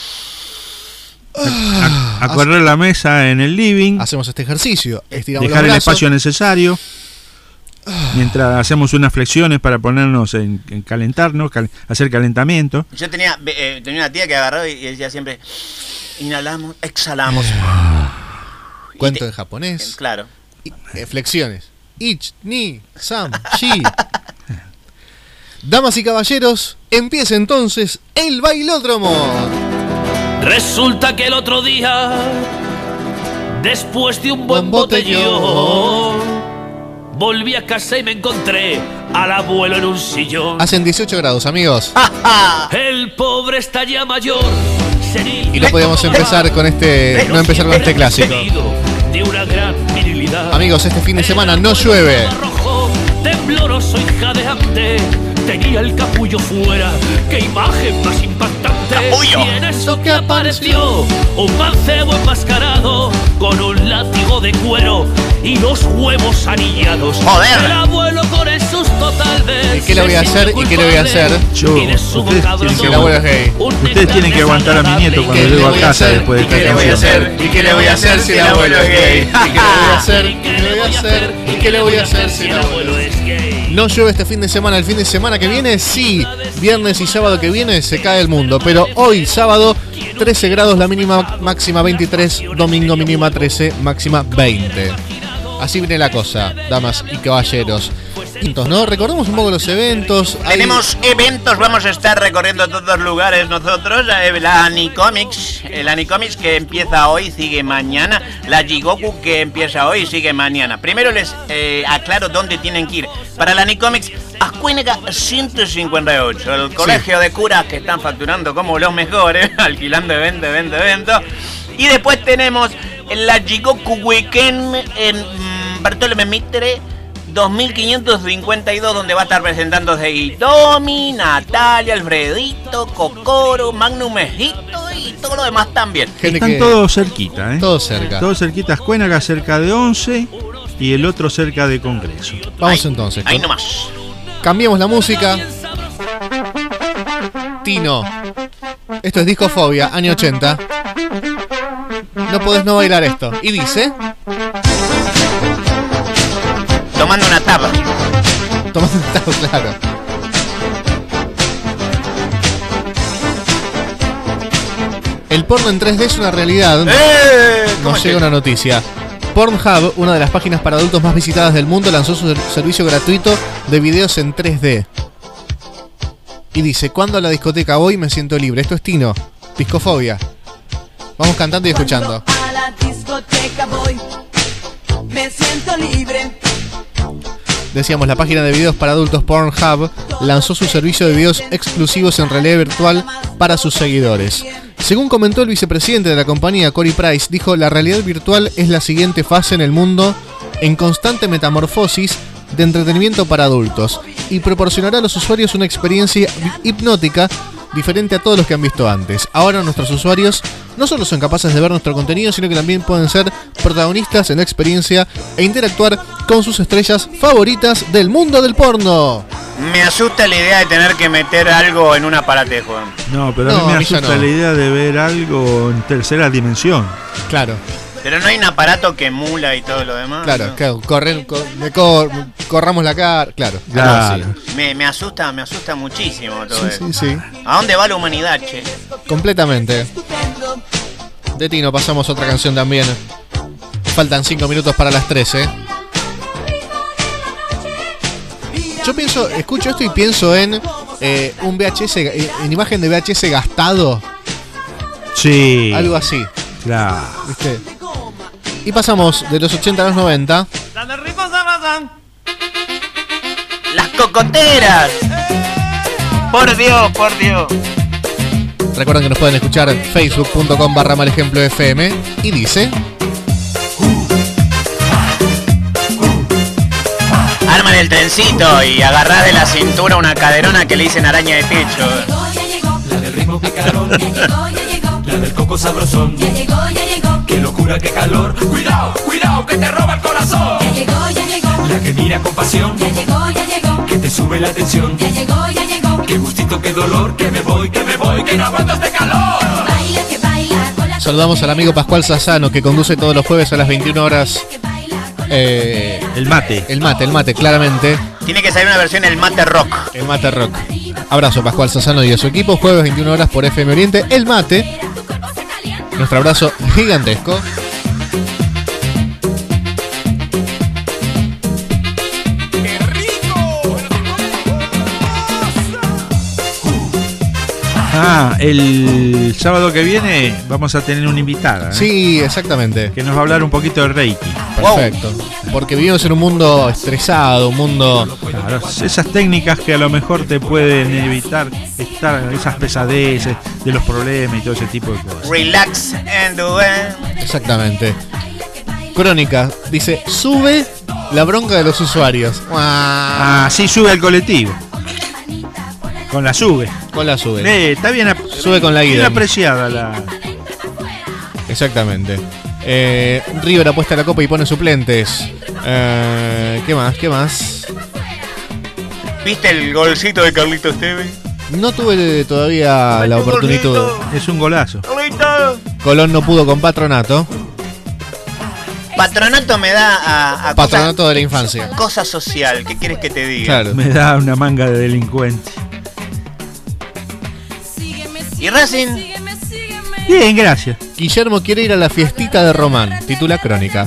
A, a correr la mesa en el living. Hacemos este ejercicio. Estiramos Dejar los el brazos. espacio necesario. Mientras hacemos unas flexiones para ponernos en, en calentarnos, cal- hacer calentamiento. Yo tenía, eh, tenía una tía que agarró y, y decía siempre, inhalamos, exhalamos. Cuento en japonés. Claro. Y, eh, flexiones. Ich, ni, sam, shi. Damas y caballeros, empieza entonces el bailódromo. Resulta que el otro día, después de un buen botellón, volví a casa y me encontré al abuelo en un sillón. Hacen dieciocho grados, amigos. El pobre está ya mayor, senil, Y no podíamos empezar con este. pero No empezar con este siempre clásico. concedido de una gran virilidad. Amigos, este fin de semana no llueve. Rojo, tembloroso y jadeante, tenía el capullo fuera. ¡Qué imagen más impactante! ¡Capullo! Y en eso que apareció un mancebo enmascarado con un látigo de cuero y los huevos anillados. ¡Joder! El abuelo con el susto tal vez. ¿Y qué le voy a hacer? ¿Y qué le voy a hacer? Yo, Y de su ustedes vocablo tienen que El abuelo es gay. Ustedes tienen que aguantar a mi nieto cuando ¿Qué le llego voy a a casa hacer? después de ¿Y qué esta le voy a canción. hacer? ¿Y qué le voy a hacer si el abuelo es gay? ¿Y qué le voy a hacer? ¿Y qué le voy a hacer? ¿Y qué le voy a hacer si el abuelo es gay? No llueve este fin de semana. El fin de semana que viene, sí. Viernes y sábado que viene se cae el mundo. Pero hoy, sábado, trece grados, la mínima, máxima veintitrés. Domingo, mínima trece, máxima veinte. Así viene la cosa, damas y caballeros. Eventos, ¿no? Recordemos un poco los eventos. Hay- Tenemos eventos, vamos a estar recorriendo todos lugares nosotros. eh, La Anicomics, el Anicomics que empieza hoy, sigue mañana. La Jigoku que empieza hoy, sigue mañana. Primero les eh, aclaro dónde tienen que ir. Para la Anicomics Ascuénaga ciento cincuenta y ocho, el colegio sí. de curas que están facturando como los mejores, alquilando evento, evento, evento. Y después tenemos la Jigoku Weekend en mmm, Bartolomé Mitre, dos mil quinientos cincuenta y dos, donde va a estar presentándose Hitomi, Natalia, Alfredito, Kokoro, Magnum Egipto y todo lo demás también. Gente Están que... todos cerquita, ¿eh? Todos cerca. Todos cerquita. Ascuénaga cerca de once y el otro cerca de Congreso. Vamos ahí, entonces. Ahí nomás. Cambiamos la música. Tino. Esto es Discofobia, año ochenta. No podés no bailar esto. Y dice... Tomando una tapa. Tomando una tapa, claro. El porno en tres D es una realidad. ¡Eh! Nos llega una noticia. Pornhub, una de las páginas para adultos más visitadas del mundo, lanzó su servicio gratuito de videos en tres D. Y dice, cuando a la discoteca voy me siento libre. Esto es Tino, Discofobia. Vamos cantando y escuchando. Cuando a la discoteca voy, me siento libre. Decíamos, la página de videos para adultos Pornhub lanzó su servicio de videos exclusivos en realidad virtual para sus seguidores. Según comentó el vicepresidente de la compañía, Corey Price, dijo, la realidad virtual es la siguiente fase en el mundo en constante metamorfosis de entretenimiento para adultos y proporcionará a los usuarios una experiencia hipnótica diferente a todos los que han visto antes. Ahora nuestros usuarios no solo son capaces de ver nuestro contenido, sino que también pueden ser protagonistas en la experiencia e interactuar con sus estrellas favoritas del mundo del porno. Me asusta la idea de tener que meter algo en un aparatejo. No, pero a No, mí a me mí ya asusta no. la idea de ver algo en tercera dimensión. Claro. Pero no hay un aparato que emula y todo lo demás. Claro, ¿no? claro, corren, cor, me cor, corramos la cara, claro. Claro. algo así. Me, me asusta, me asusta muchísimo todo Sí, eso. sí, sí. ¿A dónde va la humanidad, che? Completamente. De Tino pasamos otra canción también. Faltan cinco minutos para las trece. Yo pienso, escucho esto y pienso en eh, un V H S, en imagen de V H S gastado. Sí. Algo así. Claro. ¿Viste? Y pasamos de los ochenta a los noventa. ¡Las cocoteras! Por Dios, por Dios. Recuerden que nos pueden escuchar en facebook punto com barra malejemplo F M. Y dice... Arman el trencito y agarrás de la cintura una caderona que le dicen araña de techo. La del ritmo picarón, la del coco sabrosón. Ya llegó, ya llegó. Qué locura, qué calor. Cuidado, cuidado, que te roba el corazón. Ya llegó, ya llegó. La que mira con pasión. Ya llegó, ya llegó. Que te sube la tensión. Ya llegó, ya llegó. Qué gustito, qué dolor. Que me voy, que me voy, que no aguanto este calor. Baila, que baila. Con la... Saludamos al amigo Pascual Sassano, que conduce todos los jueves a las veintiuna horas. Eh, el mate. El mate, el mate, claramente. Tiene que salir una versión del mate rock. El mate rock. Abrazo Pascual Sassano y a su equipo. Jueves veintiuna horas por F M Oriente. El mate. Nuestro abrazo gigantesco. Ah, el sábado que viene vamos a tener una invitada, ¿eh? Sí, exactamente. Que nos va a hablar un poquito de Reiki. Perfecto. Porque vivimos en un mundo estresado, un mundo... Claro, esas técnicas que a lo mejor te pueden evitar estar esas pesadeces de los problemas y todo ese tipo de cosas. Relax and do it. Exactamente. Crónica, dice, sube la bronca de los usuarios. Ah, sí, sube al colectivo. Con la sube. Con la sube. Eh, está bien, sube con la guía. Bien apreciada la... Exactamente. Eh, River apuesta a la copa y pone suplentes. Eh, ¿Qué más? ¿Qué más? ¿Viste el golcito de Carlitos Tevez? No tuve todavía la oportunidad. Es un golazo. Colón no pudo con Patronato. Patronato me da a, a Patronato cosa, de la infancia. Cosa social, ¿qué quieres que te diga? Claro. Me da una manga de delincuente. ¿Y Racing? Bien, gracias. Guillermo quiere ir a la fiestita de Román. Titula Crónica.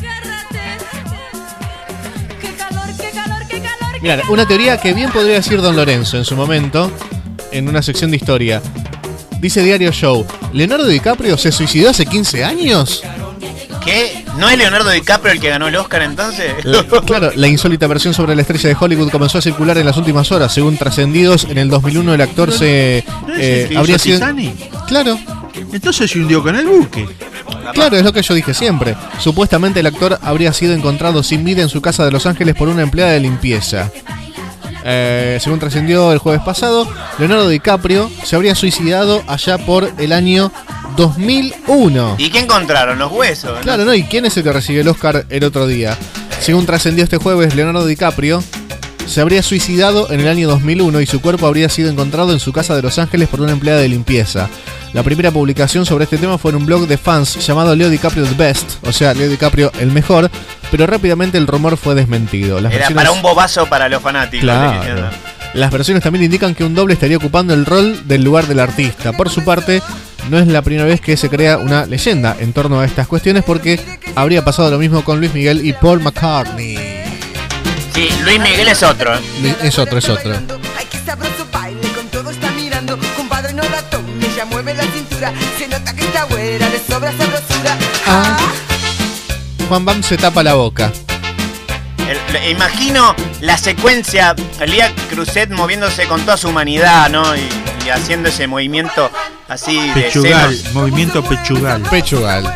Mirá, una teoría que bien podría decir Don Lorenzo en su momento, en una sección de historia. Dice Diario Show, ¿Leonardo DiCaprio se suicidó hace quince años? ¿Qué? ¿No es Leonardo DiCaprio el que ganó el Oscar entonces? La, claro, la insólita versión sobre la estrella de Hollywood comenzó a circular en las últimas horas. Según trascendidos, en el dos mil uno el actor se ¿No es eh, el que habría hizo sido. Titanic? Claro. Entonces se hundió con el buque. Claro, es lo que yo dije siempre. Supuestamente el actor habría sido encontrado sin vida en su casa de Los Ángeles por una empleada de limpieza. Eh, según trascendió el jueves pasado, Leonardo DiCaprio se habría suicidado allá por el año dos mil uno. ¿Y qué encontraron? ¿Los huesos? Claro, ¿no? ¿Y quién es el que recibió el Oscar el otro día? Según trascendió este jueves, Leonardo DiCaprio se habría suicidado en el año dos mil uno y su cuerpo habría sido encontrado en su casa de Los Ángeles por una empleada de limpieza. La primera publicación sobre este tema fue en un blog de fans llamado Leo DiCaprio The Best, o sea, Leo DiCaprio el mejor, pero rápidamente el rumor fue desmentido. Las Era versiones... para un bobazo para los fanáticos. Claro. Las versiones también indican que un doble estaría ocupando el rol del lugar del artista. Por su parte, no es la primera vez que se crea una leyenda en torno a estas cuestiones, porque habría pasado lo mismo con Luis Miguel y Paul McCartney. Sí, Luis Miguel es otro. ¿eh? Es otro, es otro. Ay, qué sabroso baile, con todo está mirando. Compadre, no la tome, ella mueve la cintura. Se nota que está güera, le sobra sabrosura. Ah. Juan Bam se tapa la boca. El, el, imagino la secuencia, Lía Cruzet moviéndose con toda su humanidad, ¿no? Y, y haciendo ese movimiento así de Pechugal, senos. movimiento pechugal. Pechugal.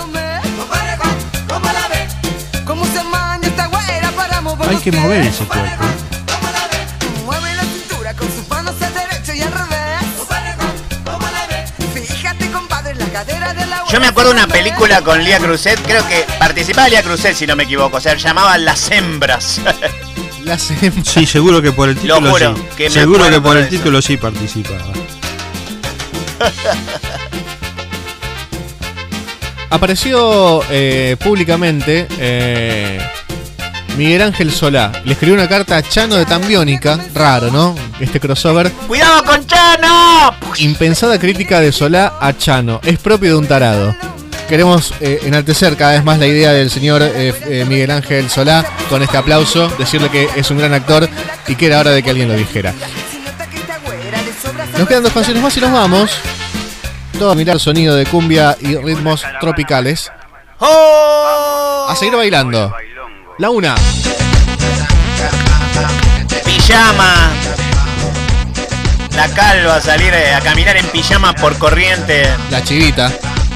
Hay que mover ese cuerpo. Mueve la cintura con sus manos al derecho y al revés. Fíjate, compadre, en la cadera de la. Yo me acuerdo de una película con Lía Cruzet, creo que participaba Lía Cruzet si no me equivoco, o sea, llamaba Las Hembras. Las Hembras. Sí, seguro que por el título Lo juro, sí. que me Seguro que por el de eso. título sí participaba. Apareció eh, públicamente eh, Miguel Ángel Solá. Le escribió una carta a Chano de Tambiónica. Raro, ¿no? Este crossover. ¡Cuidado con Chano! Impensada crítica de Solá a Chano. Es propio de un tarado. Queremos eh, enaltecer cada vez más la idea del señor eh, eh, Miguel Ángel Solá con este aplauso. Decirle que es un gran actor y que era hora de que alguien lo dijera. Nos quedan dos canciones más y nos vamos. Todo a mirar sonido de cumbia y ritmos tropicales. ¡Oh! A seguir bailando. La una. Pijama. La calva a salir a caminar en pijama por corriente. La chivita.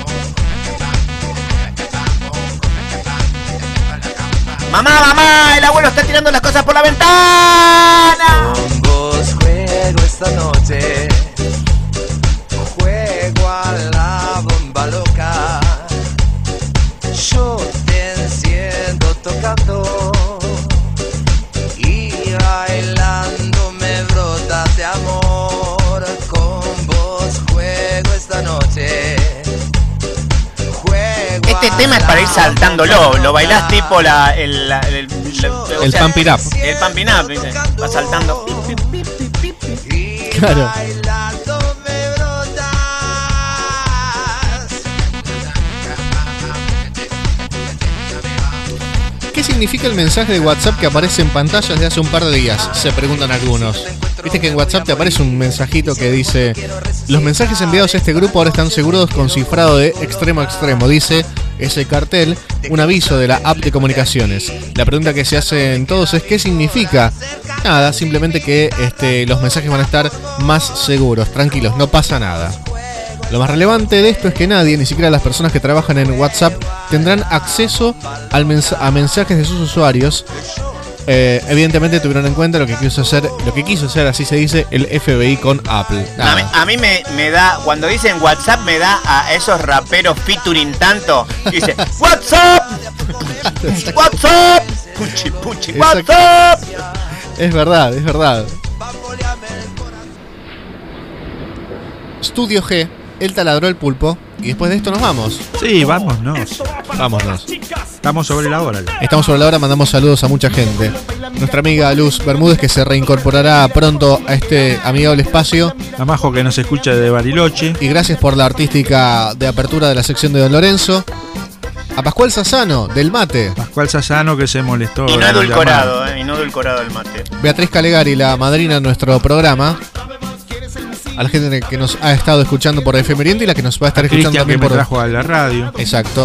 Mamá, mamá, el abuelo está tirando las cosas por la ventana. Con vos juego esta noche. Juego a la bomba loca. Yo te enciendo tocando. Y bailando me brota de amor. Con vos juego esta noche. Juego Este tema es para ir saltándolo. Lo bailás tipo la, el, la, el, la, o El sea, pump it up. El pump it up, ¿viste? Va saltando. Claro. ¿Qué significa el mensaje de WhatsApp que aparece en pantalla desde hace un par de días? Se preguntan algunos. Viste que en WhatsApp te aparece un mensajito que dice: los mensajes enviados a este grupo ahora están seguros con cifrado de extremo a extremo. Dice ese cartel, un aviso de la app de comunicaciones. La pregunta que se hacen todos es: ¿qué significa? Nada, simplemente que este, los mensajes van a estar más seguros. Tranquilos, no pasa nada. Lo más relevante de esto es que nadie, ni siquiera las personas que trabajan en WhatsApp, tendrán acceso al mens- a mensajes de sus usuarios. Eh, evidentemente tuvieron en cuenta lo que quiso hacer, lo que quiso hacer, así se dice, el F B I con Apple. A mí, a mí me, me da, cuando dicen WhatsApp, me da a esos raperos featuring tanto. Que dice, WhatsApp, WhatsApp, puchi, puchi, WhatsApp. Es verdad, es verdad. Estudio G, él taladró el pulpo y después de esto nos vamos. Sí, vámonos. Vámonos. Estamos sobre la hora. Estamos sobre la hora, mandamos saludos a mucha gente. Nuestra amiga Luz Bermúdez, que se reincorporará pronto a este amigable espacio. A Majo, que nos escucha de Bariloche. Y gracias por la artística de apertura de la sección de Don Lorenzo. A Pascual Sassano, del mate. Pascual Sassano, que se molestó. Y no edulcorado, eh, y no edulcorado el mate. Beatriz Calegari, la madrina de nuestro programa. A la gente que nos ha estado escuchando por F M Oriente y la que nos va a estar escuchando Cristian, también que me por trajo a la radio. Exacto.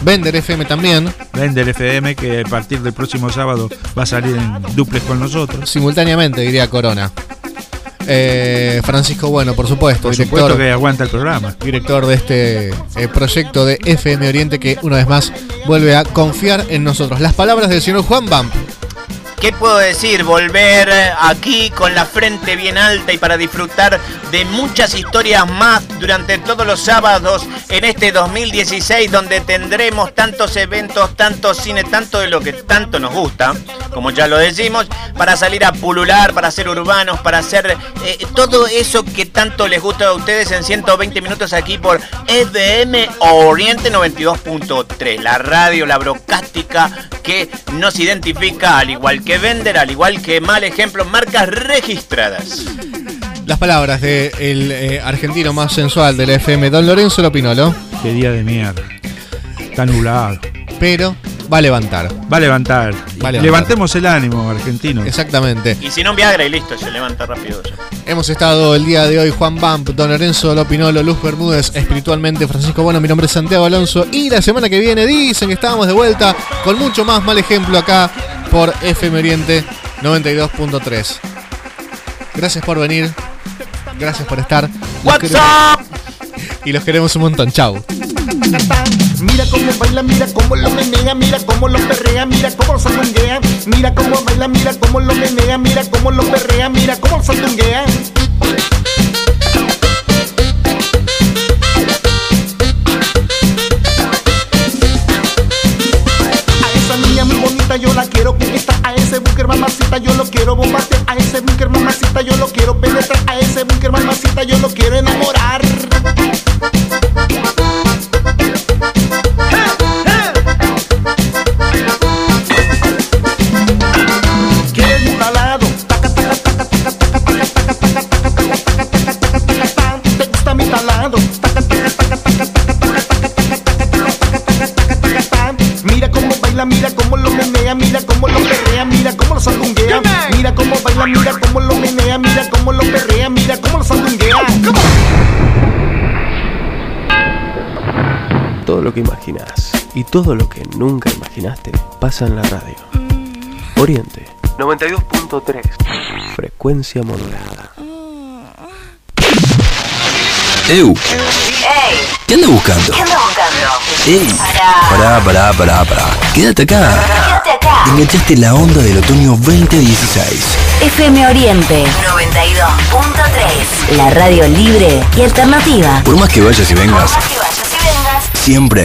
Vender F M también. Vender F M, que a partir del próximo sábado va a salir en duples con nosotros. Simultáneamente, diría Corona. Eh, Francisco Bueno, por supuesto, Por director, supuesto que aguanta el programa. Director de este eh, proyecto de F M Oriente, que una vez más vuelve a confiar en nosotros. Las palabras del señor Juan Bump. ¿Qué puedo decir? Volver aquí con la frente bien alta y para disfrutar de muchas historias más durante todos los sábados en este dos mil dieciséis, donde tendremos tantos eventos, tanto cine, tanto de lo que tanto nos gusta, como ya lo decimos, para salir a pulular, para ser urbanos, para hacer eh, todo eso que tanto les gusta a ustedes en ciento veinte minutos aquí por F M Oriente noventa y dos punto tres, la radio, la brocástica que nos identifica, al igual que Vender, al igual que Mal Ejemplo, marcas registradas. Las palabras del de eh, argentino más sensual del F M, don Lorenzo Lopinolo. Qué día de mierda. Está nublado. Pero va a levantar. Va a levantar. Va a levantar. Levantemos el ánimo, argentino. Exactamente. Y si no, un Viagra y listo, se levanta rápido ya. Hemos estado el día de hoy Juan Bump, don Lorenzo Lopinolo, Luz Bermúdez, espiritualmente Francisco Bueno, mi nombre es Santiago Alonso. Y la semana que viene dicen que estábamos de vuelta con mucho más Mal Ejemplo acá por F M Oriente noventa y dos punto tres. Gracias por venir. Gracias por estar. What's up? Y los queremos un montón. Chau. Mira cómo baila, mira cómo lo menea, mira cómo lo perrea, mira cómo lo sandunguea. Mira cómo baila, mira cómo lo menea, mira cómo lo perrea, mira cómo lo sandunguea. A esa niña muy bonita yo la quiero conquistar, a ese búnker mamacita yo lo quiero bombardear, a ese búnker mamacita yo lo quiero penetrar, a ese búnker mamacita yo lo quiero enamorar. Mira cómo lo menea, mira cómo lo perrea, mira cómo lo sandunguea. Mira cómo baila, mira cómo lo menea, mira cómo lo perrea, mira cómo lo sandunguea. Todo lo que imaginas y todo lo que nunca imaginaste pasa en la radio. Oriente noventa y dos punto tres. Frecuencia modulada. Eu. ¿Qué andas buscando? ¿Qué andas buscando? Ey, pará, pará, pará, pará. Quédate acá. Quédate acá. Enganchaste la onda del otoño veinte dieciséis. F M Oriente noventa y dos punto tres. La radio libre y alternativa. Por más que vayas y vengas, Por más que vayas y vengas, siempre